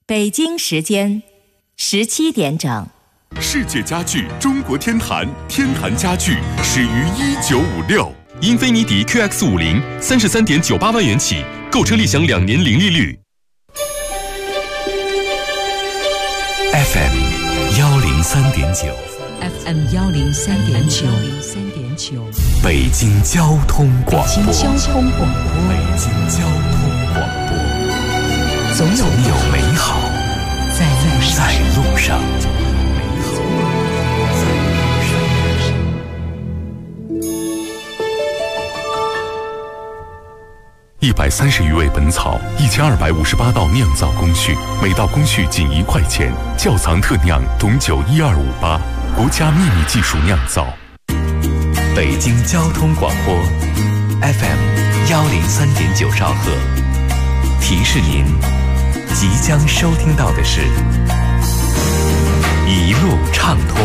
北京时间17点整。 世界家具中国天坛，天坛家具始于1956。英菲尼迪 QX50 33.98万元起，购车立享2年零利率。 FM 103.9 FM 103.9 北京交通广播。 北京交通广播。总有美好在路上。130余味本草，1258道酿造工序，每道工序仅1块钱。窖藏特酿董酒12588，国家秘密技术酿造。北京交通广播 FM 103.9兆赫，提示您即将收听到的是一路畅通。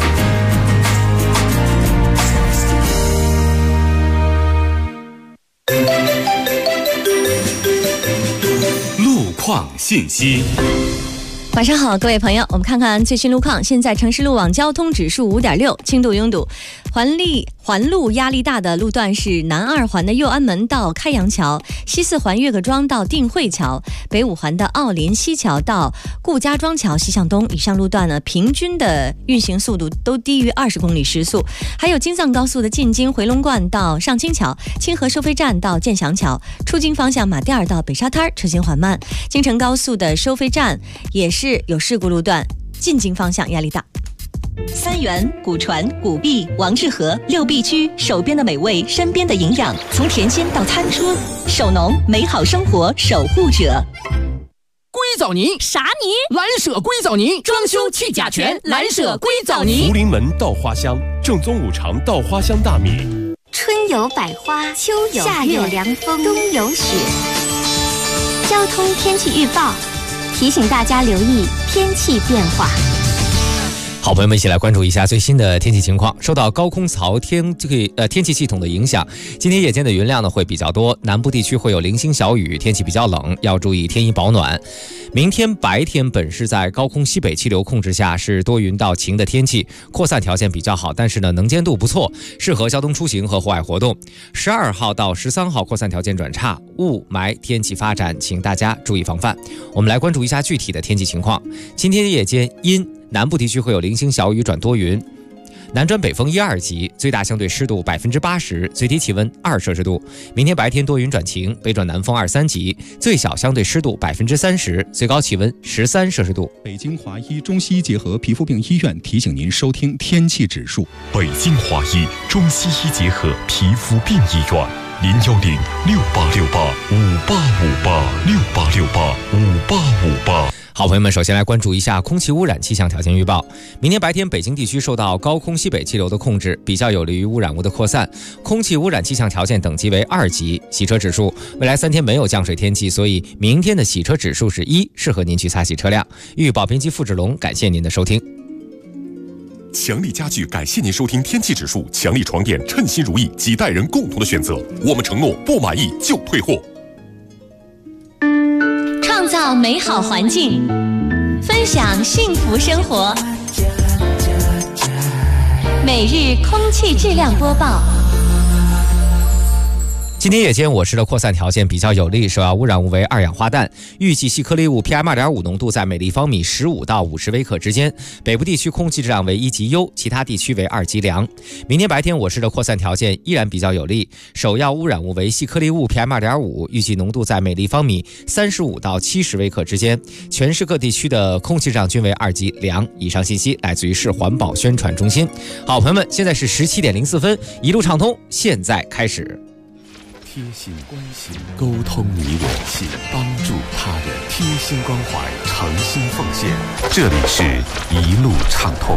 路况信息。 晚上好，各位朋友，我们看看最新路况。现在城市路网交通指数5.6，轻度拥堵。环路压力大的路段是南2环的右安门到开阳桥，西4环岳各庄到定慧桥，北5环的奥林西桥到顾家庄桥西向东。以上路段呢，平均的运行速度都低于20公里时速。还有京藏高速的进京回龙观到上清桥，清河收费站到建祥桥，出京方向马甸儿到北沙滩车行缓慢。京承高速的收费站也是有事故路段，进京方向压力大。三元、古传、古币、王致和6必居，手边的美味，身边的营养，从田间到餐桌，手农美好生活守护者。 硅藻泥啥泥？ 蓝舍硅藻泥，装修去甲醛，蓝舍硅藻泥。 福临门稻花香，正宗5常稻花香大米。 春有百花，秋有夏有凉风，冬有雪。交通天气预报提醒大家留意天气变化。 好，朋友们，一起来关注一下最新的天气情况。受到高空槽天气系统的影响，今天夜间的云量呢会比较多，南部地区会有零星小雨，天气比较冷，要注意添衣保暖。明天白天本是在高空西北气流控制下，是多云到晴的天气，扩散条件比较好，但是呢能见度不错，适合交通出行和户外活动。12号到13号扩散条件转差，雾霾天气发展，请大家注意防范。我们来关注一下具体的天气情况。今天夜间阴，南部地区会有零星小雨转多云，南转北风1、2级，最大相对湿度80%，最低气温2摄氏度。明天白天多云转晴，北转南风2、3级，最小相对湿度30%，最高气温13摄氏度。 北京华医中西医结合皮肤病医院提醒您收听天气指数。 北京华医中西医结合皮肤病医院，0106868585858，68685858。 好，朋友们，首先来关注一下空气污染气象条件预报。明天白天北京地区受到高空西北气流的控制，比较有利于污染物的扩散，空气污染气象条件等级为2级。洗车指数，未来3天没有降水天气，所以明天的洗车指数是1，适合您去擦洗车辆。预报编辑付志龙，感谢您的收听。 强力家具感谢您收听天气指数，强力床垫称心如意，几代人共同的选择，我们承诺不满意就退货。 创造美好环境，分享幸福生活。每日空气质量播报。 今天夜间我市的扩散条件比较有利，首要污染物为2氧化氮，预计细颗粒物 PM2.5 浓度在每立方米15到50微克之间，北部地区空气质量为1级优，其他地区为2级良。明天白天我市的扩散条件依然比较有利，首要污染物为细颗粒物 PM2.5， 预计浓度在每立方米35到70微克之间，全市各地区的空气质量均为2级良。以上信息来自于市环保宣传中心。好，朋友们，现在是17点04分，一路畅通，现在开始。 贴心关心，沟通你我心，帮助他人，贴心关怀，诚心奉献。这里是一路畅通。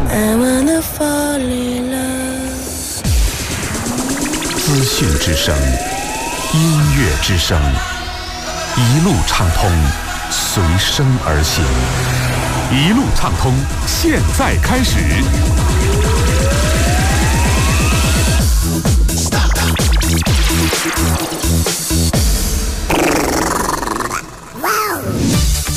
资讯之声，音乐之声，一路畅通，随声而行。一路畅通，现在开始。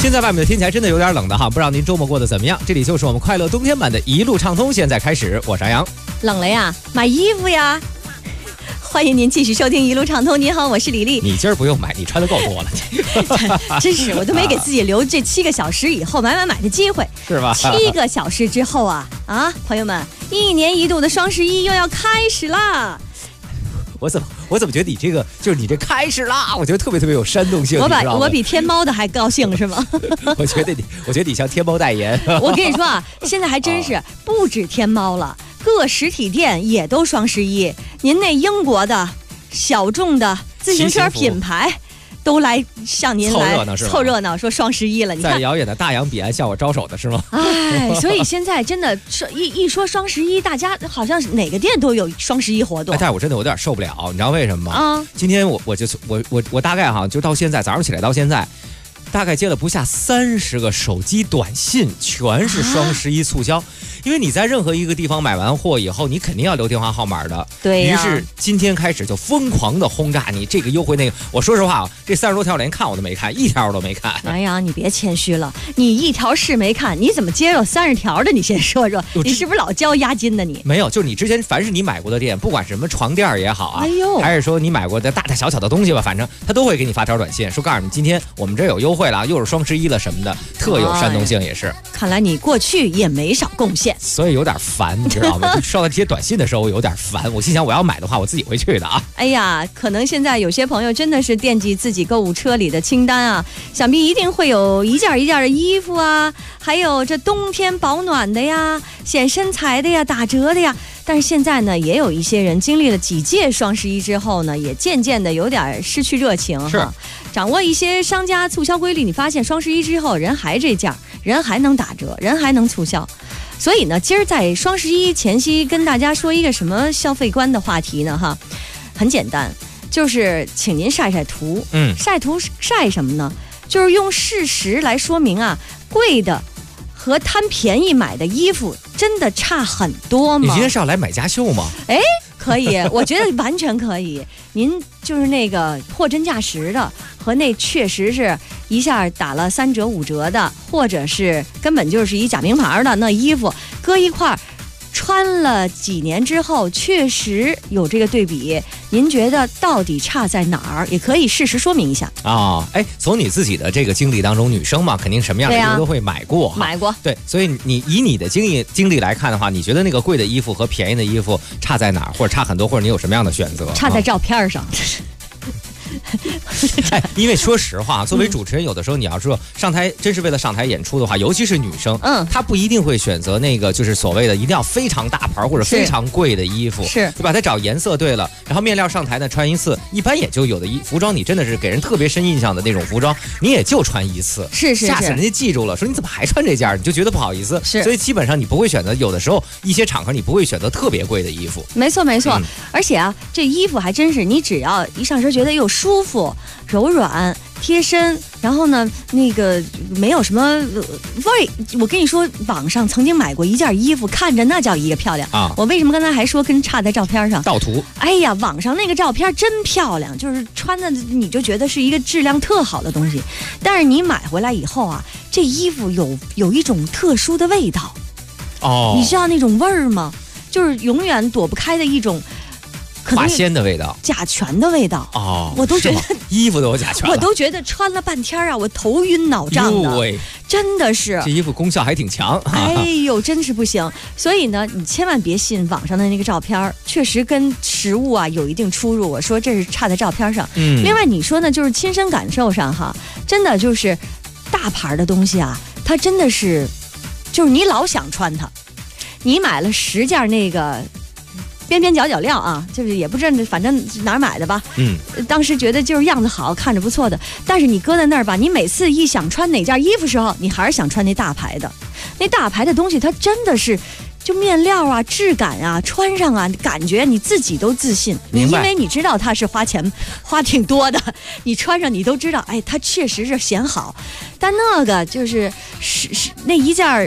现在外面的天气还真的有点冷的哈，不知道您周末过得怎么样？这里就是我们快乐冬天版的一路畅通，现在开始，我是杨洋。 冷了呀，买衣服呀。欢迎您继续收听一路畅通。您好，我是李丽。 你今儿不用买，你穿的够多了。 真是，我都没给自己留这7个小时以后买的机会， 是吧 ？7个小时之后啊，朋友们，1年1度的双11又要开始啦。 我怎么觉得你这个就是你这开始啦？我觉得特别有煽动性。 我比天猫的还高兴是吗？ 我觉得你像天猫代言。 我跟你说啊，现在还真是不止天猫了，各实体店也都双11。您那英国的小众的自行车品牌都来向您来凑热闹，说双11了。你看， 在遥远的大洋彼岸向我招手的是吗？ 哎，所以现在真的一说双11，大家好像哪个店都有双11活动。 但是我真的有点受不了，你知道为什么吗？今天我大概哈就到现在早上起来到现在，大概接了不下30个手机短信，全是双11促销。因为你在任何一个地方买完货以后，你肯定要留电话号码的。 对呀。 于是今天开始就疯狂的轰炸你这个优惠那个。我说实话啊，这30多条连看我都没看，一条都没看。 哎呀，你别谦虚了，你一条是没看，你怎么接着30条的？你先说说，你是不是老交押金的你？ 没有，就是你之前凡是你买过的店，不管什么床垫也好啊， 哎呦， 还是说你买过的大大小小的东西吧，反正他都会给你发条短信，说告诉你今天我们这有优惠了，又是双11了什么的，特有煽动性也是。 看来你过去也没少贡献， 所以有点烦，你知道吗？就收到这些短信的时候，我有点烦。我心想，我要买的话，我自己会去的啊。 哎呀，可能现在有些朋友真的是惦记自己购物车里的清单啊，想必一定会有一件一件的衣服啊，还有这冬天保暖的呀、显身材的呀、打折的呀。但是现在呢，也有一些人经历了几届双11之后呢，也渐渐的有点失去热情哈。 是， 掌握一些商家促销规律，你发现双11之后人还这价，人还能打折，人还能促销。所以呢，今儿在双11前夕跟大家说一个什么消费观的话题呢？哈，很简单，就是请您晒晒图。晒图晒什么呢？就是用事实来说明啊，贵的和贪便宜买的衣服真的差很多吗？ 你今天是要来买家秀吗？ 哎，可以，我觉得完全可以。您就是那个货真价实的，和那确实是一下打了3折5折的，或者是根本就是一假名牌的那衣服，搁一块儿穿了几年之后，确实有这个对比。您觉得到底差在哪儿？也可以事实说明一下啊。哎，从你自己的这个经历当中，女生嘛，肯定什么样的衣服都会买过， 买过。 对，所以你以你的经历来看的话，你觉得那个贵的衣服和便宜的衣服差在哪儿，或者差很多，或者你有什么样的选择？ 差在照片上。 因为说实话，作为主持人，有的时候你要说上台真是为了上台演出的话，尤其是女生，她不一定会选择那个就是所谓的一定要非常大牌或者非常贵的衣服， 是对吧？她找颜色对了，然后面料上台呢穿一次，一般也就有的服装你真的是给人特别深印象的那种服装，你也就穿一次， 是下次人家记住了，说你怎么还穿这件，你就觉得不好意思， 是， 所以基本上你不会选择，有的时候一些场合你不会选择特别贵的衣服。 没错，而且啊，这衣服还真是你只要一上身觉得又舒服、柔软、贴身，然后呢，那个没有什么味。我跟你说，网上曾经买过一件衣服，看着那叫一个漂亮啊！我为什么刚才还说跟差在照片上？ 盗图。 哎呀，网上那个照片真漂亮，就是穿的你就觉得是一个质量特好的东西，但是你买回来以后啊，这衣服有一种特殊的味道。你知道那种味儿吗？就是永远躲不开的一种。 化纤的味道， 甲醛的味道我都觉得衣服都有甲醛， 我都觉得穿了半天啊，我头晕脑胀的，真的是。 这衣服功效还挺强， 哎呦，真是不行。所以呢，你千万别信网上的那个照片，确实跟实物啊有一定出入。我说这是差在照片上，另外你说呢，就是亲身感受上哈，真的就是大牌的东西啊，它真的是，就是你老想穿它，你买了10件那个。边边角角料啊，就是也不知道反正哪儿买的吧。当时觉得就是样子好，看着不错的，但是你搁在那儿吧，你每次一想穿哪件衣服时候，你还是想穿那大牌的。那大牌的东西，它真的是就面料啊、质感啊、穿上啊，感觉你自己都自信。因为你知道它是花钱花挺多的，你穿上你都知道，哎，它确实是显好。但那个就是那一件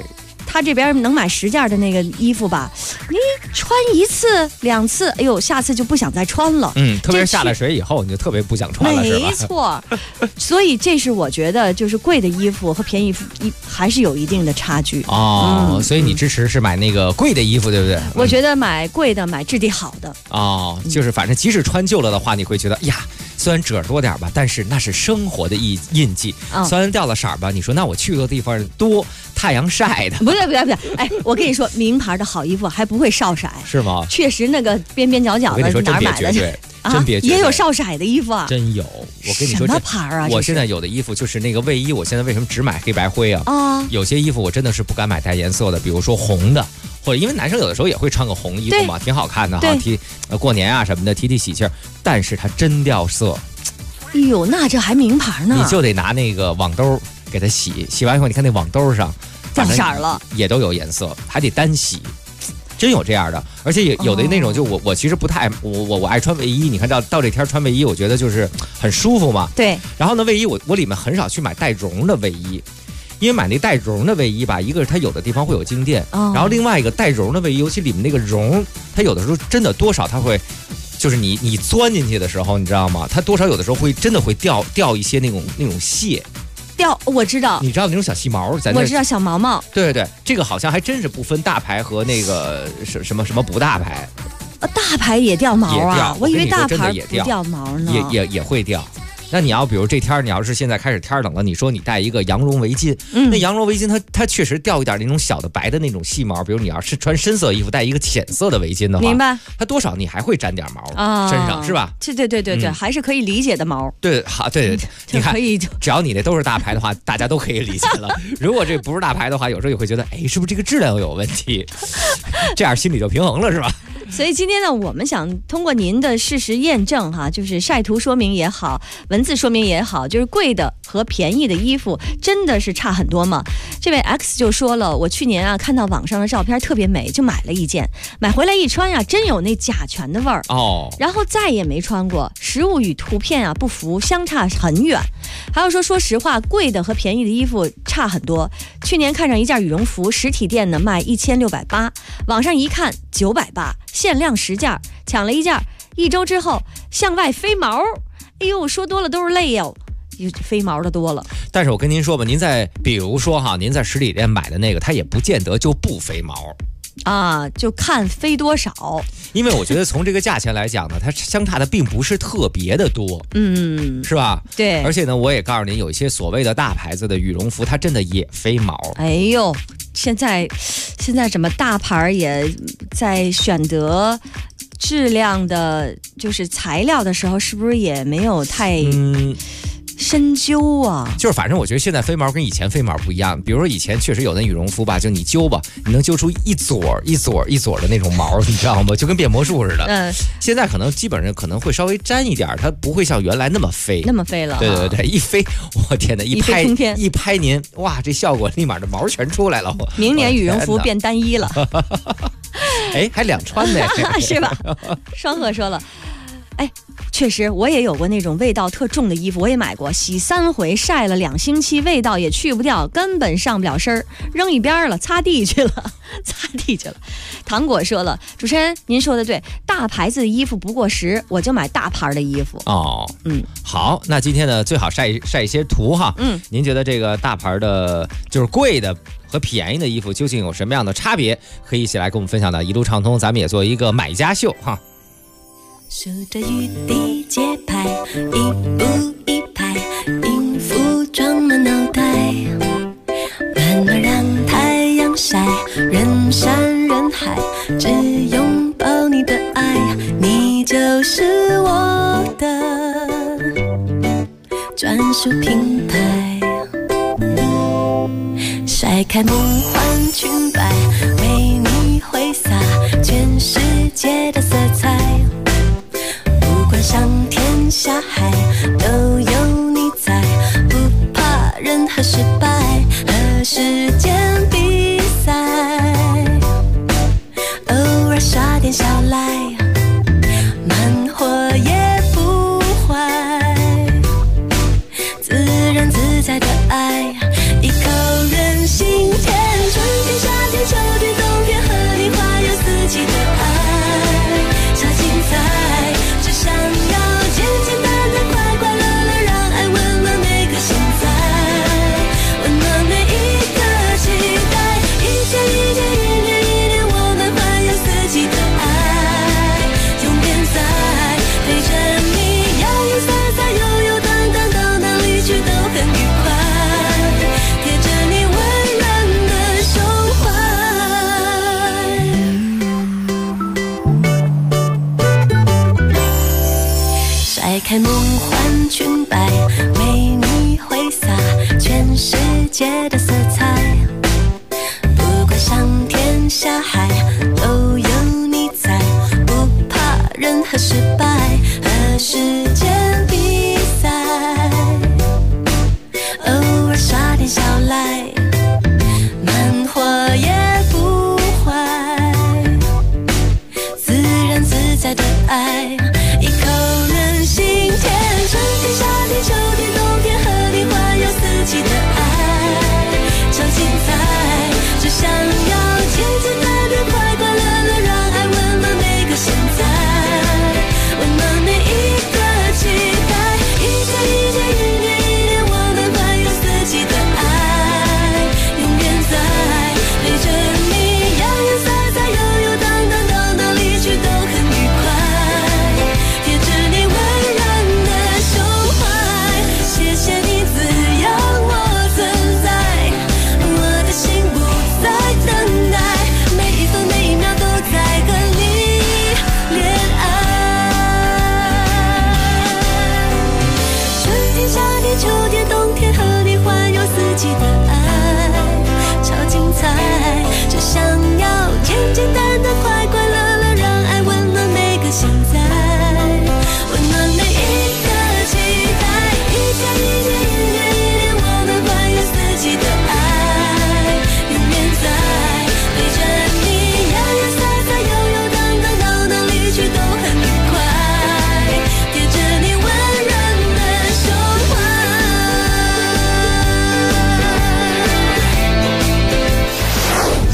他这边能买10件的那个衣服吧，你穿1次2次，哎呦，下次就不想再穿了。 特别是下了水以后，你就特别不想穿了，是吧？ 没错，所以这是我觉得就是贵的衣服和便宜衣服还是有一定的差距。 所以你支持是买那个贵的衣服，对不对？ 我觉得买贵的，买质地好的。 就是反正即使穿旧了的话，你会觉得呀，虽然褶多点吧，但是那是生活的印记。虽然掉了色吧，你说那我去的地方多，太阳晒的。不对， 哎，我跟你说，名牌的好衣服还不会少色， 是吗？ 确实，那个边边角角的哪儿买的？ 真别也有少色的衣服啊！ 真有，我跟你说， 什么牌啊？ 我现在有的衣服就是那个卫衣，我现在为什么只买黑白灰啊？有些衣服我真的是不敢买带颜色的，比如说红的，或者因为男生有的时候也会穿个红衣服嘛，挺好看的哈，过年啊什么的提喜气儿，但是它真掉色。 哎呦，那这还名牌呢？ 你就得拿那个网兜给它洗完以后，你看那网兜上掉色了， 也都有颜色，还得单洗。真有这样的，而且有的那种，就我其实不太我爱穿卫衣，你看到这天穿卫衣，我觉得就是很舒服嘛。 对。 然后呢，卫衣我里面很少去买带绒的卫衣，因为买那带绒的卫衣吧，一个是它有的地方会有静电，然后另外一个带绒的卫衣，尤其里面那个绒，它有的时候真的多少它会，就是你钻进去的时候，你知道吗？它多少有的时候会真的会掉一些那种屑。 我知道， 你知道那种小细毛， 我知道小毛毛。 对，这个好像还真是不分大牌和那个什么不大牌。 大牌也掉毛啊！我以为大牌也掉毛呢。 也会掉。那你要比如这天，你要是现在开始天冷了，你说你戴一个羊绒围巾，那羊绒围巾它确实掉一点那种小的白的那种细毛。比如你要是穿深色衣服，戴一个浅色的围巾的话， 明白？ 它多少你还会沾点毛身上，是吧？ 对，还是可以理解的毛。 对，好，对，你看，只要你那都是大牌的话，大家都可以理解了。如果这不是大牌的话，有时候也会觉得，哎，是不是这个质量有问题？这样心里就平衡了，是吧？ 所以今天呢，我们想通过您的事实验证哈，就是晒图说明也好，文字说明也好，就是贵的和便宜的衣服真的是差很多吗？这位 X 就说了，我去年啊看到网上的照片特别美，就买了一件，买回来一穿呀，真有那甲醛的味儿然后再也没穿过，实物与图片啊不符，相差很远。还有说实话，贵的和便宜的衣服差很多。去年看上一件羽绒服，实体店呢卖1680，网上一看980，限量10件，抢了一件，1周之后向外飞毛。哎呦，说多了都是泪哟，飞毛的多了。但是我跟您说吧，比如说哈，您在实体店买的那个，它也不见得就不飞毛就看飞多少。因为我觉得从这个价钱来讲呢，它相差的并不是特别的多，是吧？对。而且呢，我也告诉您，有一些所谓的大牌子的羽绒服，它真的也飞毛。哎呦，现在什么大牌也在选择质量的，就是材料的时候，是不是也没有太深究啊？就是反正我觉得现在飞毛跟以前飞毛不一样。比如说以前确实有那羽绒服吧，就你揪吧，你能揪出一撮的那种毛，你知道吗？就跟变魔术似的。现在可能基本上可能会稍微沾一点，它不会像原来那么飞了。对，一飞，我天哪，一拍您，哇，这效果立马的毛全出来了。明年羽绒服变单一了。哎，还两穿呢，是吧？双鹤说了。哎，确实，我也有过那种味道特重的衣服，我也买过，洗3回，晒了2星期，味道也去不掉，根本上不了身儿，扔一边了，擦地去了。糖果说了，主持人您说的对，大牌子的衣服不过时，我就买大牌的衣服。好，那今天呢，最好晒一些图哈。您觉得这个大牌的，就是贵的和便宜的衣服究竟有什么样的差别？可以一起来跟我们分享的，一路畅通，咱们也做一个买家秀哈。数着雨滴节拍，一步一拍，音符装满脑袋，暖暖让太阳晒，人山人海，只拥抱你的爱，你就是我的专属品牌。甩开梦幻裙摆，为你挥洒全世界的色彩。上天下海都有你在，不怕任何失败和时间比赛，偶尔耍点小赖，慢活也不坏，自然自在的爱，一口任性天，春天下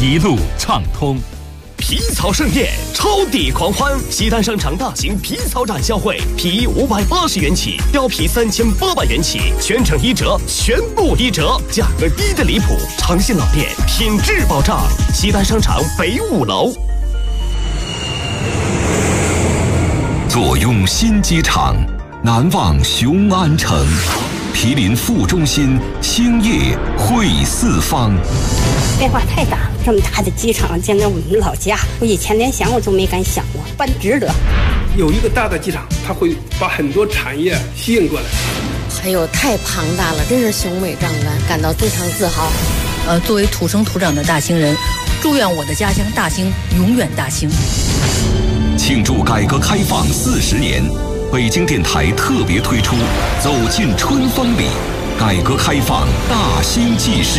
一路畅通。 皮草盛宴，超抵狂欢！西单商场大型皮草展销会，皮衣580元起，貂皮3800元起，全程1折，全部1折，价格低得离谱。长信老店，品质保障。西单商场北5楼。 坐拥新机场，难忘雄安城。毗邻副中心，兴业汇四方。 变化太大，这么大的机场建在我们老家，我以前连想我都没敢想过，办值得。 有一个大的机场，它会把很多产业吸引过来。 还有太庞大了，真是雄伟壮观，感到非常自豪。 作为土生土长的大兴人，祝愿我的家乡大兴永远大兴。 庆祝改革开放40年，北京电台特别推出《走进春风里》，改革开放大兴纪事。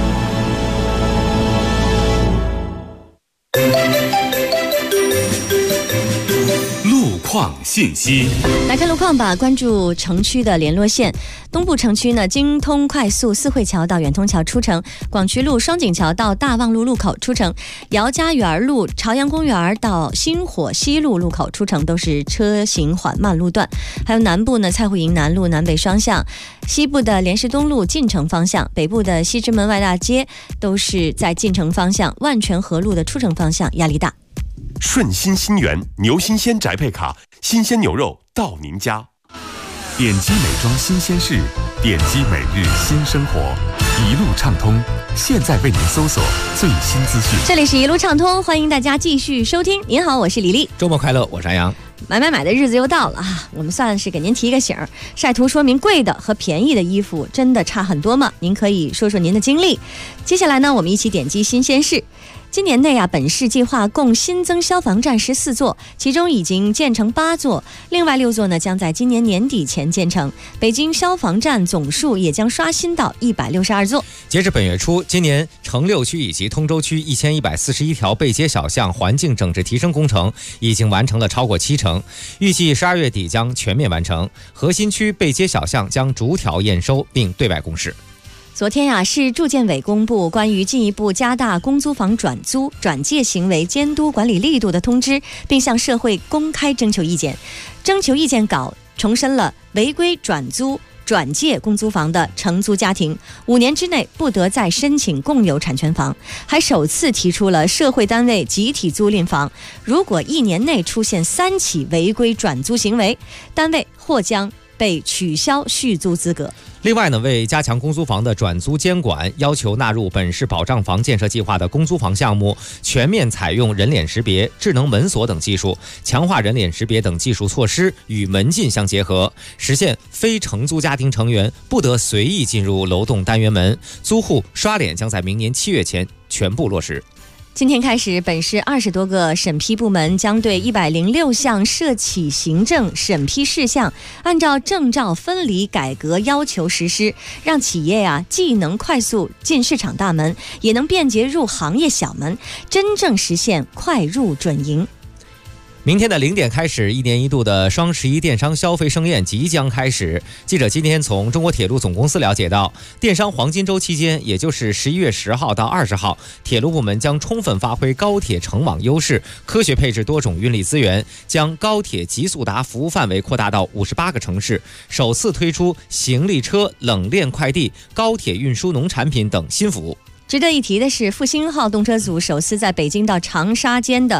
路况信息， 来看路况吧。关注城区的联络线，东部城区呢，京通快速四惠桥到远通桥出城，广渠路双井桥到大望路路口出城，姚家园路朝阳公园到新火西路路口出城都是车行缓慢路段。还有南部呢，蔡户营南路南北双向，西部的莲石东路进城方向，北部的西直门外大街都是在进城方向，万泉河路的出城方向压力大。 顺心新源牛新鲜宅配卡，新鲜牛肉到您家。点击美妆新鲜事，点击每日新生活，一路畅通。现在为您搜索最新资讯。 这里是一路畅通，欢迎大家继续收听。您好，我是李丽。 周末快乐，我是安阳。 买的日子又到了啊！我们算是给您提个醒儿，晒图说明贵的和便宜的衣服真的差很多吗？您可以说说您的经历。接下来呢，我们一起点击新鲜事。今年内本市计划共新增消防站14座，其中已经建成8座，另外6座呢将在今年年底前建成。北京消防站总数也将刷新到162座。 截至本月初，今年城6区以及通州区1141条背街小巷环境整治提升工程已经完成了超过70%，预计12月底将全面完成。核心区背街小巷将逐条验收并对外公示。 昨天市住建委公布关于进一步加大公租房转租转借行为监督管理力度的通知，并向社会公开征求意见。征求意见稿重申了违规转租转借公租房的承租家庭5年之内不得再申请共有产权房，还首次提出了社会单位集体租赁房，如果1年内出现3起违规转租行为，单位或将被取消续租资格。 另外呢，为加强公租房的转租监管，要求纳入本市保障房建设计划的公租房项目全面采用人脸识别、智能门锁等技术，强化人脸识别等技术措施与门禁相结合，实现非承租家庭成员不得随意进入楼栋单元门，租户刷脸将在明年7月前全部落实。 今天开始，本市20多个审批部门将对106项涉企行政审批事项按照证照分离改革要求实施，让企业既能快速进市场大门，也能便捷入行业小门，真正实现快入准营。 明天的0点开始，1年1度的双11电商消费盛宴即将开始。记者今天从中国铁路总公司了解到，电商黄金周期间，也就是11月10号到20号，铁路部门将充分发挥高铁成网优势，科学配置多种运力资源，将高铁极速达服务范围扩大到58个城市，首次推出行李车、冷链快递、高铁运输农产品等新服务。 值得一提的是，复兴号动车组首次在北京到长沙间的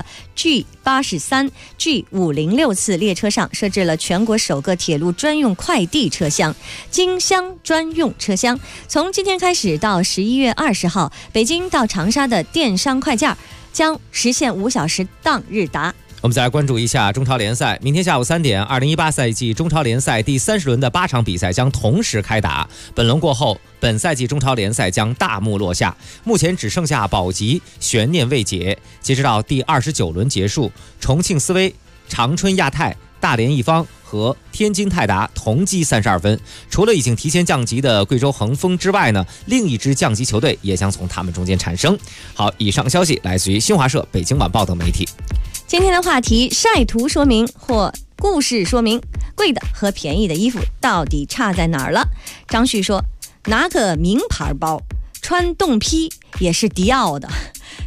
G83、G506 次列车上设置了全国首个铁路专用快递车厢——京香专用车厢。从今天开始到11月20号，北京到长沙的电商快件将实现5小时当日达。 我们再来关注一下中超联赛。明天下午3点，2018赛季中超联赛第30轮的8场比赛将同时开打。本轮过后，本赛季中超联赛将大幕落下，目前只剩下保级悬念未解。截止到第29轮结束，重庆斯威、长春亚泰、大连一方和天津泰达同积32分。除了已经提前降级的贵州恒丰之外呢，另一支降级球队也将从他们中间产生。好，以上消息来自于新华社、北京晚报等媒体。 今天的话题：晒图说明或故事说明贵的和便宜的衣服到底差在哪儿了？张旭说，拿个名牌包穿洞批也是迪奥的，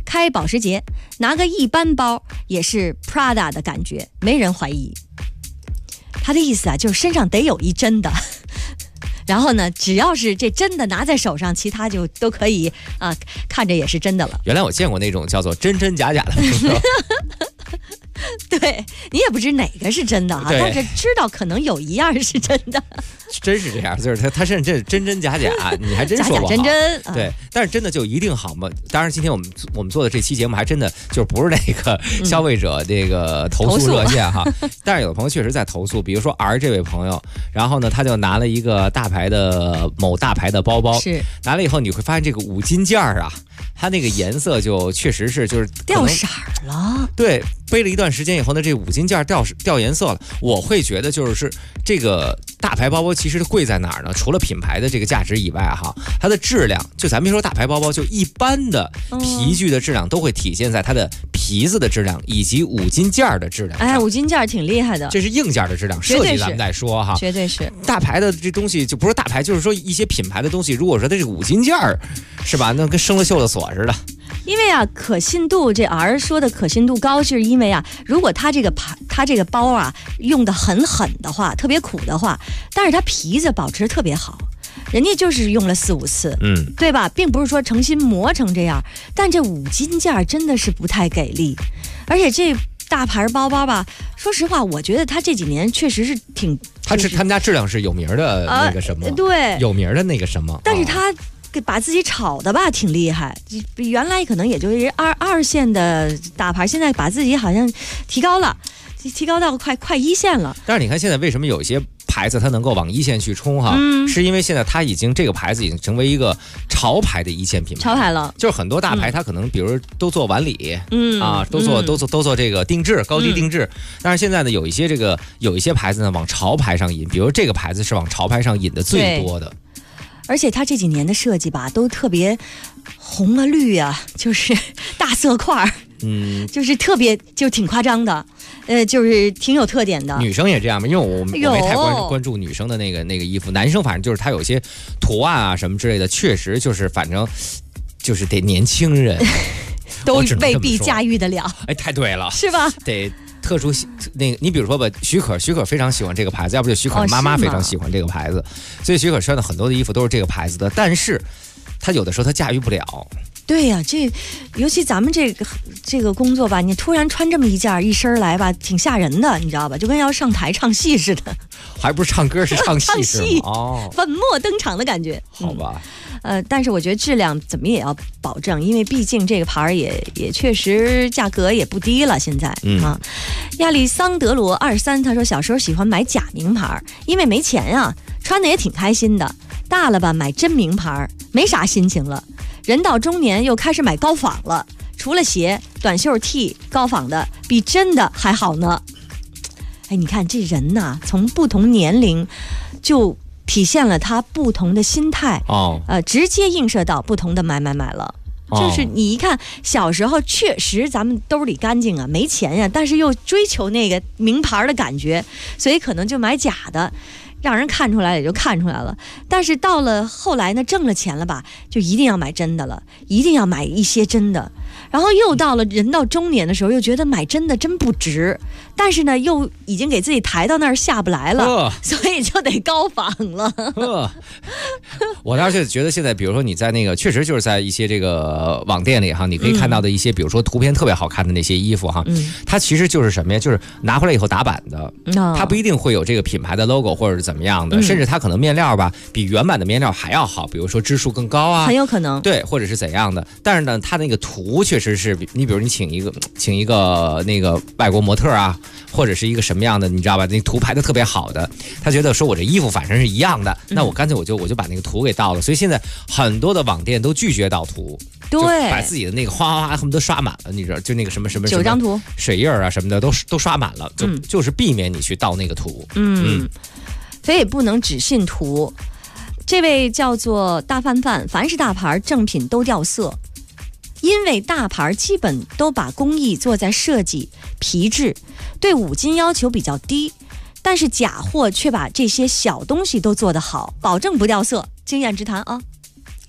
开保时捷，拿个一般包也是 Prada 的感觉，没人怀疑。他的意思啊，就是身上得有一真的。然后呢，只要是这真的拿在手上，其他就都可以啊，看着也是真的了。 原来我见过那种叫做真真假假的朋友。 对，你也不知哪个是真的啊，但是知道可能有一样是真的。 真是这样，就是他甚至真真假假，你还真说不好。 假假真真， 对，但是真的就一定好吗？当然，今天我们做的这期节目还真的就不是那个消费者这个投诉热线哈。但是有的朋友确实在投诉，比如说 R 这位朋友，然后呢他就拿了一个某大牌的包包， 是拿了以后你会发现这个5金件啊，它那个颜色就确实是就是掉色了。 对，背了一段时间以后呢，这5金件掉颜色了。我会觉得就是这个大牌包包其实贵在哪儿呢？除了品牌的这个价值以外哈，它的质量，就咱别说大牌包包，就一般的皮具的质量都会体现在它的皮子的质量以及5金件的质量。 哎，5金件挺厉害的， 这是硬件的质量，设计咱们再说哈， 绝对是。 大牌的这东西就不是大牌，就是说一些品牌的东西，如果说它这个5金件是吧，那跟生了锈的锁似的。 因为啊，可信度这 R 说的可信度高，是因为啊，如果它这个包啊用的很狠的话，特别苦的话，但是它皮子保持特别好，人家就是用了4、5次，对吧？并不是说诚心磨成这样，但这5金件真的是不太给力，而且这大牌包包吧，说实话，我觉得它这几年确实是挺， 他们家质量是有名的那个什么， 对， 有名的那个什么， 但是它给把自己炒的吧挺厉害，比原来可能也就是二线的大牌，现在把自己好像提高到快1线了。 但是你看现在为什么有些牌子它能够往1线去冲哈，是因为现在它这个牌子已经成为一个潮牌的1线品牌， 潮牌了。 就是很多大牌它可能比如都做晚礼，都做这个定制，高级定制。但是现在呢，有一些牌子呢往潮牌上引，比如这个牌子是往潮牌上引的最多的。 而且它这几年的设计吧，都特别红啊绿啊，就是大色块，就是特别就挺夸张的，就是挺有特点的。 女生也这样吗？因为我没太关注女生的那个衣服，男生反正就是它有些图案啊什么之类的，确实就是反正就是得年轻人都未必驾驭得了。 哎，太对了， 是吧？ 得。特殊那个，你比如说吧，许可非常喜欢这个牌子，要不就许可妈妈非常喜欢这个牌子，所以许可穿的很多的衣服都是这个牌子的，但是他有的时候他驾驭不了。 对呀，尤其咱们这个工作吧，你突然穿这么一身来吧，挺吓人的，你知道吧？就跟要上台唱戏似的， 还不是唱歌，是唱戏是吗？ 哦，粉墨登场的感觉。 好吧。 但是我觉得质量怎么也要保证，因为毕竟这个牌也确实价格也不低了。现在啊，亚历桑德罗23他说小时候喜欢买假名牌，因为没钱啊，穿的也挺开心的。大了吧，买真名牌没啥心情了。人到中年又开始买高仿了，除了鞋，短袖 T 高仿的比真的还好呢。哎，你看这人呐，从不同年龄就体现了他不同的心态直接映射到不同的买了。就是你一看小时候确实咱们兜里干净啊，没钱呀，但是又追求那个名牌的感觉，所以可能就买假的，让人看出来也就看出来了。但是到了后来呢，挣了钱了吧，就一定要买真的了，一定要买一些真的。然后又到了人到中年的时候，又觉得买真的真不值，但是呢又已经给自己抬到那儿下不来了，所以就得高仿了。 我倒是觉得现在比如说你在那个确实就是在一些这个网店里哈，你可以看到的一些比如说图片特别好看的那些衣服哈，它其实就是什么呀，就是拿回来以后打版的，它不一定会有这个品牌的 logo 或者是怎么样的，甚至它可能面料吧比原版的面料还要好，比如说支数更高啊， 很有可能， 对，或者是怎样的。但是呢它那个图确实是你比如你请一个那个外国模特啊，或者是一个什么样的你知道吧，那图排的特别好的，他觉得说我这衣服反正是一样的，那我干脆我就把那个图给盗了。所以现在很多的网店都拒绝盗图， 对， 把自己的那个哗恨不得刷满了，你知道，就那个什么 9张图水印啊什么的都刷满了，就是避免你去盗那个图。 所以不能只信图。这位叫做大范，凡是大牌正品都掉色，因为大牌基本都把工艺做在设计、皮质，对5金要求比较低，但是假货却把这些小东西都做得好，保证不掉色。经验之谈啊。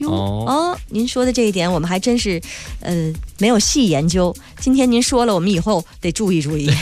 您说的这一点我们还真是没有细研究，今天您说了，我们以后得注意注意。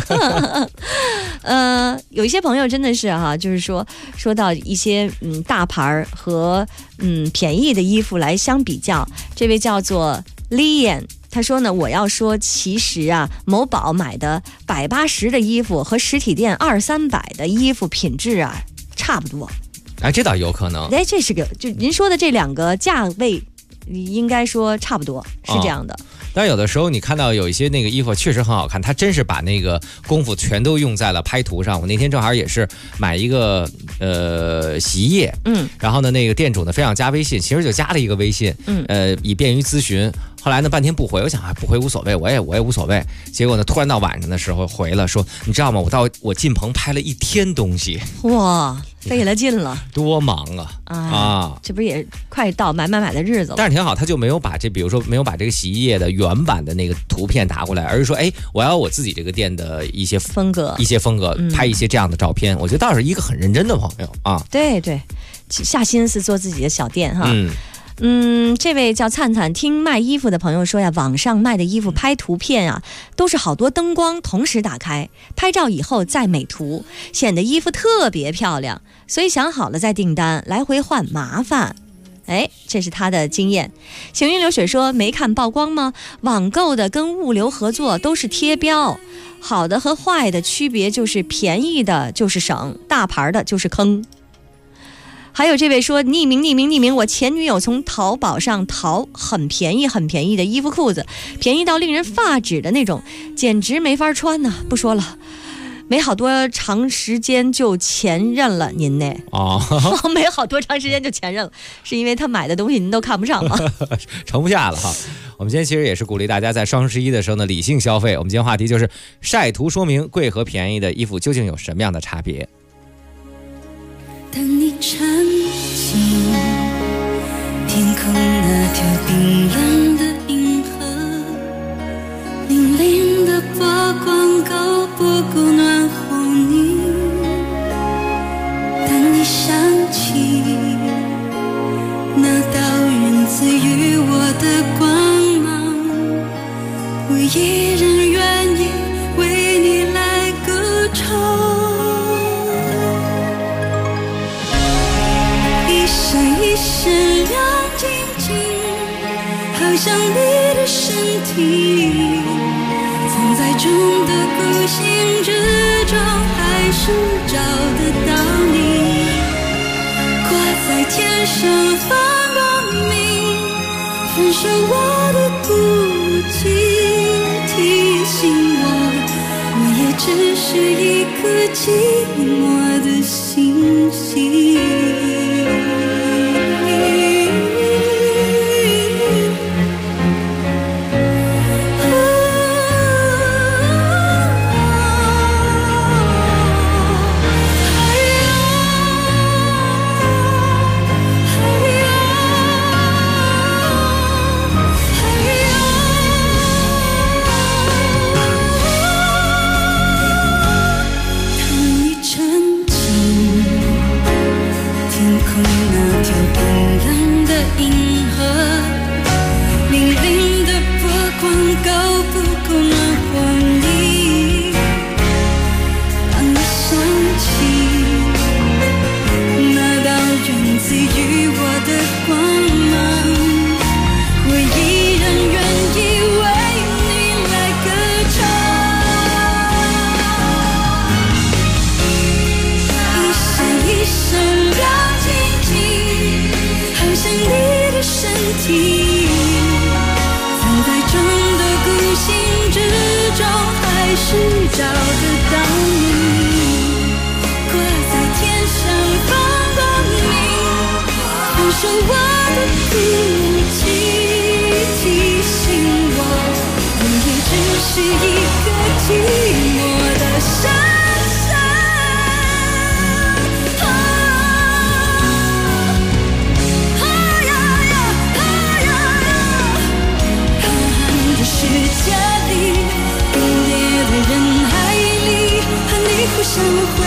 有一些朋友真的是就是说到一些大牌和便宜的衣服来相比较，这位叫做 Lian， 他说呢，我要说其实某宝买的180的衣服和实体店200-300的衣服品质差不多。 这倒有可能。 这是个，就您说的这两个价位，应该说差不多，是这样的。 但有的时候你看到有一些那个衣服确实很好看，它真是把那个功夫全都用在了拍图上。我那天正好也是买一个洗衣液，然后呢那个店主呢非常加微信，其实就加了一个微信，以便于咨询。后来呢半天不回，我想不回无所谓，我也无所谓。结果呢突然到晚上的时候回了，说你知道吗？我进棚拍了1天东西， 哇，费了劲了， 多忙这不是也快到买的日子了？ 但是挺好，他就没有把比如说没有把这个洗衣液的原版的那个图片打过来，而是说我要我自己这个店的一些风格，拍一些这样的照片。我觉得倒是一个很认真的朋友对，下心思做自己的小店这位叫灿灿，听卖衣服的朋友说网上卖的衣服拍图片都是好多灯光同时打开，拍照以后再美图，显得衣服特别漂亮，所以想好了再订单，来回换麻烦。这是他的经验。行云流水说，没看曝光吗？网购的跟物流合作都是贴标，好的和坏的区别就是便宜的就是省，大牌的就是坑。还有这位说，匿名，我前女友从淘宝上淘很便宜的衣服裤子，便宜到令人发指的那种，简直没法穿呢。不说了，没好多长时间就前任了，您呢？没好多长时间就前任了，是因为他买的东西您都看不上吗？ 盛不下了哈。我们今天其实也是鼓励大家在双11的时候呢理性消费。我们今天话题就是晒图说明贵和便宜的衣服究竟有什么样的差别。 当你沉浸天空那条冰冷的银河，粼粼的波光够不够暖和你？当你想起那道源自于我的光芒，我依然愿意为你来歌唱。一闪亮晶晶，好像你的身体藏在中的孤星之中，还是找得到你。挂在天上放光明，分手我的孤寂，提醒我也只是一颗寂寞的星星。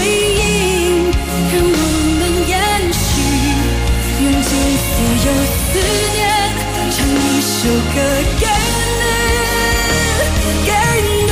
有思念，唱一首歌给你，给你。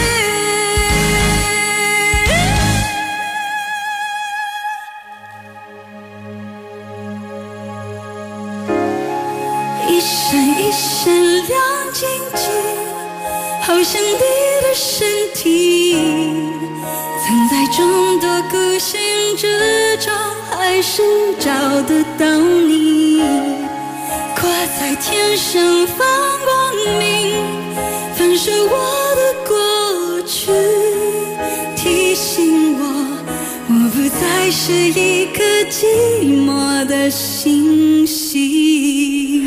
一闪一闪亮晶晶，好像你的身体，藏在众多孤星之中，还是找得到你。挂在天上放光明，反射我的过去，提醒我不再是一颗寂寞的星星。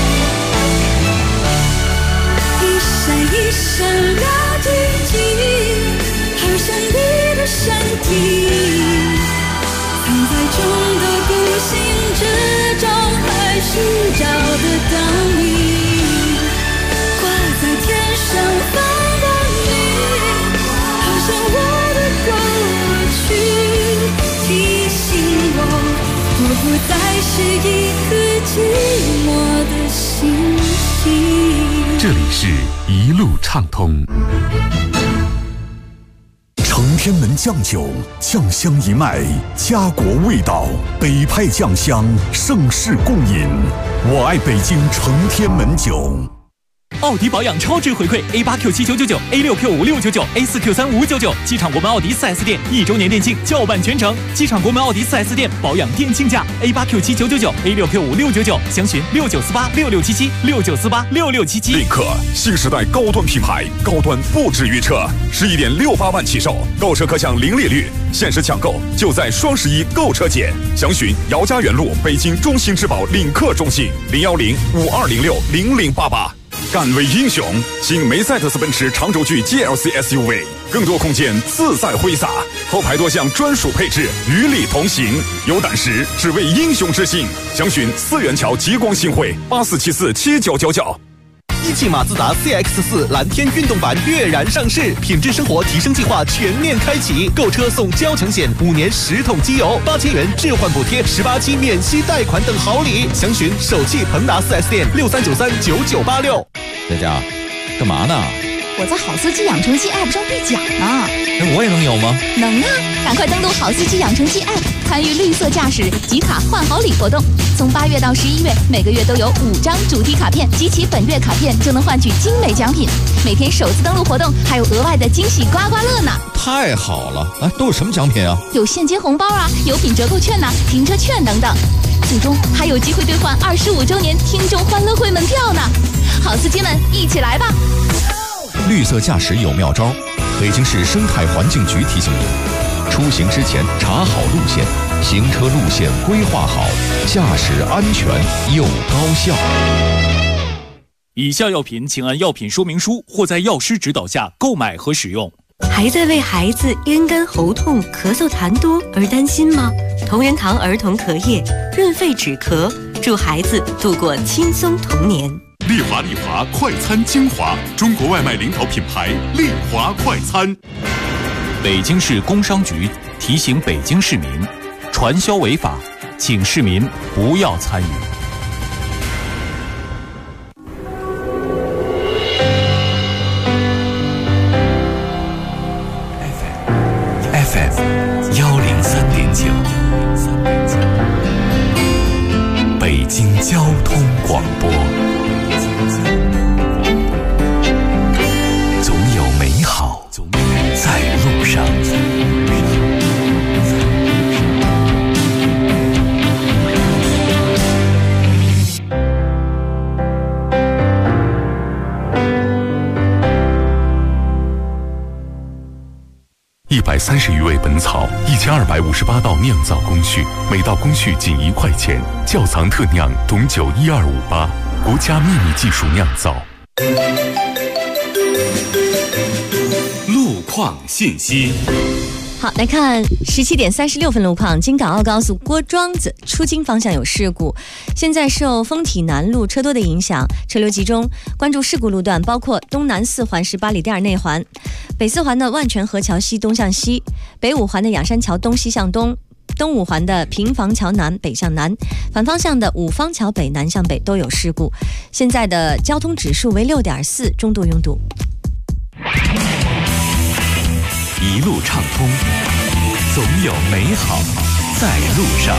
一闪一闪亮晶晶，好像你的身体，藏在众多孤星之中，还是找得到你。挂在天上放光明，好像我的过去，提醒我不再是一颗寂寞的星星。 这里是一路畅通。 承天门酱酒，酱香一脉，家国味道，北派酱香，盛世共饮。我爱北京承天门酒。 奥迪保养超值回馈 A8Q7999、A6Q569、A4Q3599，机场国门奥迪 4S 店1周年店庆叫办全程，机场国门奥迪 4S 店保养店庆价 A8Q7999、A6Q5699，详询69486677、69486677。 领克新时代高端品牌，高端不止于车，11.68万起售，购车可享零利率，限时抢购就在双11购车节，详询姚家园路北京中心之宝领克中心010-5206-0088。敢为英雄，新梅赛德斯奔驰长轴距 GLC SUV， 更多空间自在挥洒，后排多项专属配置与你同行。有胆识，只为英雄之心。详询4元桥极光新会84747999。 一汽马自达 CX-4 蓝天运动版跃然上市，品质生活提升计划全面开启，购车送交强险，5年10桶机油，8000元置换补贴，18期免息贷款等好礼。详询首汽鹏达 4S 店63939986。 佳佳，干嘛呢？ 我在好司机养成记 App 上兑奖呢。 那我也能有吗？ 能啊！赶快登录好司机养成记 App， 参与绿色驾驶集卡换好礼活动。从8月到11月，每个月都有5张主题卡片，集齐本月卡片就能换取精美奖品。每天首次登录活动还有额外的惊喜刮刮乐呢！ 太好了！哎，都有什么奖品啊？ 有现金红包啊，有品折扣券呐，停车券等等。最终还有机会兑换25周年听众欢乐会门票呢！好司机们，一起来吧！ 绿色驾驶有妙招，北京市生态环境局提醒您：出行之前查好路线，行车路线规划好，驾驶安全又高效。 以下药品请按药品说明书或在药师指导下购买和使用。 还在为孩子咽干喉痛、咳嗽痰多而担心吗？同仁堂儿童咳液润肺止咳，助孩子度过轻松童年。 丽华快餐精华，中国外卖领导品牌丽华快餐。 北京市工商局提醒北京市民，传销违法，请市民不要参与。 FM 103.9，北京交通广播。总有美好在路上。130余味本草，1258道酿造工序，每道工序仅1块钱。窖藏特酿董酒12588，国家秘密技术酿造。 路况信息。 好，来看17点36分路况。京港澳高速郭庄子出京方向有事故，现在受丰体南路车多的影响，车流集中，关注事故路段包括东南4环18里店内环，北4环的万泉河桥西东向西，北5环的仰山桥东西向东， 东五环的平房桥南北向南，反方向的五方桥北南向北都有事故。现在的交通指数为6.4，中度拥堵。 一路畅通，总有美好在路上。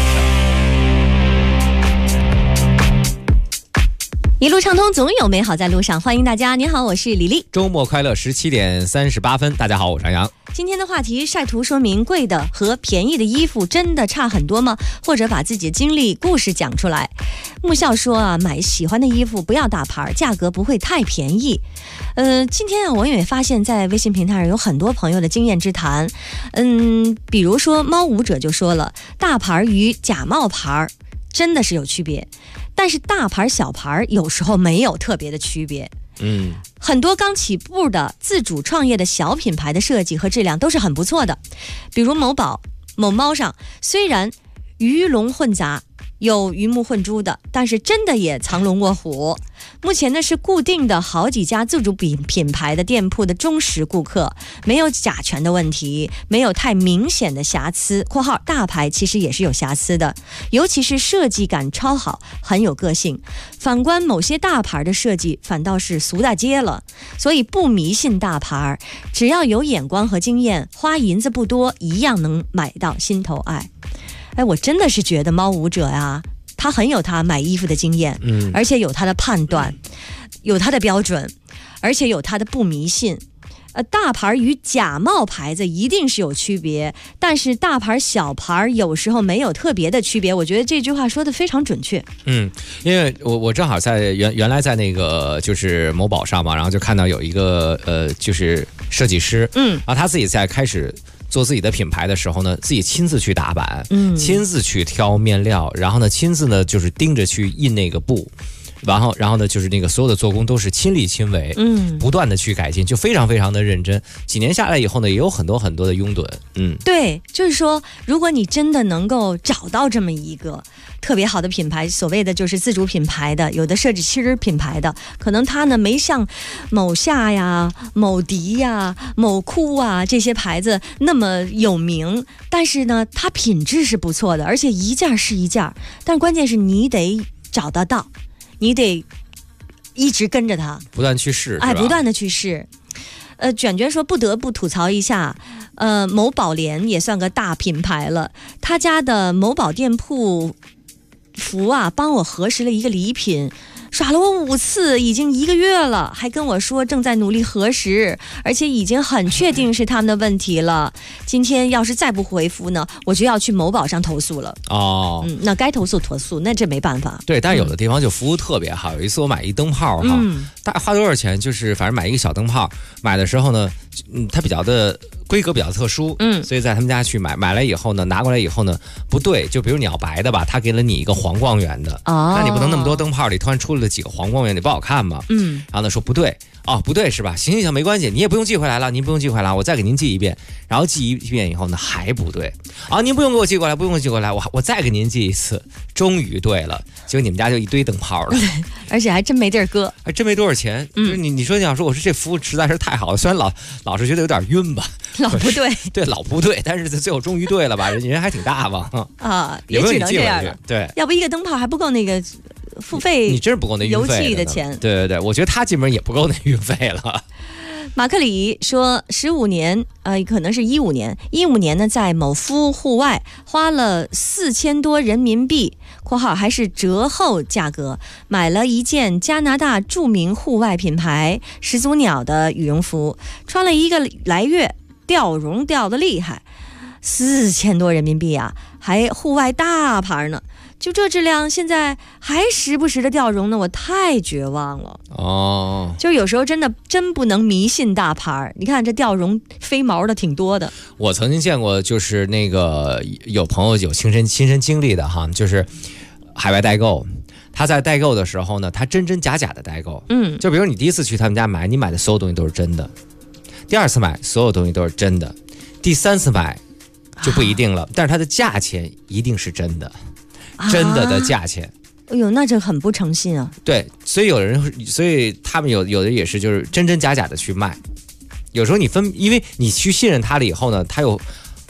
一路畅通，总有美好在路上。欢迎大家，您好，我是李丽。 周末快乐，17点38分。大家好，我是杨洋。 今天的话题晒图说明贵的和便宜的衣服真的差很多吗？或者把自己的经历故事讲出来。木笑说啊，买喜欢的衣服不要大牌，价格不会太便宜。今天啊，我也发现在微信平台上有很多朋友的经验之谈。比如说猫舞者就说了，大牌与假冒牌真的是有区别，但是大牌小牌有时候没有特别的区别。很多刚起步的自主创业的小品牌的设计和质量都是很不错的，比如某宝、某猫上，虽然鱼龙混杂，有鱼目混珠的，但是真的也藏龙卧虎。目前呢是固定的好几家自主品牌的店铺的忠实顾客，没有甲醛的问题，没有太明显的瑕疵（括号大牌其实也是有瑕疵的），尤其是设计感超好，很有个性。反观某些大牌的设计反倒是俗大街了，所以不迷信大牌，只要有眼光和经验，花银子不多，一样能买到心头爱。我真的是觉得猫舞者呀，他很有他买衣服的经验，而且有他的判断，有他的标准，而且有他的不迷信。大牌与假冒牌子一定是有区别，但是大牌小牌有时候没有特别的区别。我觉得这句话说的非常准确。 因为我正好在原来在那个就是某宝上嘛，然后就看到有一个就是设计师，然后他自己在开始做自己的品牌的时候呢，自己亲自去打版，亲自去挑面料，然后呢亲自呢就是盯着去印那个布，然后呢就是那个所有的做工都是亲力亲为，不断的去改进，就非常非常的认真。几年下来以后呢，也有很多很多的拥趸。 对，就是说如果你真的能够找到这么一个特别好的品牌，所谓的就是自主品牌的，有的设计师品牌的，可能他呢没像某夏呀、某迪呀、某酷啊这些牌子那么有名，但是呢它品质是不错的，而且一件是一件，但关键是你得找得到，你得一直跟着他， 不断去试， 不断的去试。卷卷说不得不吐槽一下，某宝莲也算个大品牌了，他家的某宝店铺服啊，帮我核实了一个礼品，耍了我5次，已经1个月了，还跟我说正在努力核实，而且已经很确定是他们的问题了。今天要是再不回复呢，我就要去某宝上投诉了。那该投诉，那这没办法。 对，但是有的地方就服务特别好。有一次我买一灯泡哈，大概花多少钱？就是反正买一个小灯泡，买的时候呢，它比较的规格比较特殊，所以在他们家去买来以后呢，拿过来以后呢，不对，就比如你要白的吧，他给了你一个黄光源的，那你不能那么多灯泡里突然出了几个黄光源，你不好看嘛。然后呢说不对，不对是吧？行，没关系，你也不用寄回来了，您不用寄回来，我再给您寄一遍。然后寄一遍以后呢还不对，您不用给我寄过来，不用寄过来，我再给您寄一次，终于对了。结果你们家就一堆灯泡了， 而且还真没地儿搁， 还真没多少钱。就是你说我说这服务实在是太好了，虽然老是觉得有点晕吧， 老不对， 对，老不对，但是最后终于对了吧？人还挺大方也只能这样了。 对， 要不一个灯泡还不够那个付费， 你真是不够那运费油气的钱。 对，我觉得他基本上也不够那运费了。 马克里说15年，可能是15年呢，在某夫户外花了4000多人民币（括号还是折后价格）买了一件加拿大著名户外品牌始祖鸟的羽绒服，穿了1个来月，掉绒掉得厉害，4000多人民币啊，还户外大牌呢。就这质量，现在还时不时的掉绒呢，我太绝望了。就有时候真不能迷信大牌，你看这掉绒飞毛的挺多的。 我曾经见过，就是那个有朋友有亲身经历的哈，就是海外代购。他在代购的时候呢，他真假的代购。就比如你第一次去他们家买，你买的所有东西都是真的；第二次买，所有东西都是真的；第三次买就不一定了，但是它的价钱一定是真的。真的价钱， 那这很不诚信啊。 对，所以他们有的也是就是真假的去卖。有时候因为你去信任他了以后呢，他有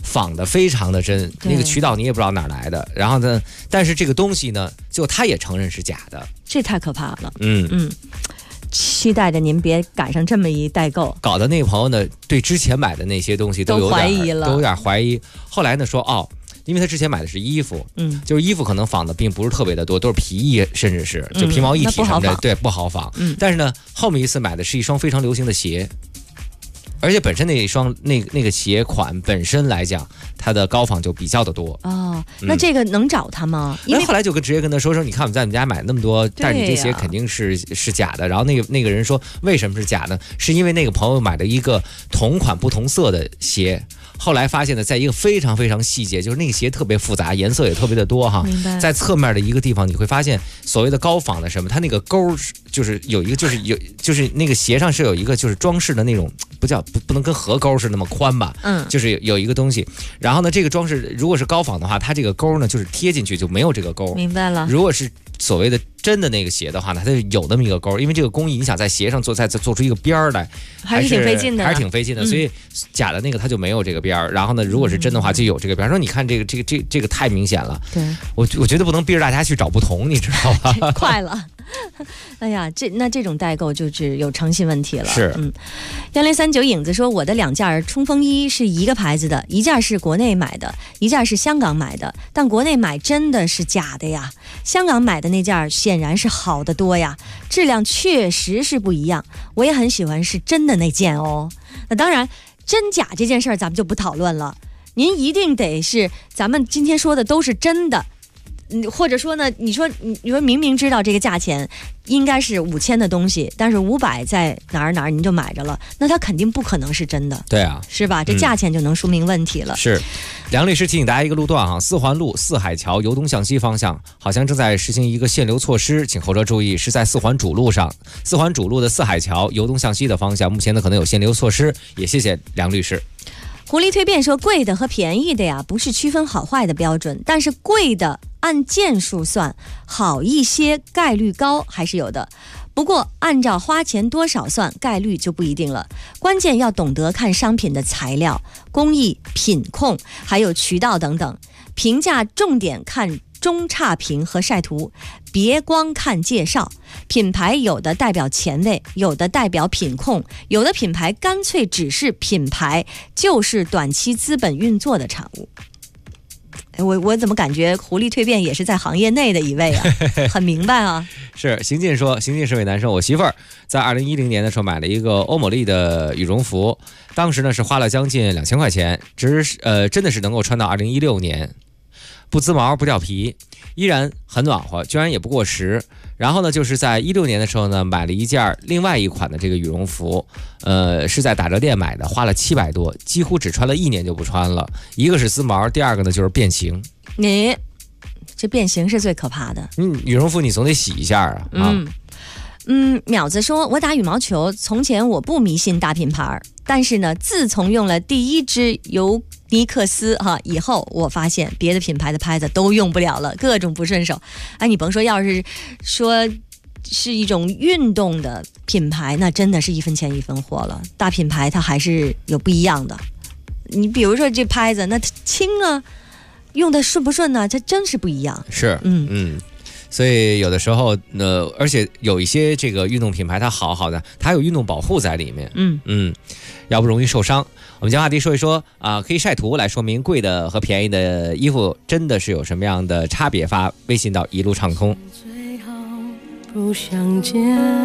仿的非常的真，那个渠道你也不知道哪儿来的。然后呢，但是这个东西呢，就他也承认是假的， 这太可怕了。期待着您别赶上这么一代购， 搞得那个朋友呢，对之前买的那些东西都有点怀疑。后来呢说因为他之前买的是衣服，就是衣服可能仿的并不是特别的多，都是皮衣，甚至是就皮毛一体什么的，对，不好仿。但是呢，后面一次买的是一双非常流行的鞋，而且本身那一双那个鞋款本身来讲，它的高仿就比较的多。 那这个能找他吗？因为后来就直接跟他说，你看我们在我们家买那么多，但是你这鞋肯定是假的。然后那个人说，为什么是假呢？是因为那个朋友买了一个同款不同色的鞋。后来发现呢，在一个非常非常细节，就是那个鞋特别复杂，颜色也特别的多哈。在侧面的一个地方，你会发现所谓的高仿的什么，它那个钩就是有一个，就是那个鞋上是有一个就是装饰的那种，不能跟河钩是那么宽吧？就是有一个东西。然后呢，这个装饰如果是高仿的话，它这个钩呢就是贴进去就没有这个钩。 明白了。 如果是所谓的真的那个鞋的话呢，它就有那么一个钩，因为这个工艺你想在鞋上再做出一个边儿来， 还是挺费劲的， 所以假的那个它就没有这个边儿。然后呢，如果是真的话就有这个边儿。说你看这个太明显了， 对， 我觉得不能逼着大家去找不同，你知道吧？ 快了。哎呀，这种代购就是有诚信问题了。 是 ，1039影子说，我的2件冲锋衣是一个牌子的，一件是国内买的，一件是香港买的，但国内买真的是假的呀，香港买的那件显然是好得多呀，质量确实是不一样。我也很喜欢是真的那件哦。那当然，真假这件事儿咱们就不讨论了，您一定得是咱们今天说的都是真的。或者说呢，你说明明知道这个价钱应该是5000的东西，但是500在哪儿您就买着了，那它肯定不可能是真的。 对啊， 是吧？这价钱就能说明问题了。 是，梁律师提醒大家一个路段啊，四环路四海桥由东向西方向好像正在实行一个限流措施，请后车注意，是在四环主路上，四环主路的四海桥由东向西的方向，目前呢可能有限流措施，也谢谢梁律师。 狐狸推辩说，贵的和便宜的呀，不是区分好坏的标准，但是贵的按件数算，好一些概率高还是有的。不过按照花钱多少算，概率就不一定了。关键要懂得看商品的材料、工艺、品控，还有渠道等等。评价重点看中差评和晒图，别光看介绍。品牌有的代表前卫，有的代表品控，有的品牌干脆只是品牌，就是短期资本运作的产物。我怎么感觉狐狸蜕变也是在行业内的一位啊，很明白啊。 是邢进说，邢进是位男生，我媳妇儿在2010年的时候买了一个欧某丽的羽绒服，当时呢是花了将近2000块钱，真的是能够穿到2016年，不滋毛不掉皮，依然很暖和，居然也不过时。然后呢，就是在16年的时候呢，买了一件另外一款的这个羽绒服，是在打折店买的，花了700多，几乎只穿了1年就不穿了。一个是滋毛，第二个呢就是变形。 你这变形是最可怕的。 羽绒服你总得洗一下啊。 淼子说，我打羽毛球，从前我不迷信大品牌，但是呢，自从用了第一支尤尼克斯以后，我发现别的品牌的拍子都用不了了，各种不顺手。哎，你甭说，要是说是一种运动的品牌，那真的是一分钱一分货了。大品牌它还是有不一样的。你比如说这拍子，那轻啊，用的顺不顺呢？它真是不一样。 是，所以有的时候而且有一些这个运动品牌它好的，它有运动保护在里面，要不容易受伤。我们将话题说一说可以晒图来说明贵的和便宜的衣服真的是有什么样的差别。发微信到一路畅通。 最好不相见，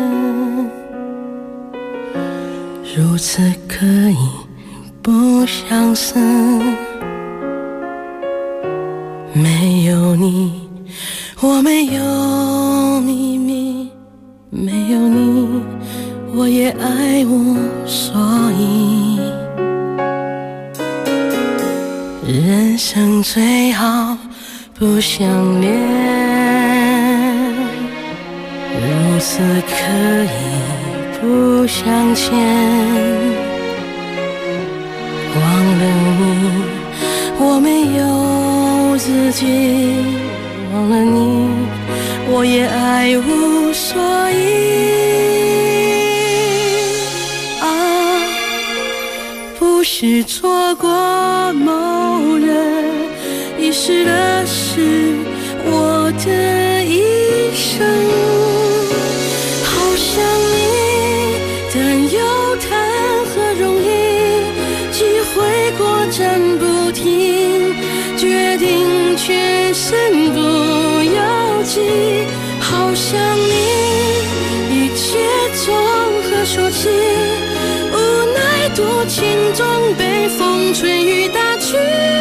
如此可以不相思，没有你我没有秘密，没有你我也爱我，所以人生最好不相恋，如此可以不相欠，忘了你我没有自己，忘了你我也爱无所以不是错过某遗失的是我的一生。好想你，但又谈何容易？机会过站不停，决定却身不由己。好想你，一切从何说起？无奈多情终被风吹雨打去，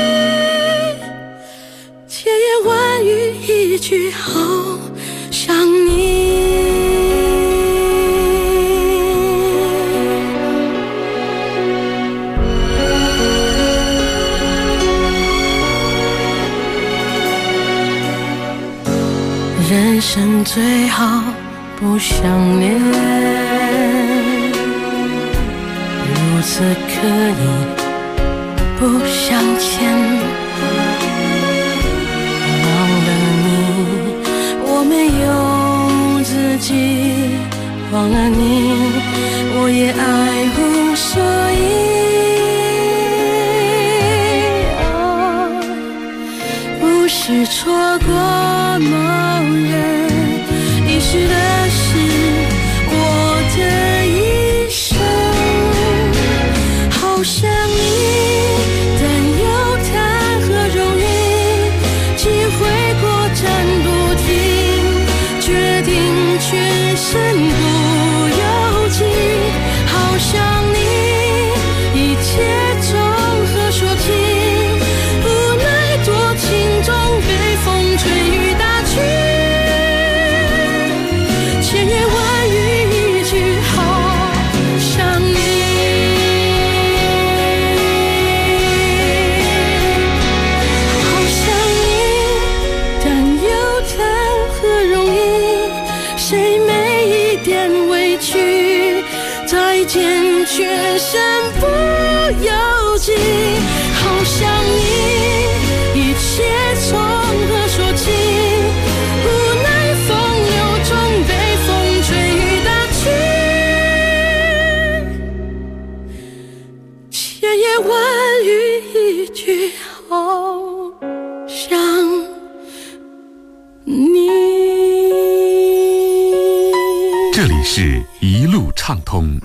千言万语一句好想你。人生最好不相恋，如此可以不相欠。忘了你，我没有自己；忘了你，我也爱无所依。不是错过某人，遗失的是我的一生。好想你，但又谈何容易？机会过站不停，决定却身不由己。好想你，一切从何说起？无奈多情终被风吹雨打去，千言万语一句好想你。好想你，但又谈何容易？谁没一点委屈？再见却身不由己。好想你，一切从何说起？无奈风流终被风吹雨打去，千言万语一句好想你。 这里是一路畅通。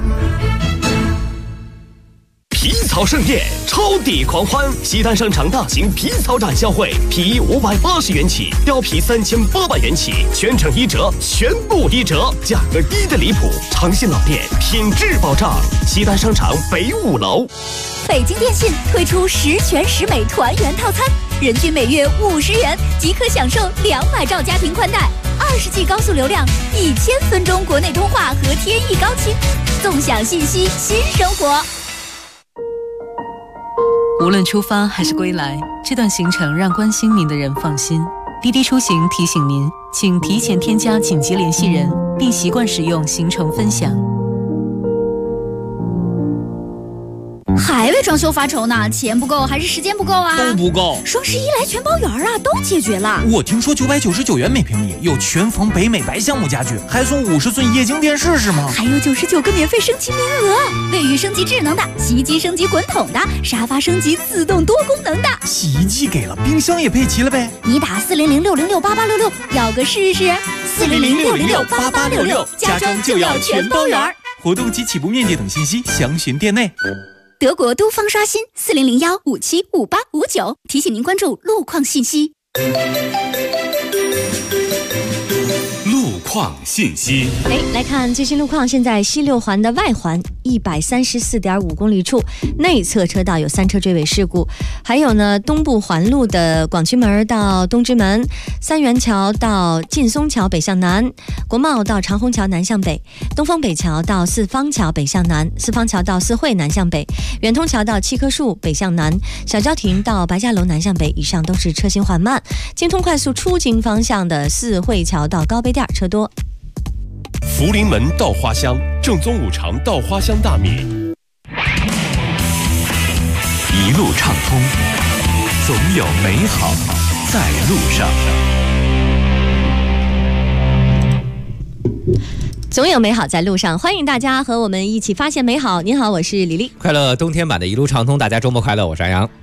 皮草盛宴，超抵狂欢！西单商场大型皮草展销会，皮衣580元起，貂皮3800元起，全程1折，全部1折，价格低得离谱，长信老店，品质保障。西单商场北5楼。 北京电信推出10全10美团圆套餐，人均每月50元即可享受200兆家庭宽带，20G 高速流量，1000分钟国内通话和天翼高清，纵享信息新生活。 无论出发还是归来，这段行程让关心您的人放心。滴滴出行提醒您，请提前添加紧急联系人，并习惯使用行程分享。 还为装修发愁呢？钱不够还是时间不够啊？ 都不够。 双11来全包圆啊，都解决了。 我听说999元每平米，有全房北美白橡木家具，还送50寸液晶电视是吗？ 还有99个免费升级名额，卫浴升级智能的，洗衣机升级滚筒的，沙发升级自动多功能的。 洗衣机给了，冰箱也配齐了呗？ 你打400-606-8866，要个试试。400-606-8866，家装就要全包圆。 活动及起步面积等信息详询店内。 德国都方刷新400-575859，提醒您关注路况信息。 路况信息。 来看最新路况。现在西六环的外环134.5公里处，内侧车道有3车追尾事故。还有呢，东部环路的广渠门到东直门，三元桥到劲松桥北向南，国贸到长虹桥南向北，东风北桥到四方桥北向南，四方桥到四惠南向北，远通桥到七棵树北向南，小交亭到白家楼南向北，以上都是车行缓慢。京通快速出京方向的四惠桥到高碑店车多。 福临门稻花香，正宗五常稻花香大米。 一路畅通，总有美好在路上。 总有美好在路上，欢迎大家和我们一起发现美好。您好，我是李丽。 快乐冬天版的一路畅通，大家周末快乐，我是安阳。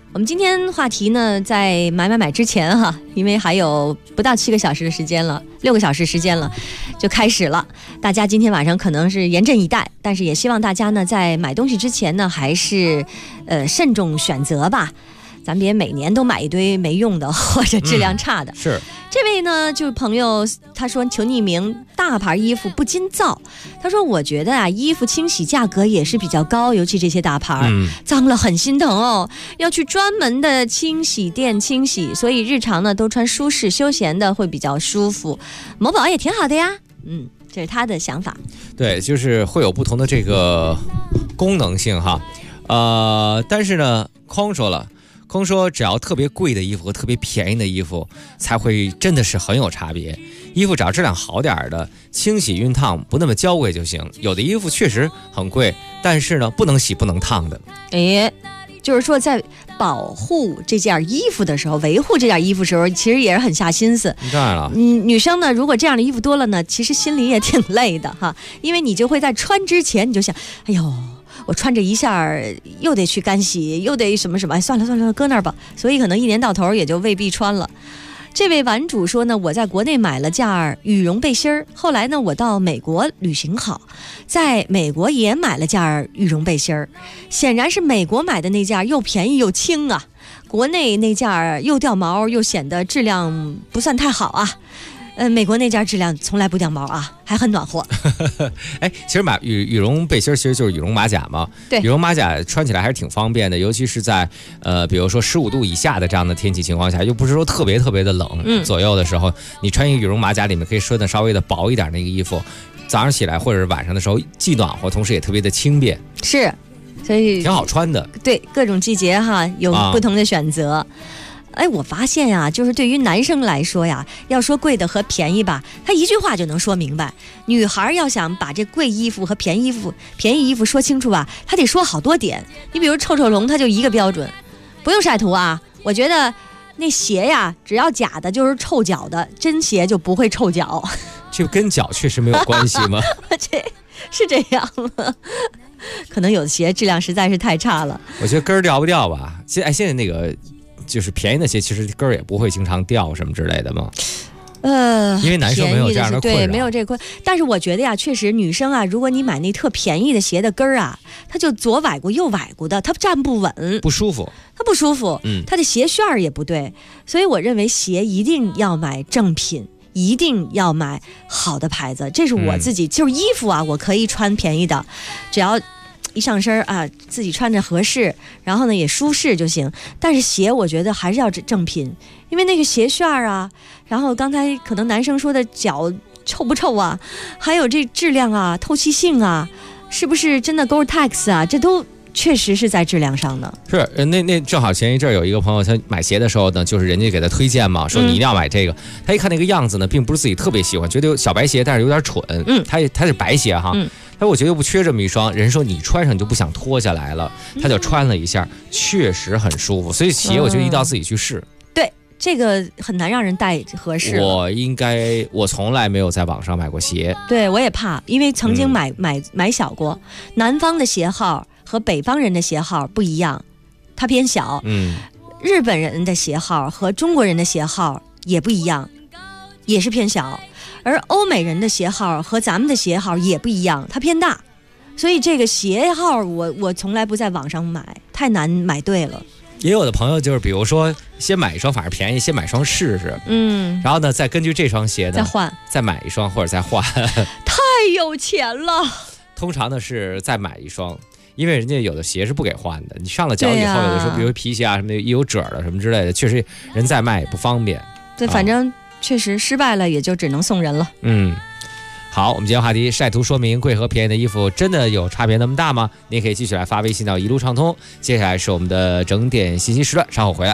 我们今天话题呢，在买之前哈，因为还有不到7个小时的时间了，6个小时时间了，就开始了。大家今天晚上可能是严阵以待，但是也希望大家呢，在买东西之前呢，还是慎重选择吧。咱别每年都买一堆没用的或者质量差的。 是。 这位呢，就是朋友，他说求匿名，大牌衣服不禁造。他说我觉得啊，衣服清洗价格也是比较高，尤其这些大牌，脏了很心疼哦，要去专门的清洗店清洗，所以日常呢都穿舒适休闲的会比较舒服。某宝也挺好的呀，这是他的想法。 对，就是会有不同的这个功能性哈，但是呢，空说只要特别贵的衣服和特别便宜的衣服才会真的是很有差别。衣服只要质量好点的，清洗熨烫不那么娇贵就行。有的衣服确实很贵，但是呢不能洗不能烫的。 就是说在保护这件衣服的时候，维护这件衣服的时候，其实也是很下心思。 当然了， 女生呢，如果这样的衣服多了呢，其实心里也挺累的哈，因为你就会在穿之前你就想，哎呦，我穿着一下又得去干洗，又得什么什么，算了，搁那儿吧。所以可能一年到头也就未必穿了。这位玩主说呢，我在国内买了件羽绒背心儿，后来呢我到美国旅行好，在美国也买了件羽绒背心儿，显然是美国买的那件又便宜又轻啊，国内那件又掉毛又显得质量不算太好啊。美国那件质量从来不掉毛啊，还很暖和。 其实买羽绒背心其实就是羽绒马甲嘛。 对， 羽绒马甲穿起来还是挺方便的，尤其是在比如说15度以下的这样的天气情况下，又不是说特别的冷左右的时候，你穿一个羽绒马甲里面可以穿的稍微的薄一点的一个衣服，早上起来或者是晚上的时候既暖和，同时也特别的轻便。 是，所以挺好穿的。 对，各种季节哈有不同的选择。我发现呀，就是对于男生来说呀，要说贵的和便宜吧，他一句话就能说明白。女孩要想把这贵衣服和便宜衣服说清楚吧，他得说好多点。你比如臭龙，他就一个标准，不用晒图啊。我觉得那鞋呀，只要假的就是臭脚的，真鞋就不会臭脚。 这跟脚确实没有关系吗？ 这是这样吗？可能有的鞋质量实在是太差了。 我觉得根儿掉不掉吧？现在那个。就是便宜的鞋，其实根儿也不会经常掉什么之类的嘛。因为男生没有这样的困扰， 对，没有这困。但是我觉得呀，确实女生啊，如果你买那特便宜的鞋的跟儿啊，它就左崴过右崴过的，它站不稳， 不舒服。 它不舒服，它的鞋楦也不对。所以我认为鞋一定要买正品，一定要买好的牌子。这是我自己，就是衣服啊，我可以穿便宜的，只要一上身啊，自己穿着合适，然后呢也舒适就行。但是鞋我觉得还是要正品，因为那个鞋楦啊，然后刚才可能男生说的脚臭不臭啊，还有这质量啊、透气性啊，是不是真的 Gore-Tex 啊，这都确实是在质量上的。 是，那正好前一陣有一个朋友，他买鞋的时候呢，就是人家给他推荐嘛，说你一定要买这个。他一看那个样子呢，并不是自己特别喜欢，觉得有小白鞋，但是有点蠢。他是白鞋哈。他说我觉得又不缺这么一双，人说你穿上你就不想脱下来了，他就穿了一下，确实很舒服。所以鞋我觉得一定要自己去试。 对，这个很难让人戴合适。 我从来没有在网上买过鞋。 对，我也怕，因为曾经买小过。南方的鞋号和北方人的鞋号不一样，它偏小。日本人的鞋号和中国人的鞋号也不一样，也是偏小。而欧美人的鞋号和咱们的鞋号也不一样，它偏大。所以这个鞋号我从来不在网上买，太难买对了。 也有的朋友就是比如说先买一双反正便宜，先买双试试，然后呢再根据这双鞋呢再换， 再买一双或者再换。 太有钱了。 通常呢是再买一双，因为人家有的鞋是不给换的，你上了脚以后，有的时候比如皮鞋啊什么的一有褶的什么之类的，确实人再卖也不方便。 对，反正确实失败了，也就只能送人了。 好，我们今天话题晒图说明贵和便宜的衣服真的有差别那么大吗？你也可以继续来发微信到一路畅通。接下来是我们的整点信息时段，稍后回来。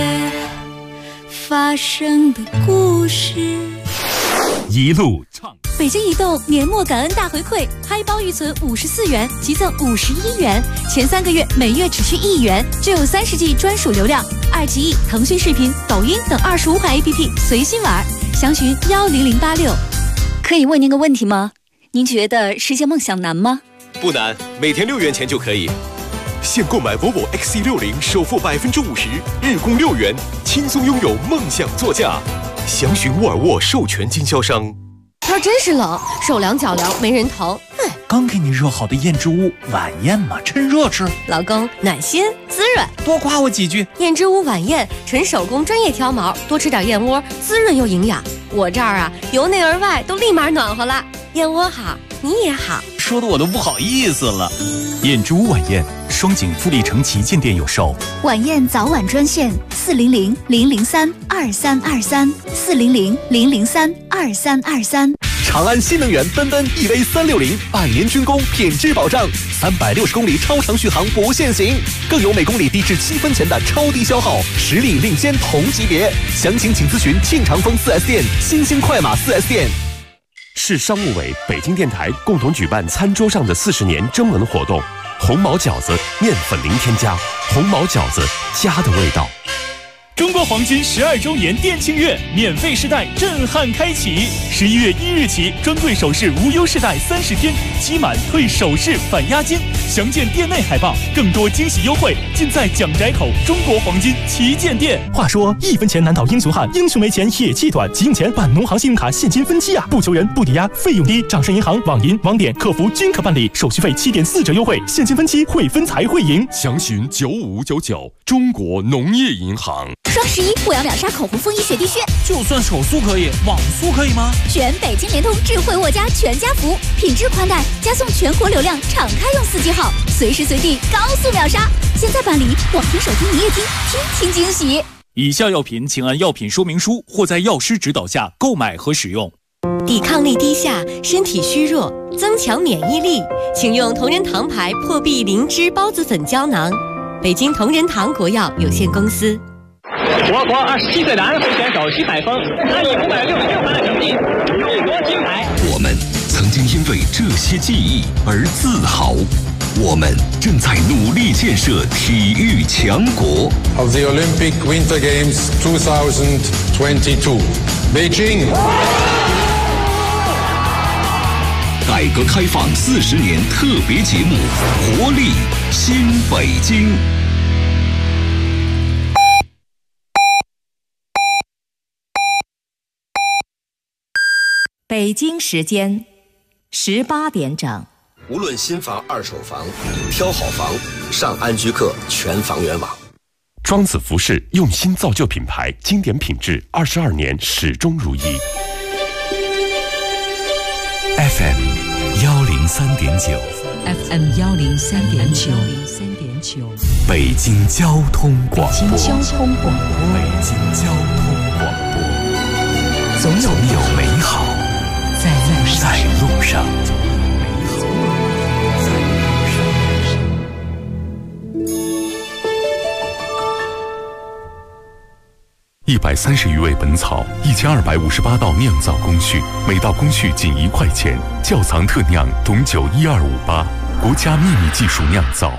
发生的故事， 一路畅。 北京移动年末感恩大回馈，嗨包预存54元，即赠51元，前3个月每月只需1元，就有30G 专属流量，爱奇艺、腾讯视频、抖音等25款 APP 随心玩，详询10086。 可以问您个问题吗？您觉得实现梦想难吗？ 不难，每天6元钱就可以。现购买 Volvo XC60首付50%，日供6元，轻松拥有梦想座驾。详询沃尔沃授权经销商。 天真是冷，手凉脚凉没人疼。 刚给你热好的燕之屋晚宴嘛，趁热吃。 老公暖心滋润， 多夸我几句。 燕之屋晚宴纯手工专业挑毛，多吃点燕窝，滋润又营养。我这儿啊，由内而外都立马暖和了。燕窝好，你也好， 说的我都不好意思了。燕之屋晚宴，双井富力城旗舰店有售。 晚宴早晚专线400-003-2323，400-003-2323。 长安新能源奔奔 EV360，100年军工品质保障，360公里超长续航不限行，更有每公里低至7分钱的超低消耗，实力领先同级别。详情请咨询庆长丰 4S 店、新兴快马 4S 店。 市商务委、北京电台共同举办餐桌上的40年征文活动，红毛饺子面粉零添加，红毛饺子家的味道。 中国黄金12周年店庆月，免费试戴震撼开启！11月1日起，专柜首饰无忧试戴30天，期满退首饰返押金。详见店内海报，更多惊喜优惠尽在蒋宅口中国黄金旗舰店。 话说1分钱难倒英雄汉，英雄没钱也气短，急用钱办农行信用卡现金分期啊！不求人，不抵押，费用低，掌上银行、网银、网点、客服均可办理，手续费7.4折优惠，现金分期会分才会赢。 详询9599中国农业银行。 双11，我要秒杀口红、风衣、雪地靴。 就算手速可以，网速可以吗？ 选北京联通智慧我家全家福，品质宽带，加送全国流量，敞开用4G号，随时随地高速秒杀。现在办理，网听、手听、营业厅，听惊喜。 以下药品请按药品说明书或在药师指导下购买和使用。 抵抗力低下，身体虚弱，增强免疫力，请用同仁堂牌破壁灵芝孢子粉胶囊。北京同仁堂国药有限公司。 我国27岁男会选手徐海峰，他以566分的成绩入国金牌。 我们曾经因为这些记忆而自豪，我们正在努力建设体育强国。 Of the Olympic Winter Games 2022, Beijing。 改革开放40年特别节目，活力新北京。 北京时间18点整。 无论新房、二手房，挑好房，上安居客全房源网。 庄子服饰用心造就品牌，经典品质，22年始终如一。 FM 103.9 FM 103.9 北京交通广播。 北京交通广播。 北京交通广播。总有美好在路上。130余味本草，1258道酿造工序，每道工序仅1块钱。窖藏特酿董酒12588，国家秘密技术酿造。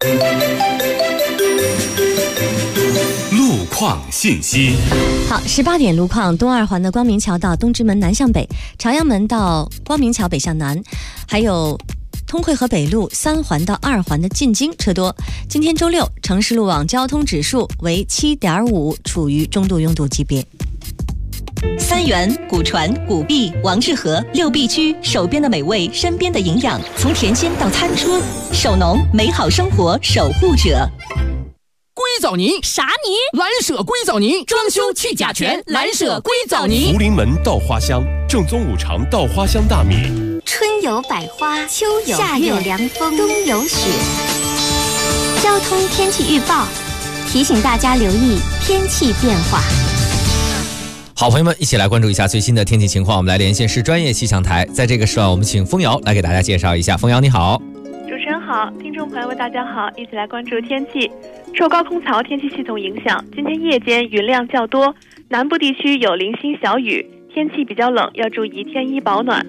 路况信息。 好，18点路况：东二环的光明桥到东直门南向北，朝阳门到光明桥北向南，还有通惠河北路3环到2环的进京车多。今天周六，城市路网交通指数为7.5，处于中度拥堵级别。 三元、古传、古碧、王致和6必居，手边的美味，身边的营养，从甜心到餐桌，手农美好生活守护者。 硅藻泥啥泥？ 蓝舍硅藻泥，装修去甲醛，蓝舍硅藻泥。 福临门稻花香，正宗五常稻花香大米。 春有百花，秋有夏有凉风，冬有雪。交通天气预报提醒大家留意天气变化。 好朋友们，一起来关注一下最新的天气情况。我们来连线市专业气象台，在这个时段，我们请枫瑶来给大家介绍一下。枫瑶你好。 主持人好，听众朋友们大家好，一起来关注天气。受高空槽天气系统影响，今天夜间云量较多，南部地区有零星小雨，天气比较冷，要注意添衣保暖。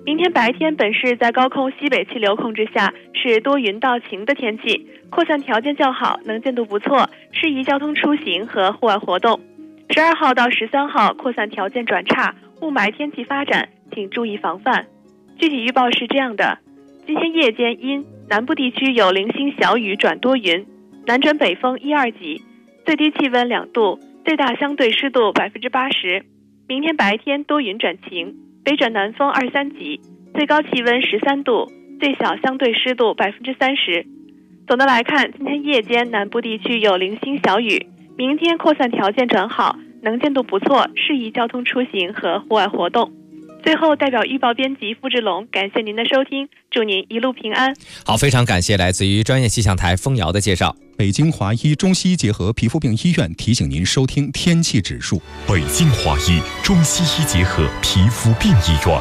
明天白天本市在高空西北气流控制下是多云到晴的天气，扩散条件较好，能见度不错，适宜交通出行和户外活动。12号到13号扩散条件转差，雾霾天气发展，请注意防范。具体预报是这样的：今天夜间阴，南部地区有零星小雨转多云，南转北风1-2级，最低气温2度，最大相对湿度80%。明天白天多云转晴，北转南风2-3级，最高气温13度，最小相对湿度30%。总的来看，今天夜间南部地区有零星小雨，明天扩散条件转好，能见度不错，适宜交通出行和户外活动。最后，代表预报编辑付志龙，感谢您的收听，祝您一路平安。 好，非常感谢来自于专业气象台风瑶的介绍。 北京华医中西医结合皮肤病医院提醒您收听天气指数。 北京华医中西医结合皮肤病医院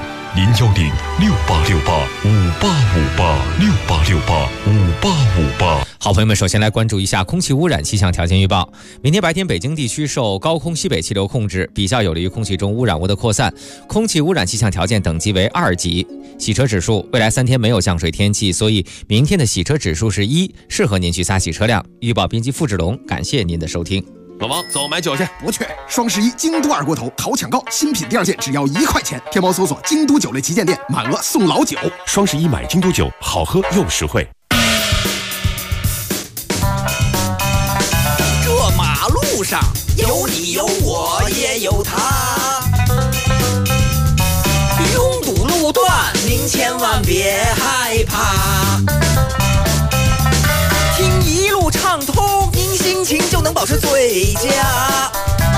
，010-6868-5858，6858-5858。 好朋友们，首先来关注一下空气污染气象条件预报。明天白天，北京地区受高空西北气流控制，比较有利于空气中污染物的扩散，空气污染气象条件等级为2级。洗车指数，未来3天没有降水天气，所以明天的洗车指数是1，适合您去擦洗车辆。预报编辑付志龙，感谢您的收听。 老王，走买酒去。 不去。双11京都二锅头淘抢购，新品第2件只要1块钱。天猫搜索京都酒类旗舰店，满额送老酒。 双11买京都酒，好喝又实惠。 这马路上有你有我也有他，拥堵路段您千万别害怕，听一路畅通，您心情就能保持最佳。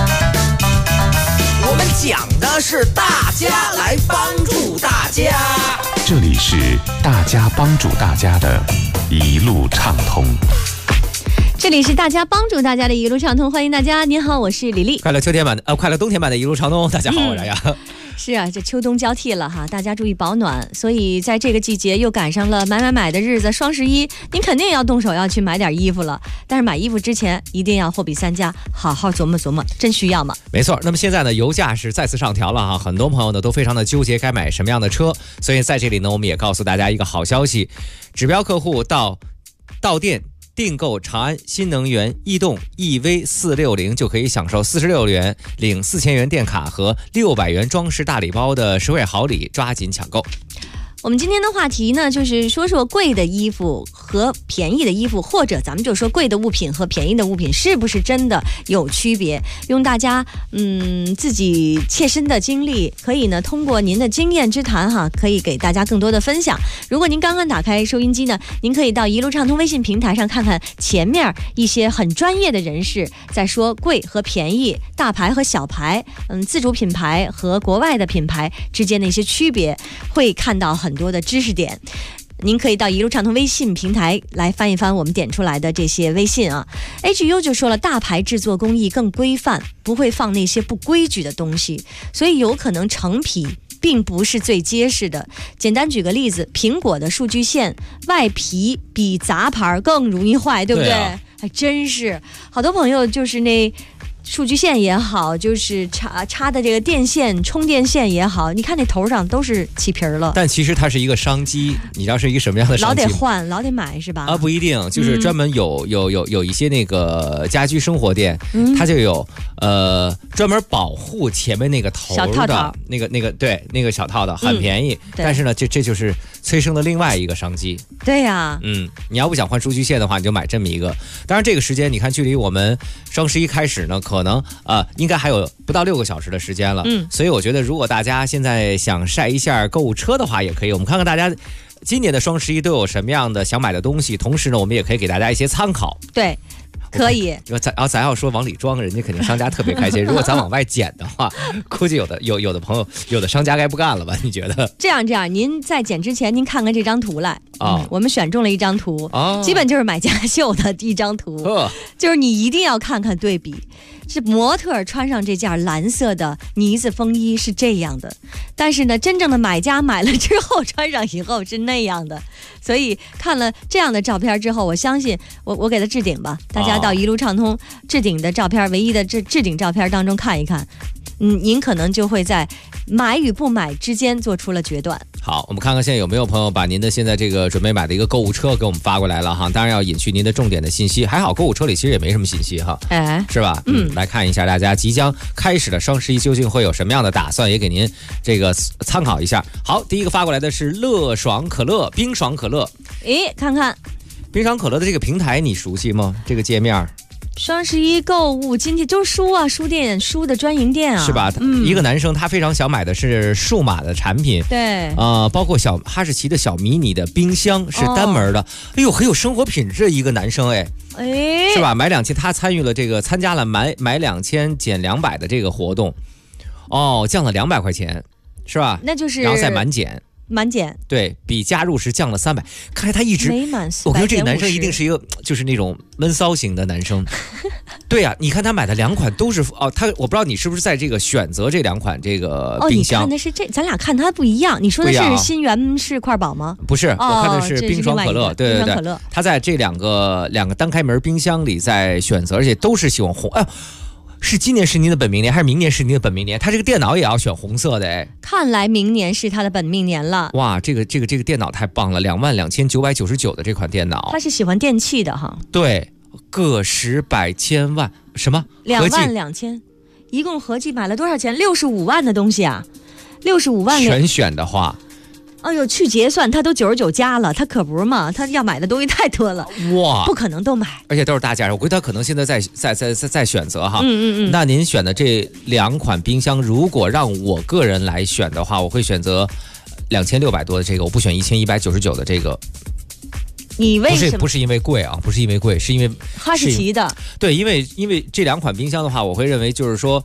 我们讲的是大家来帮助大家， 这里是大家帮助大家的一路畅通。 这里是大家帮助大家的一路畅通，欢迎大家。您好，我是李丽。 快乐冬天版的一路畅通，大家好，我是杨洋。 是啊，这秋冬交替了哈，大家注意保暖。所以在这个季节又赶上了买的日子，双11，您肯定要动手要去买点衣服了。但是买衣服之前一定要货比三家，好好琢磨琢磨，真需要吗？ 没错。那么现在呢，油价是再次上调了哈，很多朋友呢都非常的纠结该买什么样的车。所以在这里呢，我们也告诉大家一个好消息，指标客户到店订购长安新能源逸动 EV460 就可以享受46元领4000元电卡和600元装饰大礼包的实惠好礼，抓紧抢购。 我们今天的话题呢，就是说说贵的衣服和便宜的衣服，或者咱们就说贵的物品和便宜的物品是不是真的有区别？用大家自己切身的经历，可以呢通过您的经验之谈哈，可以给大家更多的分享。如果您刚刚打开收音机呢，您可以到一路畅通微信平台上看看前面一些很专业的人士在说贵和便宜、大牌和小牌、自主品牌和国外的品牌之间的一些区别，会看到很多的知识点。您可以到一路畅通微信平台来翻一翻我们点出来的这些微信啊。HU 就说了，大牌制作工艺更规范，不会放那些不规矩的东西，所以有可能成品并不是最结实的。简单举个例子，苹果的数据线外皮比杂牌更容易坏，对不对？还真是，好多朋友就是那数据线也好，就是插的这个电线、充电线也好，你看那头上都是起皮了。 但其实它是一个商机，你知道是一个什么样的商机？ 老得换，老得买是吧？ 啊，不一定，就是专门有一些那个家居生活店，它就有专门保护前面那个头的小套套， 那个小套的很便宜，但是呢，这就是催生的另外一个商机。 对呀， 你要不想换数据线的话，你就买这么一个。当然，这个时间你看，距离我们双11开始呢，可能应该还有不到6个小时的时间了。所以我觉得，如果大家现在想晒一下购物车的话，也可以。我们看看大家今年的双11都有什么样的想买的东西，同时呢，我们也可以给大家一些参考。 对。可以， 咱要说往里装，人家肯定商家特别开心。如果咱往外捡的话，估计有的朋友，有的商家该不干了吧？你觉得？这样，您在捡之前，您看看这张图来啊。我们选中了一张图，基本就是买家秀的一张图，就是你一定要看看对比。是模特穿上这件蓝色的呢子风衣是这样的，但是呢，真正的买家买了之后穿上以后是那样的。所以看了这样的照片之后，我相信我给它置顶吧，大家到一路畅通置顶的照片，唯一的置顶照片当中看一看， 您可能就会在买与不买之间做出了决断。 好，我们看看现在有没有朋友把您的现在这个准备买的一个购物车给我们发过来了哈。当然要隐去您的重点的信息，还好购物车里其实也没什么信息哈，是吧？来看一下大家即将开始的双11究竟会有什么样的打算，也给您这个参考一下。好，第一个发过来的是乐爽可乐冰爽可乐， 看看冰爽可乐的这个平台你熟悉吗？这个界面？ 双11购物今天就是书啊，书店书的专营店啊， 是吧？一个男生他非常想买的是数码的产品， 对， 包括哈士奇的小迷你的冰箱是单门的，哎呦，很有生活品质的一个男生，是吧？买2000，他参加了买2000减200的这个活动，降了200块钱，是吧？ 那就是然后再满减。对，比加入时降了300，看来他一直没满400。 我觉得这个男生一定是一个就是那种闷骚型的男生。对呀，你看他买的2款都是我不知道你是不是在这个选择这2款这个冰箱。 你看的是咱俩看它不一样。你说的是新源氏块宝吗？ 不是，我看的是冰爽可乐。对，他在这两个单开门冰箱里在选择，而且都是喜欢红。是今年是您的本命年，还是明年是您的本命年？他这个电脑也要选红色的看来明年是他的本命年了。 哇，这个电脑太棒了，22,999的这款电脑。 他是喜欢电器的哈。 对，个十百千万什么 ？22000，一共合计买了多少钱？65万的东西啊，65万全选的话。 哎呦，去结算他都99加了，他可不是嘛，他要买的东西太多了， 哇， 不可能都买， 而且都是大价，我估计他可能现在在选择哈。那您选的这2款冰箱，如果让我个人来选的话，我会选择2600多的这个，我不选1199的这个。 你为什么？ 不是因为贵啊，不是因为贵，是因为哈士奇的。 对，因为这2款冰箱的话，我会认为就是说，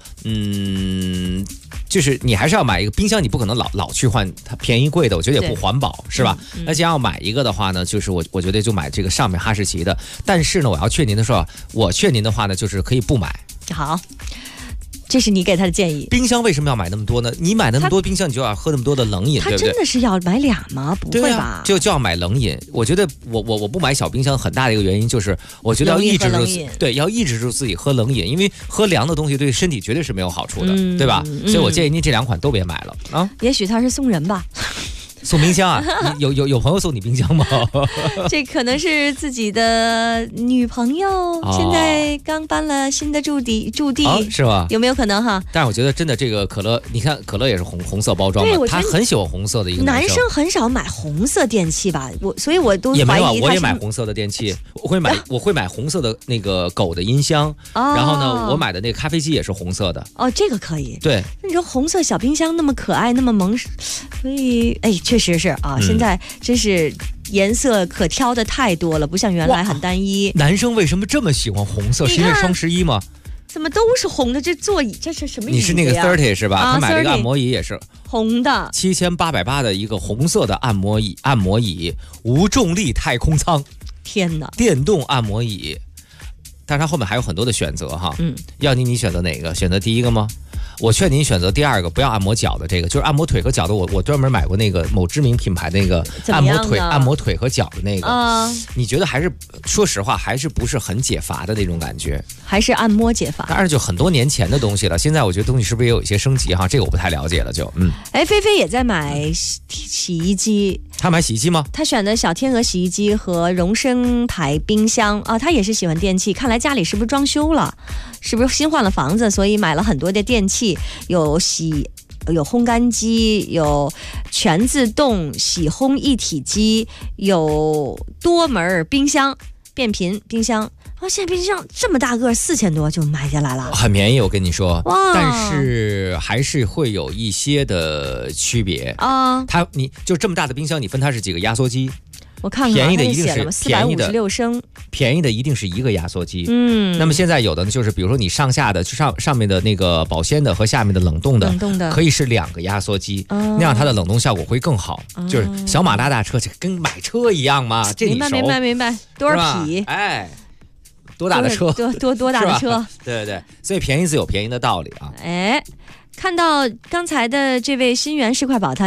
就是你还是要买一个冰箱，你不可能老去换它便宜贵的，我觉得也不环保，是吧？那既然要买一个的话呢，就是我觉得就买这个上面哈士奇的。但是呢，我要劝您的说，我劝您的话呢，就是可以不买。 好。这是你给他的建议。 冰箱为什么要买那么多呢？你买那么多冰箱，你就要喝那么多的冷饮，对不对？ 他真的是要买2吗？不会吧？ 就要买冷饮。我觉得我不买小冰箱，很大的一个原因就是，我觉得要抑制住要抑制住自己喝冷饮，因为喝凉的东西对身体绝对是没有好处的，对吧？所以我建议您这2款都别买了啊。 也许他是送人吧。 送冰箱啊？有朋友送你冰箱吗？ 这可能是自己的女朋友，现在刚搬了新的驻地， 是吧？ 有没有可能哈？ 但是我觉得真的这个可乐，你看可乐也是红色包装嘛，他很喜欢红色的一个男生很少买红色电器吧？所以我都怀疑也没有，我也买红色的电器，我会买红色的那个狗的音箱，然后呢，我买的那个咖啡机也是红色的。 这个可以。 对， 你说红色小冰箱那么可爱，那么萌，所以确实是啊，现在真是颜色可挑的太多了，不像原来很单一。 男生为什么这么喜欢红色？是因为双11吗？ 怎么都是红的？这座椅这是什么椅子呀？ 你是那个 30是吧？他买了一个按摩椅也是红的 ，7880的一个红色的按摩椅，无重力太空舱。 天哪！ 电动按摩椅，但是它后面还有很多的选择哈。要你选择哪个？选择第一个吗？我劝您选择第2个，不要按摩脚的这个，就是按摩腿和脚的。我专门买过那个某知名品牌那个按摩腿和脚的那个。你觉得还是说实话还是不是很解乏的那种感觉？ 还是按摩解乏？ 当然就很多年前的东西了，现在我觉得东西是不是也有一些升级哈？这个我不太了解了就。 菲菲也在买洗衣机。 他买洗衣机吗？ 他选的小天鹅洗衣机和荣升牌冰箱啊，他也是喜欢电器，看来家里是不是装修了，是不是新换了房子，所以买了很多的电器，有烘干机，有全自动洗烘一体机，有多门冰箱、变频冰箱。现在冰箱这么大个，4000多就买下来了， 很便宜，我跟你说。但是还是会有一些的区别啊。你就这么大的冰箱，你分它是几个压缩机？ 我看看， 便宜的一定是 456升， 便宜的一定是一个压缩机。那么现在有的呢，就是比如说你上下的上面的那个保鲜的和下面的冷冻的，可以是2个压缩机，那样它的冷冻效果会更好。就是小马大车，这跟买车一样嘛。这你熟？ 明白，多少匹？ 多大的车？ 多大的车？ 对，所以便宜自有便宜的道理啊。 看到刚才的这位新源氏块宝，他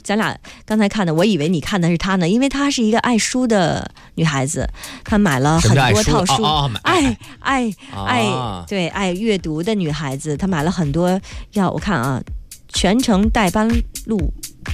咱俩刚才看的，我以为你看的是她呢，因为她是一个爱书的女孩子，她买了很多套书，对，爱阅读的女孩子，她买了很多。我看啊，全程代班录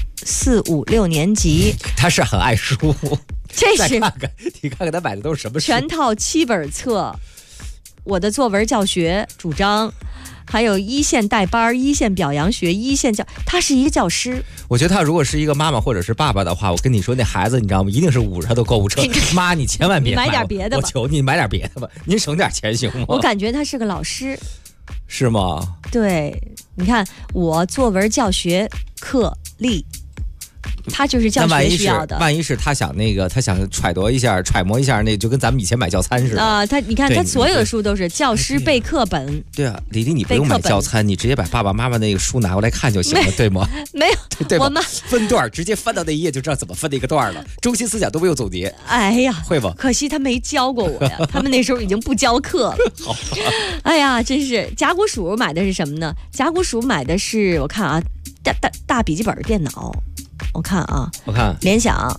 4、5、6年级， 她是很爱书。 这是你看看她买的都是什么书？ 全套7本册，我的作文教学主张，还有一线带班、一线表扬学、一线他是一个教师。 我觉得他如果是一个妈妈或者是爸爸的话，我跟你说，那孩子你知道吗？一定是捂着他的购物车。妈，你千万别买点别的吧， 我求你买点别的吧，您省点钱行吗？ 我感觉他是个老师。 是吗？ 对，你看我作文教学课例。他就是教学需要的。 万一是他想揣摩一下，那就跟咱们以前买教餐似的啊。你看他所有的书都是教师备课本。 对啊，李丽，你不用买教餐，你直接把爸爸妈妈那个书拿过来看就行了，对吗？ 没有， 对吧？我们分段直接翻到那一页就知道怎么分那个段了，中心思想都没有总结。 哎呀， 会吧？ 可惜他没教过我呀，他们那时候已经不教课了。 好， 哎呀，真是。甲骨鼠买的是什么呢？甲骨鼠买的是我看啊，大笔记本电脑。我看联想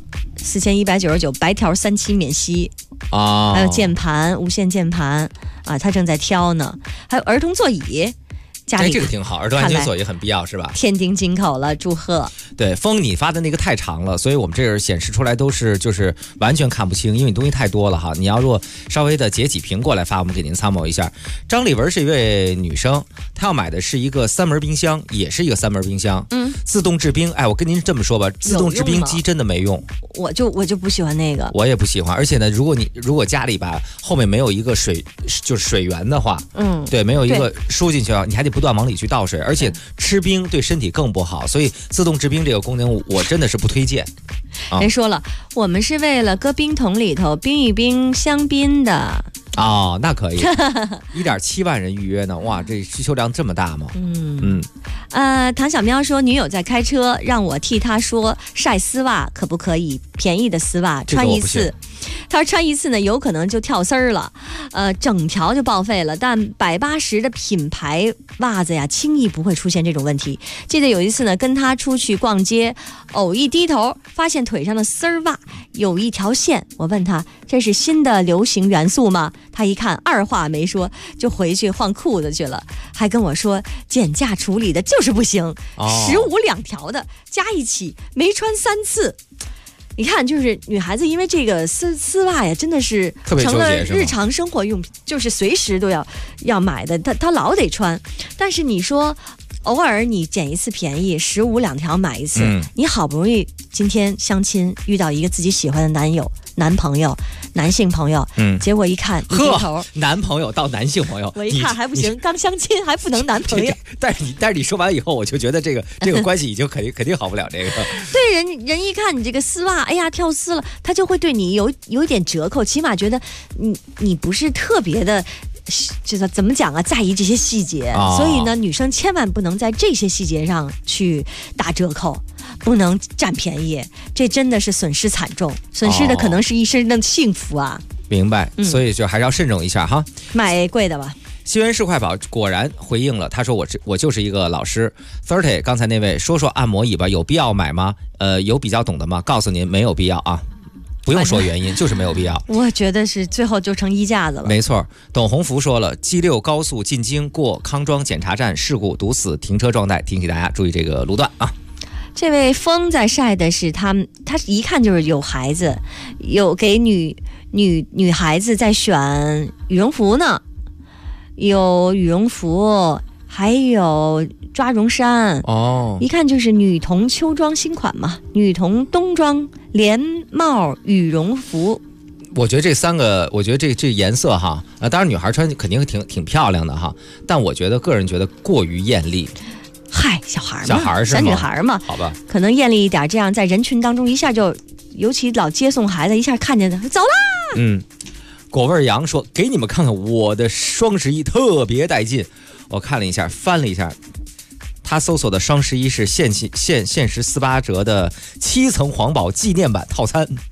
4199白条3期免息啊，还有键盘无线键盘啊，他正在挑呢，还有儿童座椅。家里这个挺好，儿童安静座椅很必要是吧？ 天丁进口了，祝贺。 对，风你发的那个太长了，所以我们这儿显示出来都是就是完全看不清，因为你东西太多了哈。你要如果稍微的截几屏过来发，我们给您参谋一下。张丽文是一位女生，她要买的是一个3门冰箱，也是一个3门冰箱，自动制冰。哎，我跟您这么说吧，自动制冰机真的没用， 我就不喜欢那个， 我也不喜欢。而且呢，如果家里吧后面没有一个就是水源的话，对，没有一个输进去啊，你还得不断往里去倒水，而且吃冰对身体更不好，所以自动制冰这个功能我真的是不推荐。 人说了，我们是为了搁冰桶里头冰一冰香槟的。 哦，那可以。1.7万人预约呢，哇，这需求量这么大吗？ 唐小喵说，女友在开车，让我替她说晒丝袜可不可以？便宜的丝袜穿一次，他说穿一次呢，有可能就跳丝儿了，整条就报废了。但180的品牌袜子呀，轻易不会出现这种问题。记得有一次呢，跟他出去逛街，偶一低头，发现腿上的丝儿袜有一条线。我问他，这是新的流行元素吗？他一看，二话没说就回去换裤子去了，还跟我说减价处理的就是不行，15两条的加一起没穿3次。你看，就是女孩子因为这个丝袜呀，真的是成了日常生活用品，就是随时都要买的，她老得穿。但是你说偶尔你捡一次便宜，15两条买一次，你好不容易今天相亲遇到一个自己喜欢的男朋友、男性朋友，结果一看一低头， 男朋友到男性朋友， 我一看还不行，刚相亲还不能男朋友。 但是你说完以后，我就觉得这个关系已经肯定好不了。这个对人一看你这个丝袜，哎呀跳丝了，他就会对你有一点折扣，起码觉得你不是特别的。就是怎么讲啊，在意这些细节，所以呢，女生千万不能在这些细节上去打折扣，不能占便宜，这真的是损失惨重，损失的可能是一生的幸福啊。 明白，所以就还是要慎重一下哈， 买贵的吧。 西园市快宝果然回应了，他说我就是一个老师。30刚才那位说按摩椅吧，有必要买吗？有比较懂的吗？告诉您没有必要啊。不用说原因，就是没有必要。 我觉得是最后就成衣架子了。 没错，董鸿福说了，G6高速进京过康庄检查站，事故堵死，停车撞带，提醒大家注意这个路段啊。 这位风在晒的是他一看就是有孩子，有给女孩子在选羽绒服呢，有羽绒服，还有抓绒衫一看就是女童秋装新款嘛，女童冬装连帽羽绒服。 我觉得这3个，我觉得这颜色哈，当然女孩穿肯定挺漂亮的哈，但我个人觉得过于艳丽。 嗨，小孩嘛， 是吗？ 小女孩嘛， 好吧， 可能艳丽一点，这样在人群当中一下就，尤其老接送孩子，一下看见他走啦。 果味羊说，给你们看看我的双11特别带劲。我看了一下，翻了一下，他搜索的双11是限时48折的7层黄宝纪念版套餐。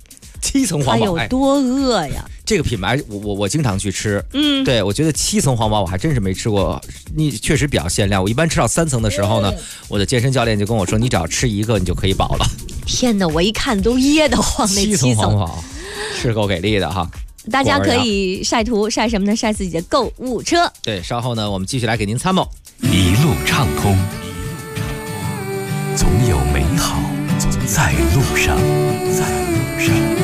7层皇堡它有多饿呀？ 这个品牌我经常去吃，对，我觉得7层皇堡我还真是没吃过，你确实比较限量。我一般吃到3层的时候呢，我的健身教练就跟我说，你只要吃一个你就可以饱了。 天哪，我一看都噎得慌，那7层皇堡是够给力的哈。 大家可以晒图，晒什么呢？晒自己的购物车。 对，稍后呢，我们继续来给您参谋。 一路畅通，总有美好在路上，在路上。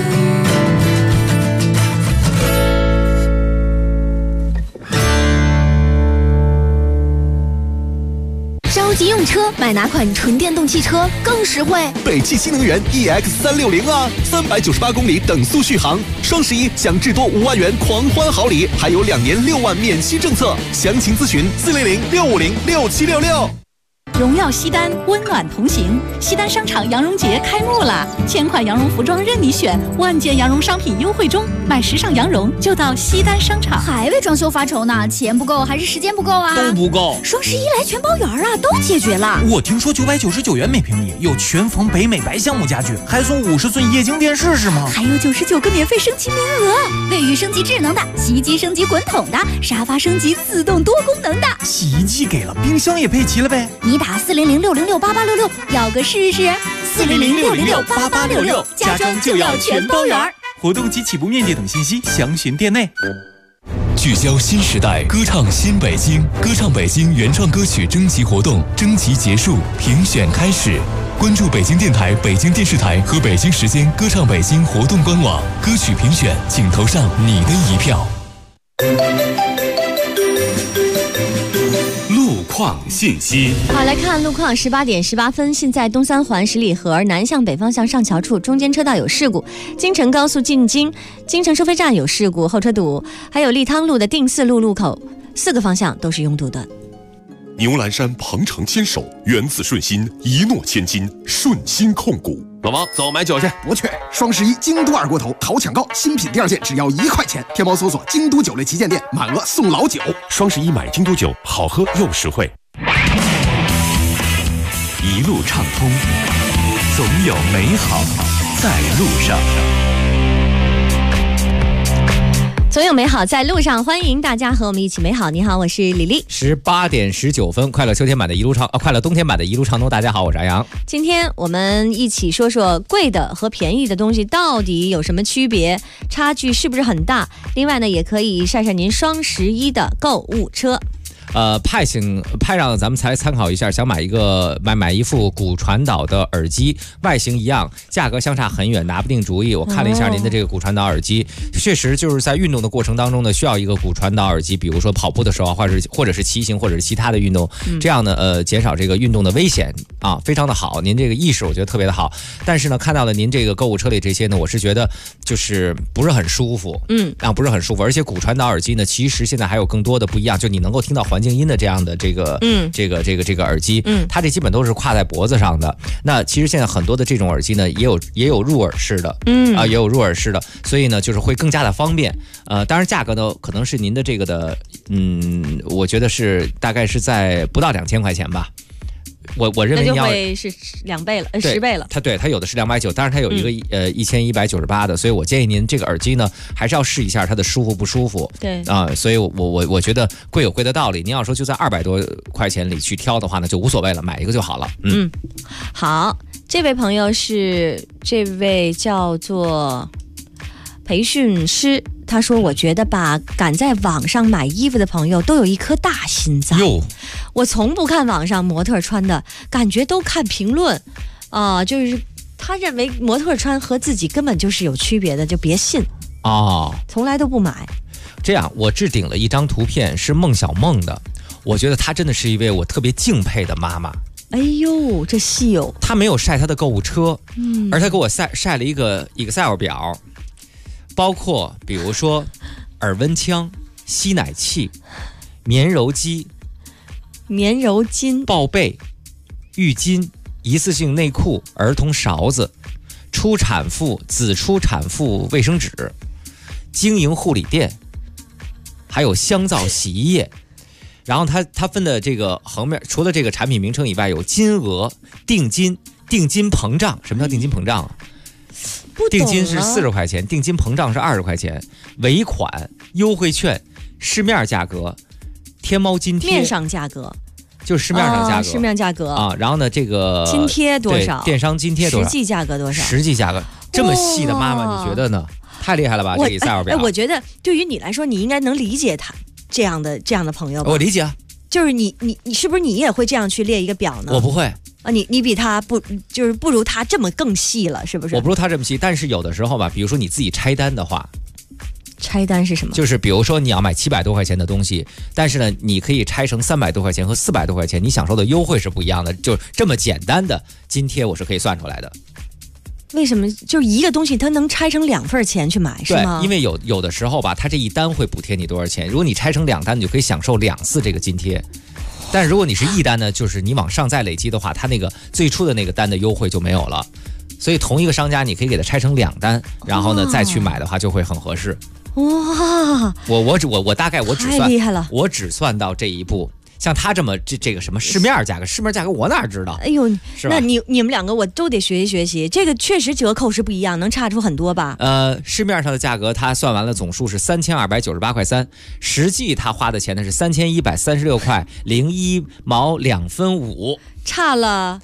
着急用车，买哪款纯电动汽车更实惠？ 北汽新能源 EX360啊，398公里等速续航，双11享至多5万元狂欢好礼，还有2年6万免息政策，详情咨询400-650-6766。 荣耀西单，温暖同行。西单商场羊绒节开幕了，1000款羊绒服装任你选，万件羊绒商品优惠中，买时尚羊绒就到西单商场。还为装修发愁呢？钱不够还是时间不够啊？ 都不够。 双11来全包圆啊，都解决了。 我听说999元每平米有全缝北美白橡木家具，还送50寸液晶电视是吗？ 还有99个免费升级名额，卫浴升级智能的，洗衣机升级滚筒的，沙发升级自动多功能的。 洗衣机给了，冰箱也配齐了呗？ 你打400-606-8866，要个试试。400-606-8866，家装就要全包圆。 活动及起步面积等信息详询店内。 聚焦新时代，歌唱新北京，歌唱北京原创歌曲征集活动征集结束，评选开始。关注北京电台、北京电视台和北京时间歌唱北京活动官网，歌曲评选，请投上你的一票。 路况信息。 好，来看路况，18点18分，现在东三环十里河南向北方向上桥处中间车道有事故，京承高速进京城收费站有事故，后车堵，还有利汤路的定四路路口4个方向都是拥堵的。 牛栏山鹏程牵手，源自顺心，一诺千金，顺心控股。老王，走买酒去。 不去。双11京都二锅头淘抢购，新品第2件只要1块钱。天猫搜索京都酒类旗舰店，满额送老酒。 双11买京都酒，好喝又实惠。 一路畅通，总有美好在路上。 总有美好在路上，欢迎大家和我们一起美好。你好，我是李丽。 18点19分，快乐秋天版的一路畅，快乐冬天版的一路畅通。大家好，我是安阳。 今天我们一起说说贵的和便宜的东西到底有什么区别，差距是不是很大？另外呢，也可以晒晒您双11的购物车。 派让咱们才参考一下，想买一副骨传导的耳机，外形一样，价格相差很远，拿不定主意。我看了一下您的这个骨传导耳机，确实就是在运动的过程当中呢，需要一个骨传导耳机，比如说跑步的时候，或者是骑行，或者是其他的运动，这样呢，减少这个运动的危险啊，非常的好。您这个意识我觉得特别的好，但是呢，看到了您这个购物车里这些呢，我是觉得就是不是很舒服，不是很舒服。而且骨传导耳机呢，其实现在还有更多的不一样，就你能够听到环境音的这样的这个耳机，它这基本都是挎在脖子上的。那其实现在很多的这种耳机呢，也有入耳式的，也有入耳式的，所以呢，就是会更加的方便。当然价格呢，可能是您的这个的，我觉得是大概是在不到2000块钱吧。我认为你要那就会是2倍了，10倍了。 它有的是290，当然它有一个1198的，所以我建议您这个耳机呢，还是要试一下它的舒服不舒服。 对所以我觉得贵有贵的道理。您要说就在200多块钱里去挑的话呢，就无所谓了，买一个就好了。 好，这位朋友是这位叫做培训师。他说：“我觉得吧，敢在网上买衣服的朋友都有一颗大心脏。我从不看网上模特穿的，感觉都看评论，就是他认为模特穿和自己根本就是有区别的，就别信从来都不买。 这样，我置顶了一张图片，是孟小梦的，我觉得她真的是一位我特别敬佩的妈妈。 哎呦，这细哦！ 她没有晒她的购物车，而她给我晒了一个 Excel 表。”包括比如说耳温枪、吸奶器、棉柔巾、抱被、浴巾、一次性内裤、儿童勺子、初产妇、子初产妇卫生纸、经营护理店，还有香皂洗衣液。然后它分的这个横面，除了这个产品名称以外，有金额、定金膨胀。什么叫定金膨胀啊？ 定金是40块钱，定金膨胀是20块钱，尾款、优惠券、市面价格、天猫津贴， 面上价格。 就是市面上价格， 市面价格啊，然后呢，这个津贴多少？ 电商津贴多少？ 实际价格多少？ 实际价格这么细的，妈妈，你觉得呢？太厉害了吧，这 Excel 表。 我觉得对于你来说，你应该能理解他这样的朋友吧？ 我理解啊， 就是你是不是你也会这样去列一个表呢？ 我不会啊，你比他不如他这么更细了，是不是？ 我不如他这么细，但是有的时候吧，比如说你自己拆单的话。 拆单是什么？ 就是比如说你要买700多块钱的东西，但是呢，你可以拆成300多块钱和400多块钱，你享受的优惠是不一样的。就这么简单的津贴，我是可以算出来的。 为什么？就是一个东西它能拆成2份钱去买，是吗？ 对，因为有的时候吧，它这一单会补贴你多少钱。如果你拆成2单，你就可以享受2次这个津贴。但是如果你是一单呢，就是你往上再累积的话，它那个最初的那个单的优惠就没有了。所以同一个商家，你可以给它拆成2单，然后呢再去买的话，就会很合适。 哇！ 我大概只算， 太厉害了， 我只算到这一步。像他这么这个什么市面价格我哪知道？ 哎呦， 是吧？ 那你们2个我都得学习学习，这个确实折扣是不一样，能差出很多吧？ 市面上的价格他算完了总数是3298块3，实际他花的钱呢是3136块01毛2分5， 差了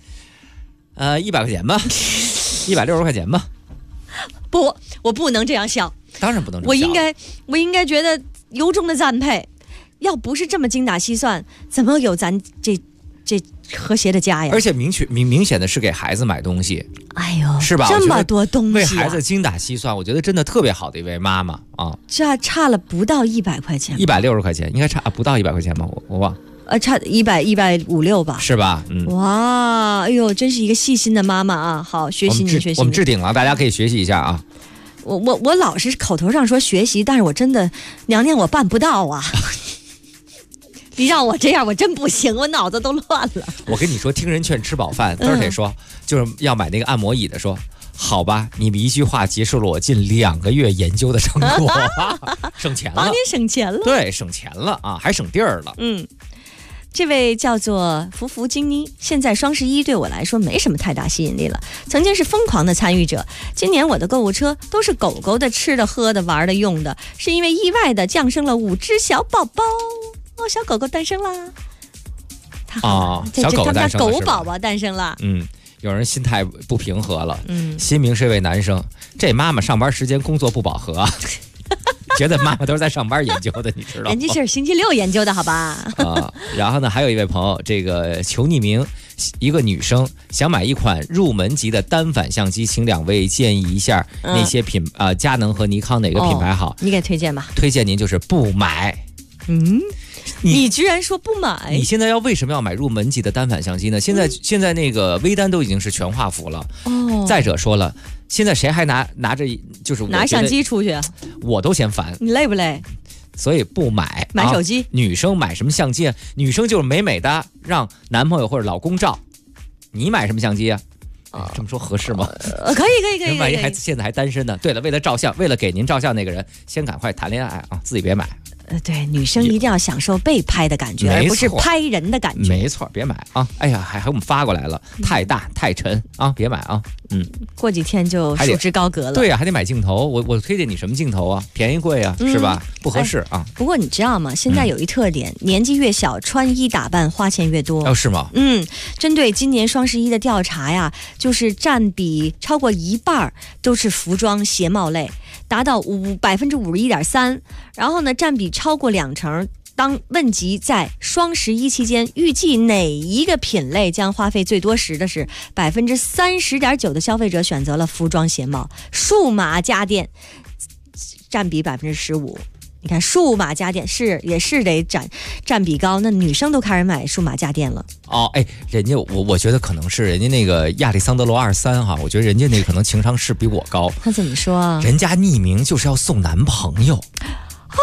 100块钱吧，160块钱吧。 不，我不能这样想。 当然不能这么想。我应该觉得由衷的赞佩。要不是这么精打细算，怎么有咱这和谐的家呀？ 而且明显的是给孩子买东西， 哎呦， 是吧？ 这么多东西、 为孩子精打细算，我觉得真的特别好的一位妈妈啊。 这差了不到100块钱 ，160块钱，应该差不到100块钱吗？我忘。 差150-156吧， 是吧？嗯。 哇，哎呦，真是一个细心的妈妈啊！好，学习你学习。 我们置顶了，大家可以学习一下啊。 我老是口头上说学习，但是我真的娘娘我办不到啊。你让我这样，我真不行，我脑子都乱了。 我跟你说，听人劝吃饱饭，嘚儿得说，就是要买那个按摩椅的说，好吧，你们一句话结束了我近2个月研究的成果，省钱了， 帮你省钱了， 对，省钱了啊，还省地儿了。 嗯，这位叫做福福金妮，现在双11对我来说没什么太大吸引力了，曾经是疯狂的参与者，今年我的购物车都是狗狗的吃的、喝的、玩的、用的，是因为意外的降生了5只小宝宝。哦，小狗狗诞生啦！ 小狗诞生了， 狗宝宝诞生了。 嗯，有人心态不平和了。嗯，新明是一位男生，这妈妈上班时间工作不饱和，觉得妈妈都是在上班研究的，你知道吗？ 人家是星期6研究的，好吧？ 然后呢，还有一位朋友，这个求匿名，一个女生想买一款入门级的单反相机，请2位建议一下那些佳能和尼康哪个品牌好？ 你给推荐吧。 推荐您就是不买。 嗯。你居然说不买？ 你现在为什么要买入门级的单反相机呢？现在那个微单都已经是全画幅了。哦。再者说了，现在谁还拿着就是拿相机出去？ 我都嫌烦。 你累不累？ 所以不买。 买手机。 女生买什么相机啊？女生就是美美的让男朋友或者老公照。你买什么相机啊？这么说合适吗？ 可以。 万一现在还单身呢？对了，为了照相，为了给您照相那个人，先赶快谈恋爱啊！自己别买。 对，女生一定要享受被拍的感觉，而不是拍人的感觉。 没错，别买啊！哎呀，还给我们发过来了，太大太沉啊，别买啊！嗯， 过几天就束之高阁了。 对呀，还得买镜头。我推荐你什么镜头啊？便宜贵啊，是吧？不合适啊。 不过你知道吗？现在有一特点，年纪越小，穿衣打扮花钱越多。 哦，是吗？ 嗯，针对今年双11的调查呀，就是占比超过1半都是服装鞋帽类。达到51.3%，然后呢，占比超过20%。当问及在双11期间预计哪一个品类将花费最多时的是30.9%的消费者选择了服装鞋帽，数码家电占比15%。你看数码家电也是得占比高，那女生都开始买数码家电了。 哦，哎，人家我觉得可能是人家那个亚历桑德罗23哈，我觉得人家那个可能情商是比我高。 他怎么说啊？ 人家匿名就是要送男朋友啊，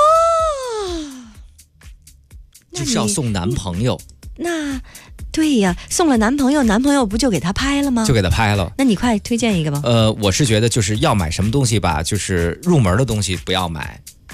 就是要送男朋友。 那对呀，送了男朋友，男朋友不就给他拍了吗？ 就给他拍了。 那你快推荐一个吧。 我是觉得就是要买什么东西吧，就是入门的东西不要买。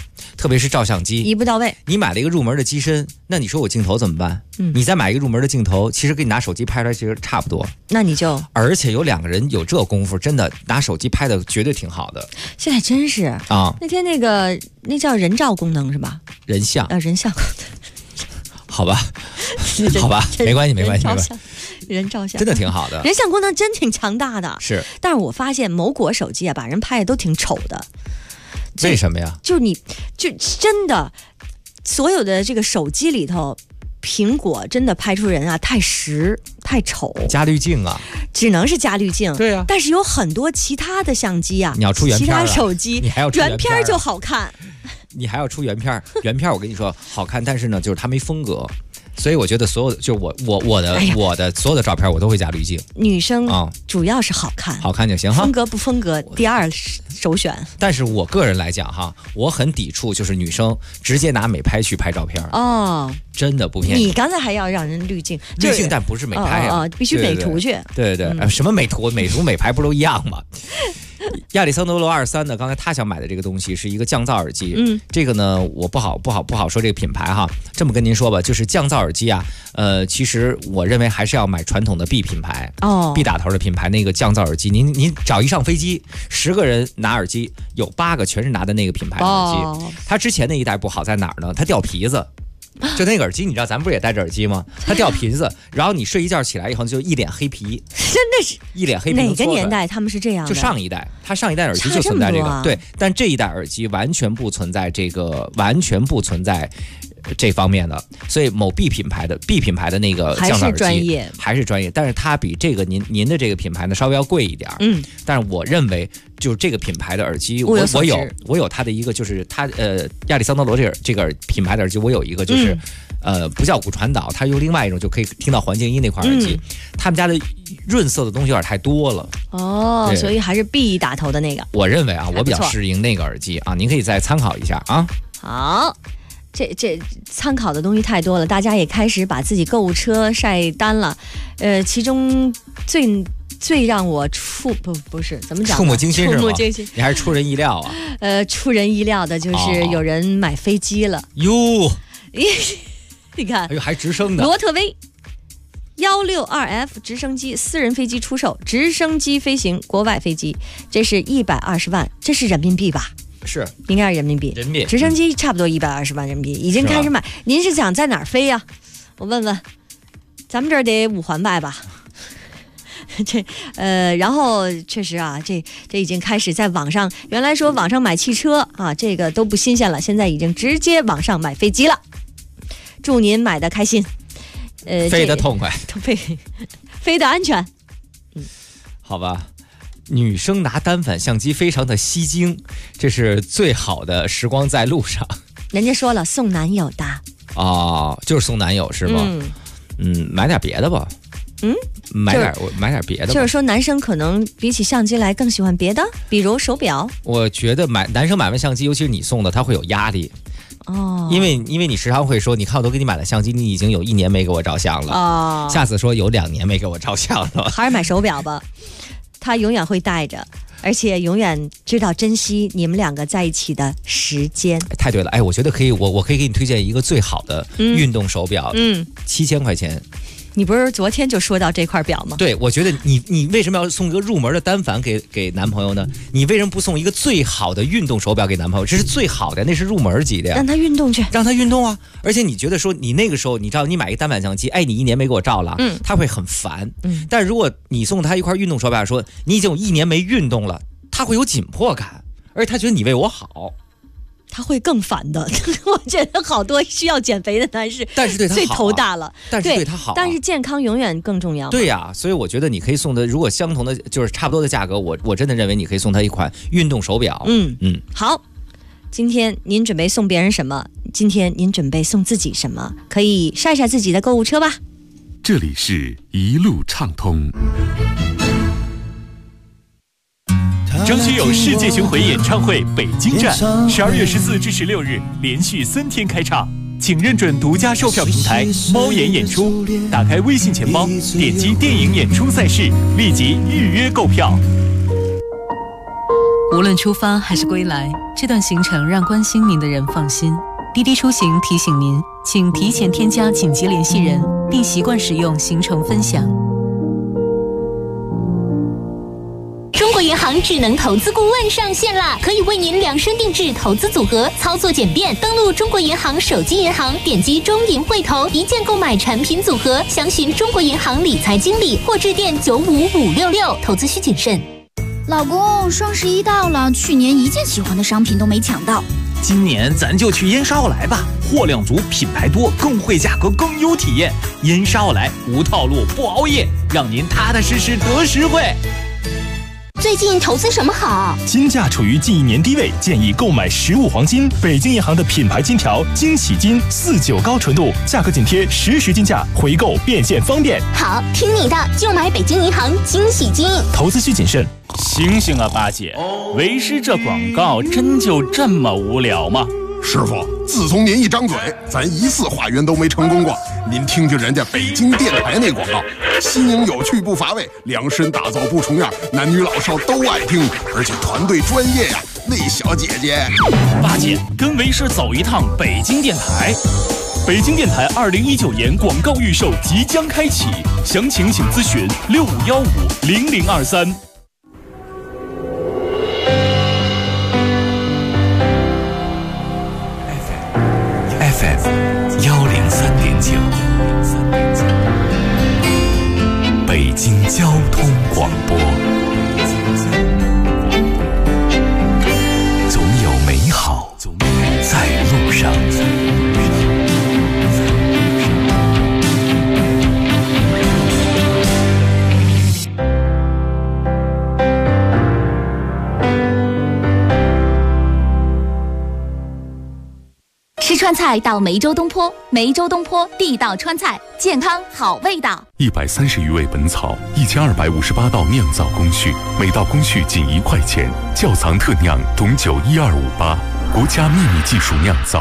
特别是照相机一步到位。 你买了一个入门的机身，那你说我镜头怎么办？你再买一个入门的镜头，其实跟你拿手机拍出来其实差不多。 那你就， 而且有2个人有这功夫，真的拿手机拍的绝对挺好的。 现在真是啊，那天那叫人照功能是吧？ 人像人像功能。 好吧，好吧，没关系，没关系， 人照相真的挺好的， 人像功能真挺强大的。 是， 但是我发现某果手机啊，把人拍的都挺丑的。 为什么呀？ 就真的所有的这个手机里头，苹果真的拍出人啊太实太丑， 加滤镜啊， 只能是加滤镜。 对啊， 但是有很多其他的相机啊， 你要出原片， 其他手机你还要出原片就好看。 你还要出原片，原片我跟你说好看，但是呢，就是它没风格，所以我觉得所有的就是我的所有的照片我都会加滤镜。 女生主要是好看， 好看就行哈， 风格不风格第二首选。 但是我个人来讲哈，我很抵触就是女生直接拿美拍去拍照片哦，真的不骗你刚才还要让人滤镜， 滤镜但不是美拍啊， 必须美图去。 对，什么美图美拍不都一样吗？亚历桑德罗23呢，刚才他想买的这个东西是一个降噪耳机。这个呢我不好说这个品牌哈。这么跟您说吧，就是降噪耳机啊，其实我认为还是要买传统的 B 品牌，B 打头的品牌那个降噪耳机。您找一上飞机，10个人拿耳机，有8个全是拿的那个品牌的耳机。它之前那一代不好在哪儿呢？它掉皮子。就那个耳机，你知道咱不是也戴着耳机吗？它掉皮子，然后你睡一觉起来以后就一脸黑皮， 真的是一脸黑皮。 哪个年代他们是这样的？ 就上一代，它上一代耳机就存在这个，对。但这一代耳机完全不存在这个，完全不存在这方面的。所以某 B 品牌的那个降噪耳机还是专业，但是它比这个您的这个品牌呢稍微要贵一点。但是我认为就是这个品牌的耳机，我有它的一个，就是它亚历桑德罗这个品牌的耳机，我有一个就是不叫骨传导，它用另外一种就可以听到环境音那款耳机。他们家的润色的东西有点太多了哦，所以还是 B 打头的那个。 我认为啊，我比较适应那个耳机啊，您可以再参考一下啊。 好。这参考的东西太多了，大家也开始把自己购物车晒单了。其中最让我不是怎么讲， 触目惊心是吗？ 触目惊心， 你还是出人意料啊。 出人意料的就是有人买飞机了哟。 你看， 哎呦，还直升的罗特威162F 直升机私人飞机出售，直升机飞行国外飞机，这是120万，这是人民币吧？ 是， 应该是人民币。直升机差不多120万人民币，已经开始买。您是想在哪儿飞呀？我问问，咱们这儿得5环外吧？然后确实啊，这已经开始在网上，原来说网上买汽车啊，这个都不新鲜了，现在已经直接网上买飞机了。祝您买的开心， 飞得痛快， 飞得安全。 好吧。女生拿单反相机非常的吸睛，这是最好的时光在路上。 人家说了，送男友的哦，就是送男友是吗？买点别的吧。买点别的吧。 就是说，男生可能比起相机来更喜欢别的，比如手表。 我觉得男生买完相机，尤其是你送的，他会有压力。哦，因为你时常会说，你看我都给你买了相机，你已经有1年没给我照相了。哦，下次说有2年没给我照相了。 还是买手表吧。他永远会带着，而且永远知道珍惜你们2个在一起的时间。 太对了，我觉得可以，我可以给你推荐一个最好的运动手表，7000块钱。 你不是昨天就说到这块表吗？ 对，我觉得你为什么要送一个入门的单反给男朋友呢？你为什么不送一个最好的运动手表给男朋友？这是最好的，那是入门级的呀。 让他运动去， 让他运动啊！而且你觉得说你那个时候，你知道你买一个单反相机，你1年没给我照了，他会很烦。但如果你送他一块运动手表，说你已经有1年没运动了，他会有紧迫感，而且他觉得你为我好。 他会更烦的。我觉得好多需要减肥的男士， 但是对他好、 最头大了， 但是对他好、 但是健康永远更重要。 对呀、所以我觉得你可以送的，如果相同的就是差不多的价格，我真的认为你可以送他一款运动手表。 好，今天您准备送别人什么？今天您准备送自己什么？可以晒晒自己的购物车吧。 这里是一路畅通。 张学友世界巡回演唱会北京站，12月14至16日连续3天开唱，请认准独家售票平台猫眼演出，打开微信钱包，点击电影演出赛事，立即预约购票。 无论出发还是归来，这段行程让关心您的人放心。滴滴出行提醒您，请提前添加紧急联系人，并习惯使用行程分享。 中国银行智能投资顾问上线啦，可以为您量身定制投资组合，操作简便。登录中国银行手机银行，点击中银汇投，一键购买产品组合，详询中国银行理财经理或致电95566。投资需谨慎。 老公，双11到了，去年一件喜欢的商品都没抢到。 今年咱就去燕莎奥莱吧，货量足，品牌多，更惠价格，更优体验。燕莎奥莱无套路不熬夜，让您踏踏实实得实惠。 最近投资什么好？ 金价处于近1年低位，建议购买15黄金。北京银行的品牌金条惊喜金49高纯度，价格紧贴实时金价，回购变现方便。 好，听你的，就买北京银行惊喜金。 投资需谨慎。 醒醒啊，八姐，为师这广告真就这么无聊吗？ 师傅，自从您一张嘴，咱1次化缘都没成功过。您听听人家北京电台那广告，新颖有趣不乏味，量身打造不重样，男女老少都爱听，而且团队专业呀。那小姐姐， 八姐跟为师走一趟北京电台。北京电台2019年广告预售即将开启，详情请咨询65150023。 103.9，北京交通广播。总有美好在路上。 吃川菜到梅州东坡，梅州东坡地道川菜，健康好味道。 130余味本草，1258道酿造工序，每道工序仅1块钱，窖藏特酿董酒12588，国家秘密技术酿造。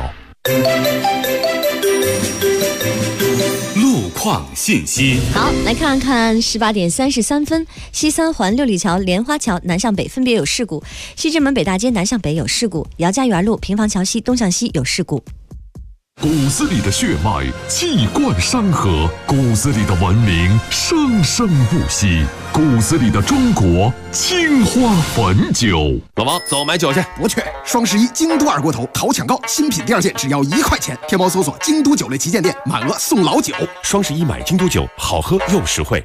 路况信息。 好，来看看18点33分，西三环六里桥、莲花桥南向北分别有事故，西直门北大街南向北有事故，姚家园路平房桥西东向西有事故。 骨子里的血脉气贯山河，骨子里的文明生生不息，骨子里的中国青花汾酒。 老王，走买酒去。 不去。双11京都二锅头淘抢购，新品第2件只要1块钱。天猫搜索京都酒类旗舰店，满额送老酒。 双11买京都酒，好喝又实惠。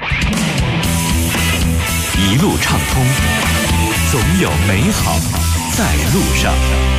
一路畅通，总有美好在路上。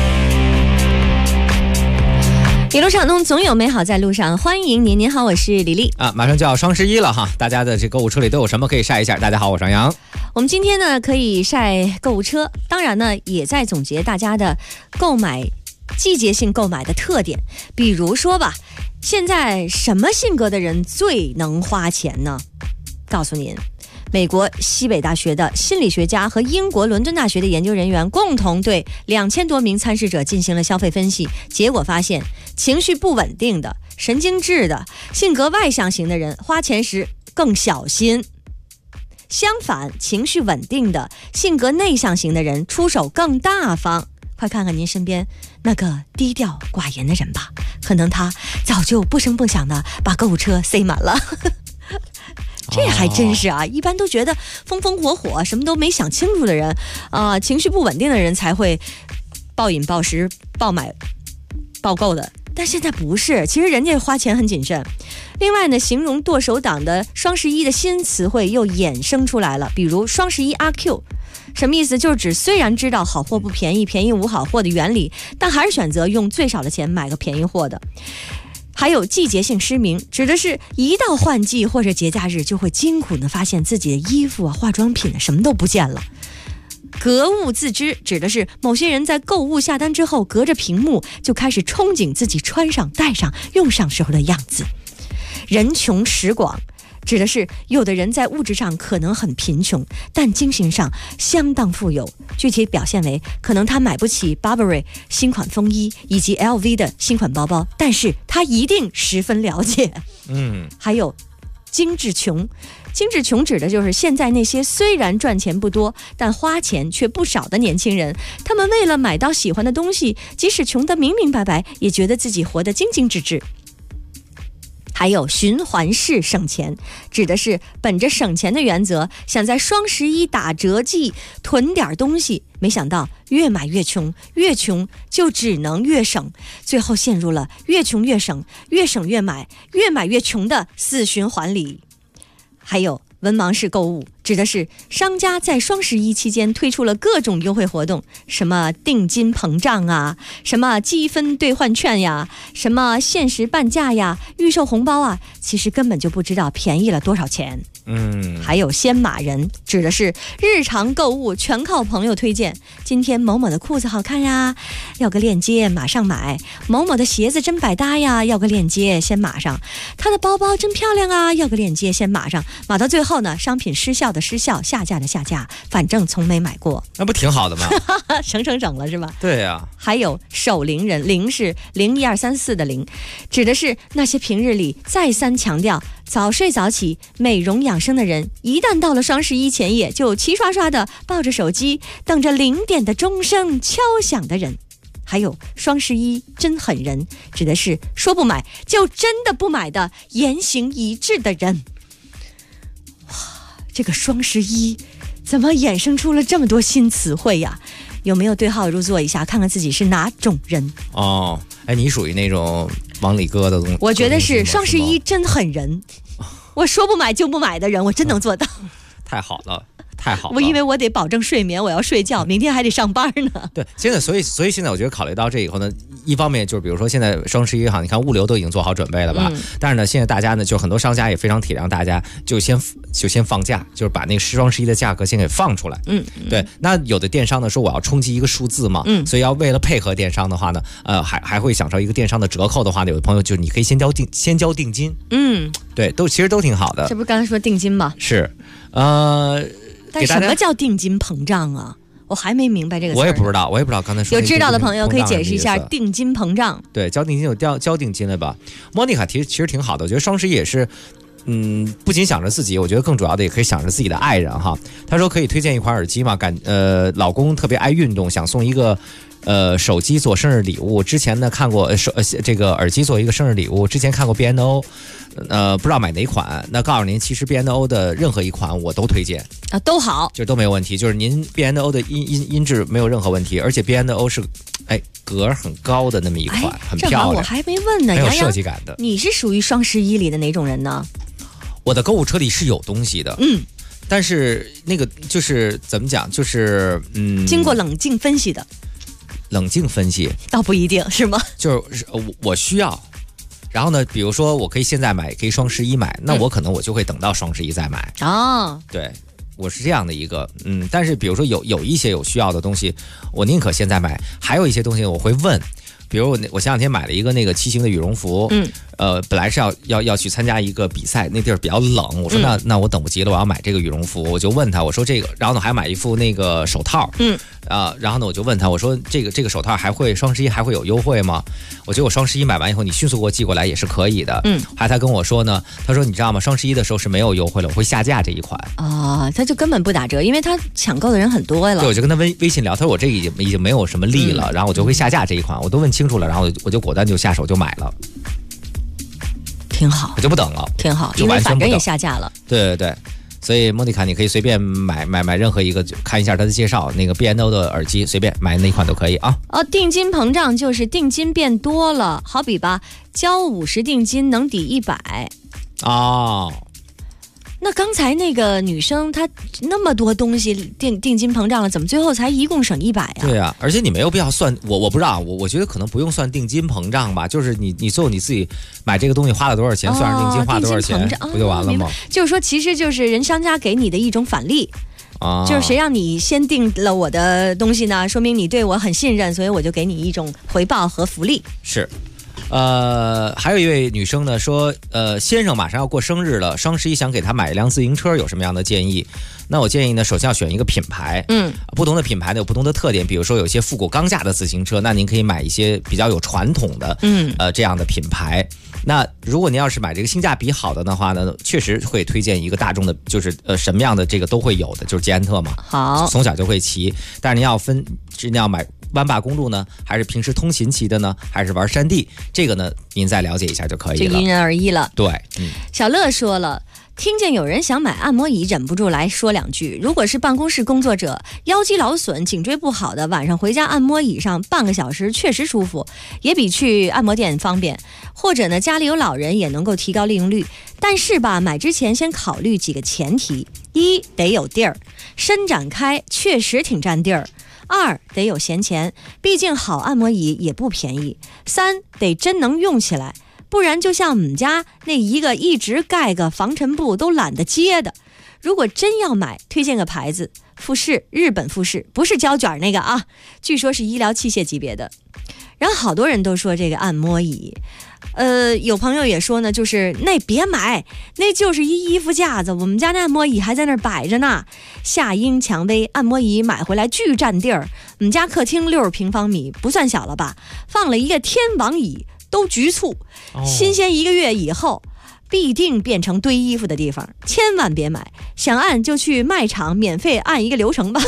一路畅通，总有美好在路上。欢迎您，您好，我是李丽啊，马上就要双11了哈，大家的这购物车里都有什么可以晒一下？大家好，我是杨洋。 我们今天呢可以晒购物车，当然呢也在总结大家的购买季节性购买的特点。比如说吧，现在什么性格的人最能花钱呢？告诉您，美国西北大学的心理学家和英国伦敦大学的研究人员共同对2000多名参试者进行了消费分析，结果发现，情绪不稳定的、神经质的、性格外向型的人花钱时更小心。相反，情绪稳定的、性格内向型的人出手更大方。快看看您身边那个低调寡言的人吧，可能他早就不声不响的把购物车塞满了。这还真是啊，一般都觉得风风火火什么都没想清楚的人情绪不稳定的人才会暴饮暴食暴买暴购的，但现在不是，其实人家花钱很谨慎。另外呢，形容剁手党的双11的新词汇又衍生出来了，比如双11阿 Q， 什么意思？就是指虽然知道好货不便宜，便宜无好货的原理，但还是选择用最少的钱买个便宜货的。还有季节性失明，指的是一到换季或者节假日就会惊恐地发现自己的衣服啊、化妆品什么都不见了。格物致知，指的是某些人在购物下单之后，隔着屏幕就开始憧憬自己穿上、戴上、用上时候的样子。人穷识广，指的是有的人在物质上可能很贫穷，但精神上相当富有。具体表现为，可能他买不起 Burberry 新款风衣以及 LV 的新款包包，但是他一定十分了解。还有精致穷， 精致穷指的就是现在那些虽然赚钱不多，但花钱却不少的年轻人。他们为了买到喜欢的东西，即使穷得明明白白，也觉得自己活得精精致致。还有循环式省钱，指的是本着省钱的原则，想在双11打折季囤点东西，没想到越买越穷，越穷就只能越省，最后陷入了越穷越省，越省越买，越买越穷的死循环里。还有文盲式购物，指的是商家在双11期间推出了各种优惠活动，什么定金膨胀啊，什么积分兑换券呀，什么限时半价呀，预售红包啊，其实根本就不知道便宜了多少钱。还有先码人，指的是日常购物全靠朋友推荐，今天某某的裤子好看呀，要个链接马上买，某某的鞋子真百搭呀，要个链接先码上，他的包包真漂亮啊，要个链接先码上，码到最后呢，商品失效的失效，下架的下架，反正从没买过， 那不挺好的吗？ 省了是吧？ 对呀。 还有守龄人，龄是01234的龄，指的是那些平日里再三强调早睡早起、美容养生的人，一旦到了双11前夜，就齐刷刷的抱着手机，等着0点的钟声敲响的人。还有双11真狠人，指的是说不买就真的不买的言行一致的人。哇，这个双11怎么衍生出了这么多新词汇呀？有没有对号入座一下，看看自己是哪种人？ 你属于那种往里搁的东西？ 我觉得是双11真狠人，我说不买就不买的人，我真能做到。 太好了。太好了， 我因为我得保证睡眠，我要睡觉，明天还得上班呢。 对，现在所以现在我觉得考虑到这以后呢，一方面就是比如说现在双11哈，你看物流都已经做好准备了吧？但是呢，现在大家呢，就很多商家也非常体谅大家，就先放假，就是把那个双11的价格先给放出来。对。那有的电商呢说我要冲击一个数字嘛，所以要为了配合电商的话呢，还会享受一个电商的折扣的话呢，有的朋友就是你可以先交定金。对，其实都挺好的。 这不是刚才说定金吗？ 是， 但什么叫定金膨胀啊？我还没明白这个词。 我也不知道刚才说有知道的朋友可以解释一下定金膨胀。 对，交定金有交定金了吧？莫妮卡其实挺好的，我觉得双11也是，不仅想着自己，我觉得更主要的也可以想着自己的爱人哈。他说可以推荐一款耳机嘛，老公特别爱运动，想送一个。手机做生日礼物，之前呢看过这个耳机做一个生日礼物，之前看过 B&O， 不知道买哪款。那告诉您，其实 B&O 的任何一款我都推荐啊，都好， 就是都没有问题。就是您 B&O 的音质没有任何问题，而且 B&O 是格很高的那么一款，很漂亮。 我还没问呢， 很有设计感的。 你是属于双11里的哪种人呢？ 我的购物车里是有东西的，但是那个就是怎么讲，就是经过冷静分析的。 冷静分析倒不一定是吗？ 就是我需要，然后呢，比如说我可以现在买，可以双11买，那我可能我就会等到双11再买。对，我是这样的一个但是比如说有一些有需要的东西，我宁可现在买，还有一些东西我会问。比如我前两天买了一个那个骑行的羽绒服，本来是要去参加一个比赛，那地儿比较冷，我说那我等不及了，我要买这个羽绒服，我就问他，我说这个，然后呢还买一副那个手套，然后呢我就问他，我说这个手套双11还会有优惠吗？我觉得我双11买完以后，你迅速给我寄过来也是可以的。还他跟我说呢，他说你知道吗？双11的时候是没有优惠了，我会下架这一款。 他就根本不打折，因为他抢购的人很多了。 对，我就跟他微信聊，他说我这已经没有什么利了，然后我就会下架这一款，我都问清楚了，然后我就果断就下手就买了。 挺好， 我就不等了， 挺好，因为反正也下架了。 对，所以莫妮卡，你可以随便买任何一个，看一下它的介绍，那个 B&O 的耳机随便买哪款都可以啊。 定金膨胀就是定金变多了，好比吧，交50定金能抵100。那刚才那个女生她那么多东西定金膨胀了，怎么最后才一共省100呀？ 对啊，而且你没有必要算，我不知道，我觉得可能不用算定金膨胀吧，就是你最后你自己买这个东西花了多少钱，算上定金花多少钱，不就完了吗？ 就是说，其实就是人商家给你的一种返利。就是谁让你先订了我的东西呢？说明你对我很信任，所以我就给你一种回报和福利。 是。还有一位女生呢说，先生马上要过生日了，双11想给他买一辆自行车，有什么样的建议？那我建议呢，首先要选一个品牌，不同的品牌呢有不同的特点，比如说有些复古钢架的自行车，那您可以买一些比较有传统的，这样的品牌。 那如果您要是买这个性价比好的话呢，确实会推荐一个大众的，就是什么样的这个都会有的，就是捷安特嘛。 好， 从小就会骑，但是您要分，是您要买弯坝公路呢，还是平时通勤骑的呢，还是玩山地？这个呢，您再了解一下就可以了。 就因人而异了。 对， 小乐说了。听见有人想买按摩椅，忍不住来说两句。如果是办公室工作者，腰肌劳损、颈椎不好的，晚上回家按摩椅上半个小时确实舒服，也比去按摩店方便。或者呢，家里有老人也能够提高利用率。但是吧，买之前先考虑几个前提：一，得有地儿，伸展开确实挺占地儿；二，得有闲钱，毕竟好按摩椅也不便宜；三，得真能用起来。不然就像我们家那一个一直盖个防尘布都懒得接的。如果真要买，推荐个牌子，富士，日本富士，不是胶卷那个啊，据说是医疗器械级别的。然后好多人都说这个按摩椅，有朋友也说呢，就是那别买，那就是一衣服架子，我们家那按摩椅还在那儿摆着呢。夏鹰蔷薇按摩椅买回来巨占地儿，我们家客厅60平方米，不算小了吧，放了一个天王椅。都局促，新鲜1个月以后必定变成堆衣服的地方，千万别买。想按就去卖场免费按一个流程吧。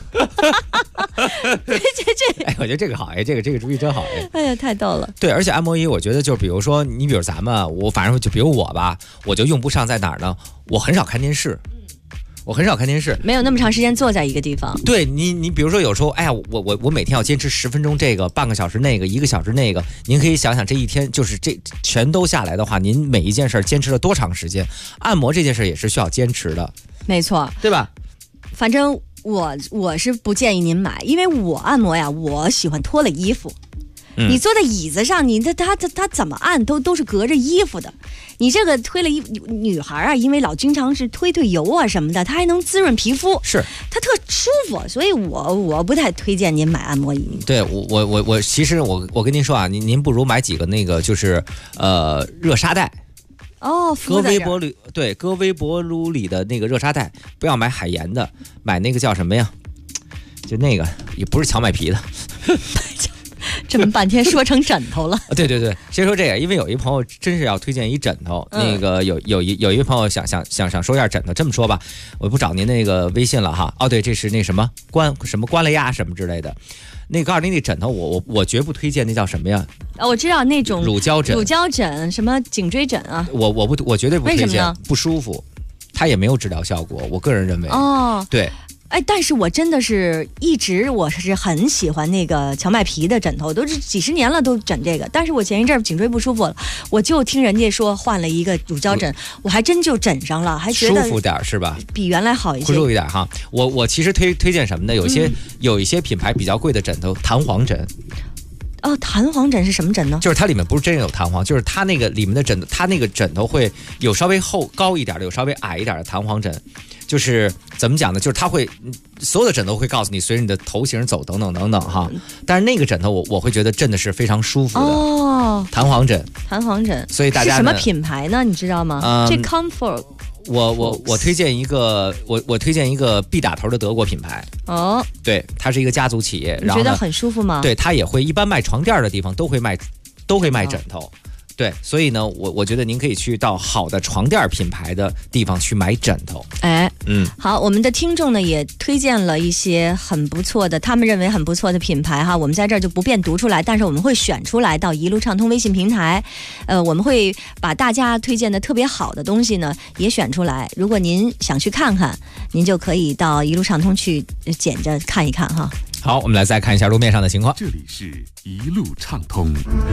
我觉得这个好哎，这个主意真好哎。 哎呀，太逗了。 对，而且按摩椅，我觉得就比如说你，比如咱们，我反正就比如我吧，我就用不上在哪儿呢？我很少看电视。我很少看电视， 没有那么长时间坐在一个地方。 对你比如说有时候，哎呀，我每天要坚持10分钟这个，半个小时那个，1个小时那个，您可以想想这一天就是这全都下来的话，您每一件事坚持了多长时间？按摩这件事也是需要坚持的， 没错， 对吧？ 反正我是不建议您买，因为我按摩呀，我喜欢脱了衣服。你坐在椅子上，你他怎么按都是隔着衣服的。你这个推了女孩啊，因为老经常是推油啊什么的，它还能滋润皮肤， 是它特舒服，所以我不太推荐您买按摩椅。 对，我其实我跟您说啊，您不如买几个那个就是热纱袋。 哦， 搁微波炉，对，搁微波炉里的那个热纱袋，不要买海盐的，买那个叫什么呀？就那个也不是荞麦皮的。 这么半天说成枕头了。 对，先说这个，因为有一朋友真是要推荐一枕头，那个有一朋友想说一下枕头。这么说吧，我不找您那个微信了哈。哦，对，这是那什么关了呀什么之类的。那告诉你那枕头，我绝不推荐那叫什么呀？ 我知道那种乳胶枕，什么颈椎枕啊。 我绝对不推荐， 为什么呢？ 不舒服，它也没有治疗效果，我个人认为。 哦， 对。 哎，但是我真的是我是很喜欢那个荞麦皮的枕头，都是几10年了都枕这个。但是我前一阵颈椎不舒服了，我就听人家说换了一个乳胶枕，我还真就枕上了，还觉得舒服点是吧？ 比原来好一些， 舒服一点哈。我其实推荐什么呢？有一些品牌比较贵的枕头，弹簧枕。 哦，弹簧枕是什么枕呢？ 就是它里面不是真有弹簧，就是它那个里面的枕头，它那个枕头会有稍微高一点的，有稍微矮一点的弹簧枕。就是怎么讲呢？就是它会所有的枕头会告诉你随着你的头型走等等哈。但是那个枕头我会觉得真的是非常舒服的哦。 弹簧枕， 所以大家是什么品牌呢？你知道吗？这 Comfort。 我推荐一个我推荐一个 B 打头的德国品牌哦。 对，它是一个家族企业。 你觉得很舒服吗？ 对，它也会一般卖床垫的地方都会卖枕头。对，所以呢，我觉得您可以去到好的床垫品牌的地方去买枕头。 哎，好，我们的听众呢也推荐了一些很不错的，他们认为很不错的品牌哈，我们在这儿就不便读出来，但是我们会选出来到一路畅通微信平台，我们会把大家推荐的特别好的东西呢也选出来。如果您想去看看，您就可以到一路畅通去捡着看一看哈。 好，我们来再看一下路面上的情况。 这里是一路畅通。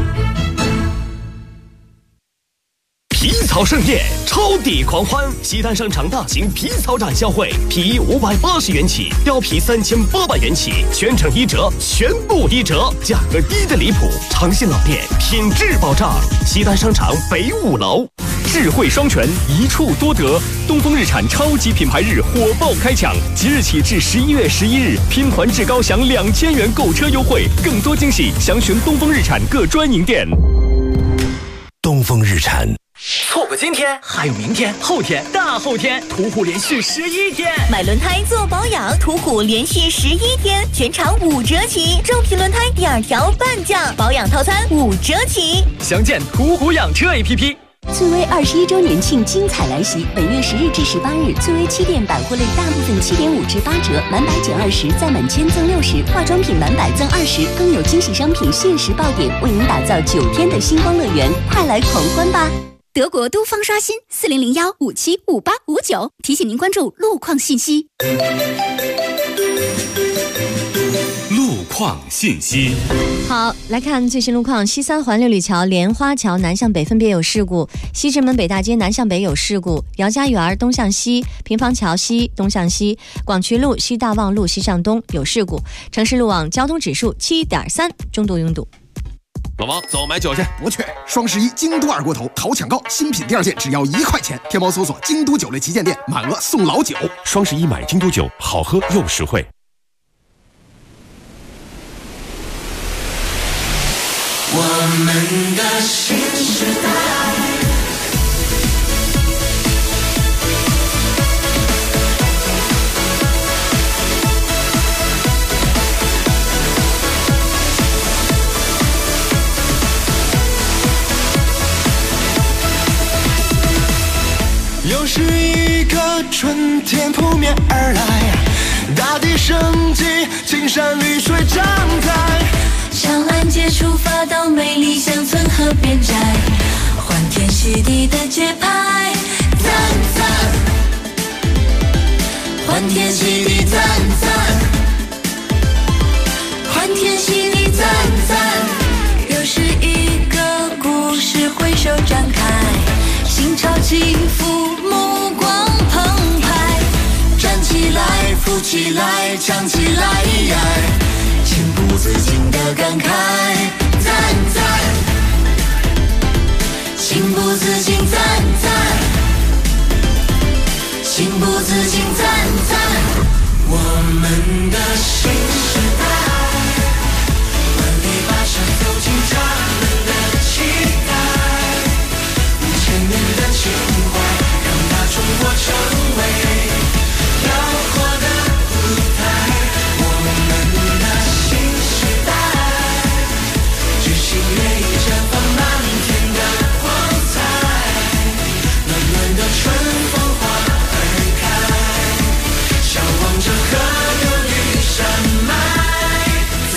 皮草盛宴，超抵狂欢！西单商场大型皮草展销会，皮衣580元起，貂皮3800元起，全程1折，全部1折，价格低得离谱，长信老店，品质保障。西单商场北5楼。 智慧双全，一处多得。东风日产超级品牌日火爆开抢，即日起至11月11日，拼团至高享2000元购车优惠，更多惊喜，详询东风日产各专营店。 东风日产。 错过今天，还有明天、后天、大后天，途虎连续11天。 买轮胎做保养，途虎连续11天，全场5折起，正品轮胎第2条半价，保养套餐5折起。 详见途虎养车 APP。 翠微21周年庆精彩来袭，本月10日至18日，翠微7店百货类大部分7.5至8折，满100减20，再满1000赠60，化妆品满100赠20，更有惊喜商品限时爆点，为您打造9天的星光乐园，快来狂欢吧！ 德国都方刷新4001575859，提醒您关注路况信息。 路况信息。 好，来看最新路况。西三环六里桥莲花桥南向北分别有事故，西直门北大街南向北有事故，姚家园东向西、平房桥西东向西、广渠路西大望路西向东有事故。城市路网交通指数7.3，中度拥堵。 老王，走买酒去。 不去。双11京都二锅头淘抢购，新品第2件只要1块钱。天猫搜索京都酒类旗舰店，满额送老酒。 双11买京都酒，好喝又实惠。 我们的新时代， 又是一个春天扑面而来，大地生机，青山绿水长在。 长安街出发到美丽乡村河边寨，欢天喜地的节拍，赞赞，欢天喜地赞赞，欢天喜地赞赞。又是一个故事挥手展开，心潮起伏，目光澎湃，站起来，扶起来，唱起来，情不自禁的感慨，赞赞，情不自禁赞赞，情不自禁赞赞。 我们的新时代，万里跋山走进他们的期待，5000年的情怀，让大中国成为辽阔的舞台。我们的新时代，举行乐意绽放满天的光彩，暖暖的春风花儿开，向往着河流与山脉，赞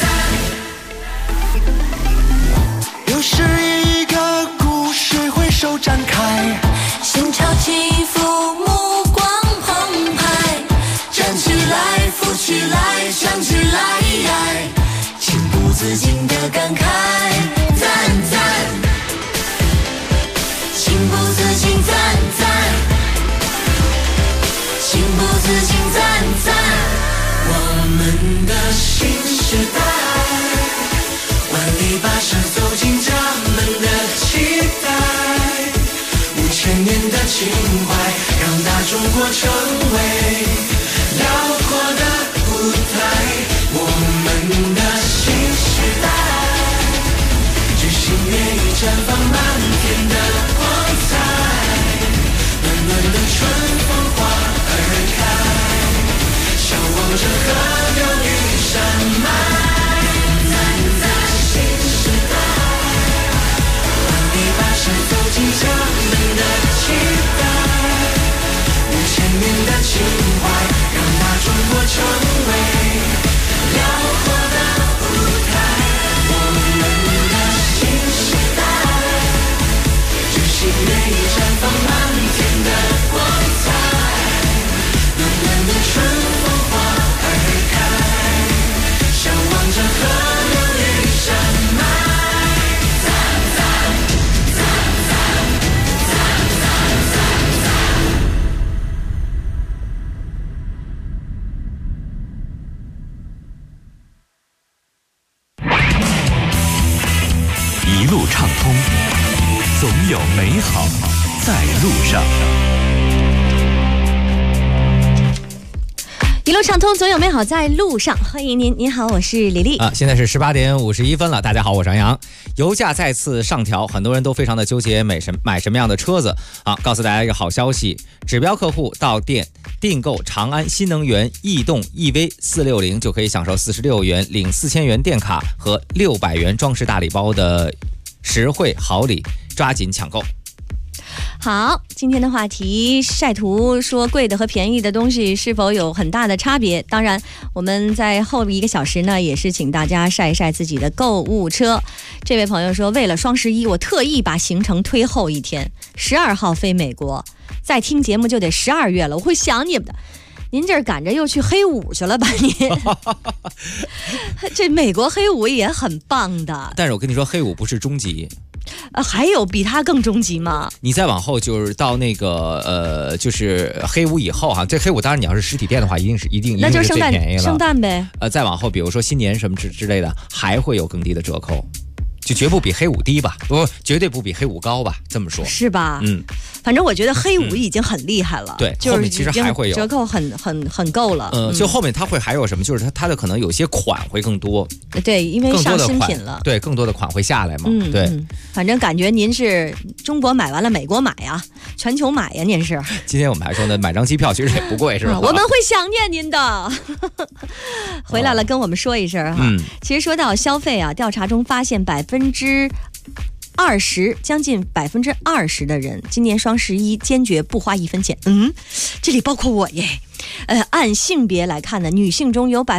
赞。 又是一个故事挥手展开， 心潮起伏，目光澎湃，站起来，扶起来，唱起来，情不自禁的感慨，赞赞，情不自禁赞赞，情不自禁赞赞。 我们的新时代，万里跋山走进他们的期待，5000年的情怀，让大中国成为辽阔的舞台。我们的新时代，举行乐意绽放满天的光彩，暖暖的春风花儿开，向往着河流与山脉，赞赞新时代，万里跋山走进他们的期待，5000年的情怀，让大中国成为辽阔的舞台。我们的新时代，举行乐意绽放满天的光彩，暖暖的春风花儿开，向往着河流与山脉，赞赞赞赞赞赞赞赞。 一路畅通，总有美好在路上。 一路畅通，总有美好在路上。欢迎您，您好，我是李丽。 现在是18点51分了。大家好，我是杨洋。油价再次上调，很多人都非常的纠结买什么样的车子啊。告诉大家一个好消息，指标客户到店订购长安新能源逸动 EV460 就可以享受46元领4000元电卡和600元装饰大礼包的实惠好礼，抓紧抢购。 好，今天的话题晒图说贵的和便宜的东西是否有很大的差别。当然我们在后1个小时呢也是请大家晒一晒自己的购物车。这位朋友说，为了双11我特意把行程推后1天，12号飞美国，再听节目就得12月了，我会想你们的。您这儿赶着又去黑五去了吧您？这美国黑五也很棒的， 但是我跟你说，黑五不是终极。 还有比它更终极吗？ 你再往后就是到那个就是黑五以后哈，这黑五当然你要是实体店的话，一定是那就是最便宜了。 圣诞呗。 再往后，比如说新年什么之类的，还会有更低的折扣。就绝不比黑五低吧，绝对不比黑五高吧，这么说是吧？反正我觉得黑五已经很厉害了， 对， 就是后面其实还会有折扣很够了。 就后面它会还有什么？就是它的可能有些款会更多， 对，因为上新品了， 对，更多的款会下来嘛，对。 反正感觉您是中国买完了美国买呀，全球买呀，您是。 今天我们还说呢，买张机票其实也不贵，是吧？ 我们会想念您的。回来了跟我们说一声哈。其实说到消费啊，调查中发现20%，将近20%的人今年双11坚决不花1分钱。这里包括我耶。按性别来看呢，女性中有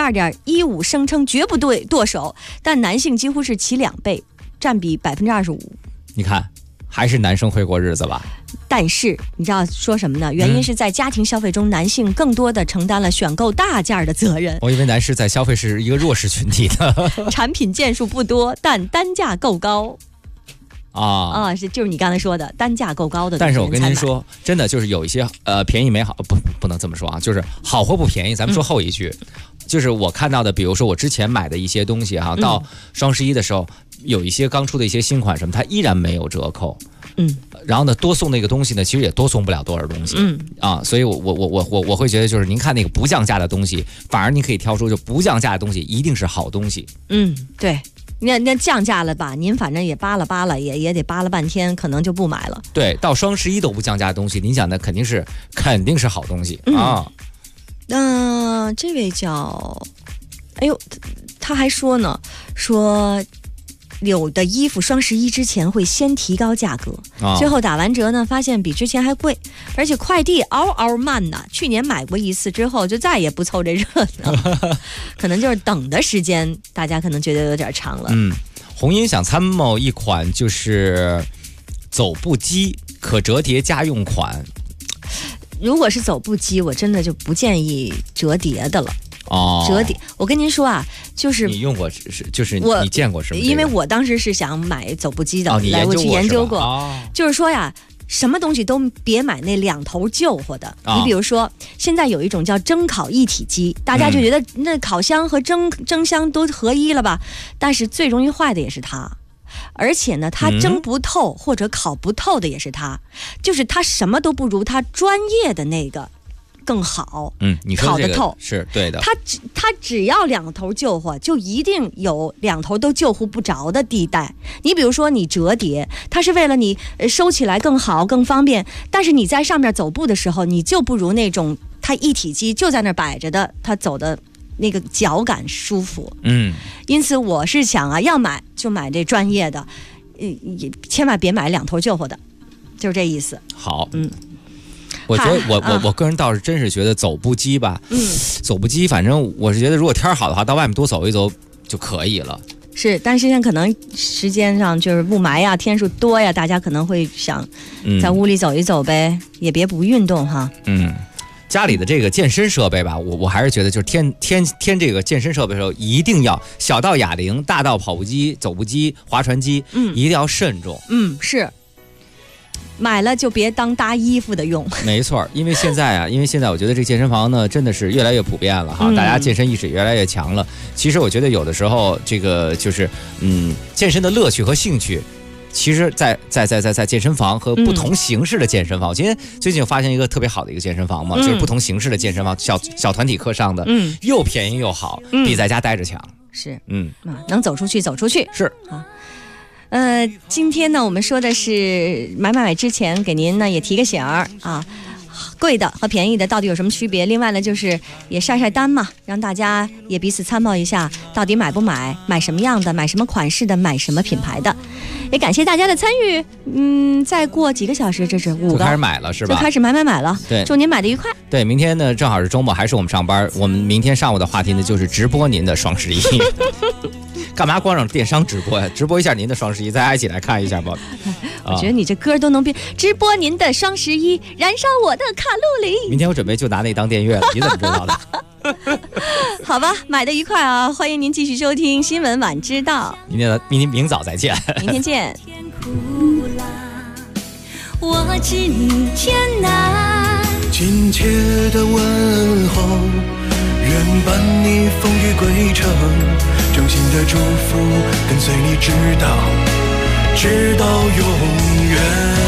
12.15%声称绝不剁手，但男性几乎是其2倍，占比25%。 你看，还是男生会过日子吧？ 但是你知道说什么呢？原因是在家庭消费中，男性更多的承担了选购大件的责任。 我以为男士在消费是一个弱势群体的。 产品件数不多，但单价够高。就是你刚才说的单价够高的。 但是我跟您说，真的就是有一些便宜没好，不能这么说啊，就是好货不便宜。咱们说后一句，就是我看到的，比如说我之前买的一些东西哈，到双11的时候，有一些刚出的一些新款什么，它依然没有折扣。然后呢，多送那个东西呢，其实也多送不了多少东西。所以我会觉得，就是您看那个不降价的东西，反而您可以挑出就不降价的东西一定是好东西。 对。那降价了吧？您反正也扒拉，也得扒拉半天，可能就不买了。 对，到双11都不降价的东西，您想的肯定是好东西啊。 这位叫，他还说呢，说有的衣服双11之前会先提高价格，最后打完折呢，发现比之前还贵，而且快递嗷慢呢。去年买过一次之后，就再也不凑这热闹，可能就是等的时间，大家可能觉得有点长了。 红英想参谋一款就是走步机可折叠家用款。 如果是走步机，我真的就不建议折叠的了。折叠，我跟您说啊，就是你用过就是你见过是吗？ 因为我当时是想买走步机的，我去研究过，就是说呀，什么东西都别买那2头旧货的。你比如说，现在有一种叫蒸烤一体机，大家就觉得那烤箱和蒸箱都合一了吧？但是最容易坏的也是它。而且呢，它蒸不透或者烤不透的也是它，就是它什么都不如它专业的那个更好。 你说这个烤得透是对的。 它只要2头旧货，就一定有2头都救护不着的地带。你比如说你折叠，它是为了你收起来更好更方便，但是你在上面走步的时候，你就不如那种它一体机就在那摆着的，它走的那个脚感舒服。因此我是想啊，要买就买这专业的，千万别买2头旧货的，就是这意思。 好，我觉得我个人倒是真是觉得走步机吧，走步机反正我是觉得如果天好的话，到外面多走一走就可以了。 是，但是现在可能时间上就是雾霾呀，天数多呀，大家可能会想在屋里走一走呗，也别不运动哈。 家里的这个健身设备吧，我还是觉得就是添这个健身设备的时候，一定要小到哑铃，大到跑步机、走步机、划船机，一定要慎重。 是。买了就别当搭衣服的用。 没错，因为现在我觉得这健身房呢真的是越来越普遍了哈，大家健身意识也越来越强了。其实我觉得有的时候这个就是健身的乐趣和兴趣其实在健身房和不同形式的健身房，我今天最近发现一个特别好的一个健身房嘛，就是不同形式的健身房，小团体课上的，又便宜又好，比在家待着强。 是，能走出去是啊。今天呢，我们说的是买之前给您呢也提个醒儿啊。贵的和便宜的到底有什么区别？另外呢，就是也晒单嘛，让大家也彼此参谋一下，到底买不买，买什么样的，买什么款式的，买什么品牌的。也感谢大家的参与。再过几个小时，这是5个就开始买了是吧？ 就开始买了。 对， 祝您买的愉快。 对，明天呢正好是周末，还是我们上班。我们明天上午的话题呢就是直播您的双11。干嘛光让电商直播呀？直播一下您的双11，大家一起来看一下吧。 我觉得你这歌都能变。直播您的双11，燃烧我的卡路里。 明天我准备就拿那当电乐了，你怎么知道的？ 好吧，买的愉快啊！欢迎您继续收听新闻晚知道。 明早再见。 明天见。 我知你天南， 亲切的问候，愿伴你风雨归程，衷心的祝福跟随你直到永远。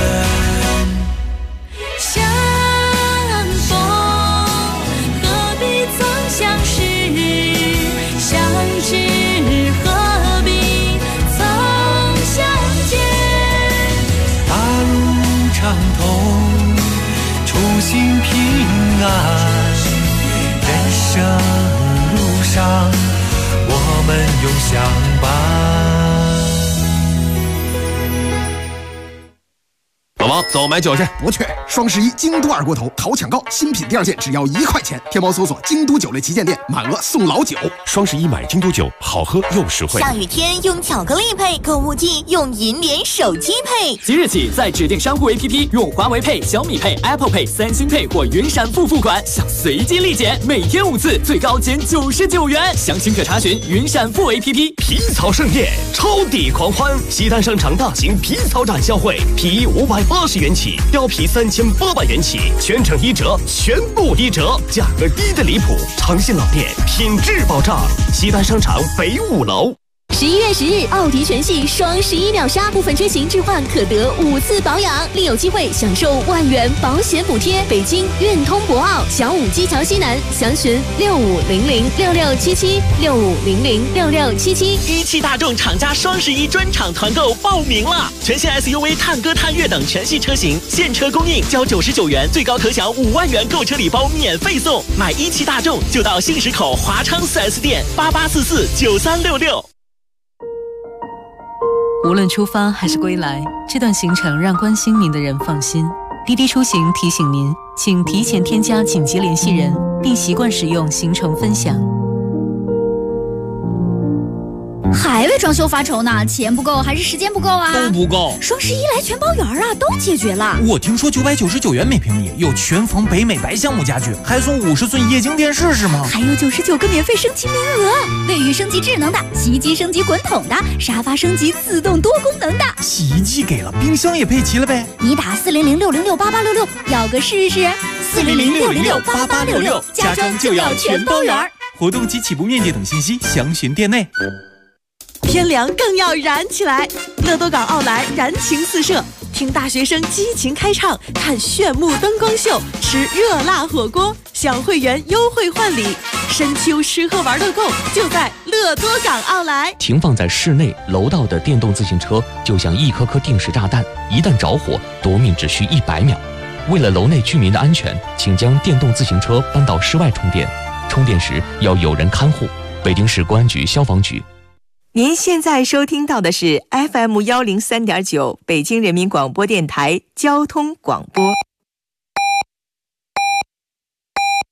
相逢何必曾相识，相知何必曾相见。 大路畅通，初心平安，人生路上我们永相伴。 老王，走买酒去。 不去。双11京都二锅头淘抢购，新品第2件只要1块钱。天猫搜索京都酒类旗舰店，满额送老酒。 双11买京都酒，好喝又实惠。 下雨天用巧克力配，购物季用银联手机配。 即日起，在指定商户 APP 用华为配、小米配、Apple Pay、三星配或云闪付付款，享随机立减，每天5次，最高减99元。详情可查询云闪付 APP。皮草盛宴，超抵狂欢！西单商场大型皮草展销会，皮衣580元起，貂皮3800元起，全程1折，全部1折，价格低的离谱，长信老店，品质保障。西单商场北5楼。 11月10日，奥迪全系双11秒杀，部分车型置换可得5次保养，另有机会享受万元保险补贴。北京运通博奥小5基桥西南，详询65006677，65006677。 一汽大众厂家双11专场团购报名了，全新 SUV 探歌、探岳等全系车型现车供应，交99元，最高可享5万元购车礼包免费送。买一汽大众就到信实口华昌 4S 店88449366。 无论出发还是归来，这段行程让关心您的人放心。滴滴出行提醒您，请提前添加紧急联系人，并习惯使用行程分享。 还为装修发愁呢？钱不够还是时间不够啊？ 都不够。 双11来全包圆啊，都解决了。 我听说999元每平米有全房北美白橡木家具，还送50寸液晶电视是吗？ 还有99个免费升级名额，卫浴升级智能的，洗衣机升级滚筒的，沙发升级自动多功能的。 洗衣机给了，冰箱也配齐了呗？ 你打400-606-8866，要个试试。400-606-8866，家装就要全包圆。 活动及起步面积等信息详询店内。 天凉更要燃起来，乐多港奥莱燃情四射，听大学生激情开唱，看炫目灯光秀，吃热辣火锅，享会员优惠换礼，深秋吃喝玩乐购就在乐多港奥莱。 停放在室内楼道的电动自行车就像一颗颗定时炸弹，一旦着火，夺命只需100秒。为了楼内居民的安全，请将电动自行车搬到室外充电，充电时要有人看护。北京市公安局消防局。 您现在收听到的是 FM103.9 北京人民广播电台交通广播。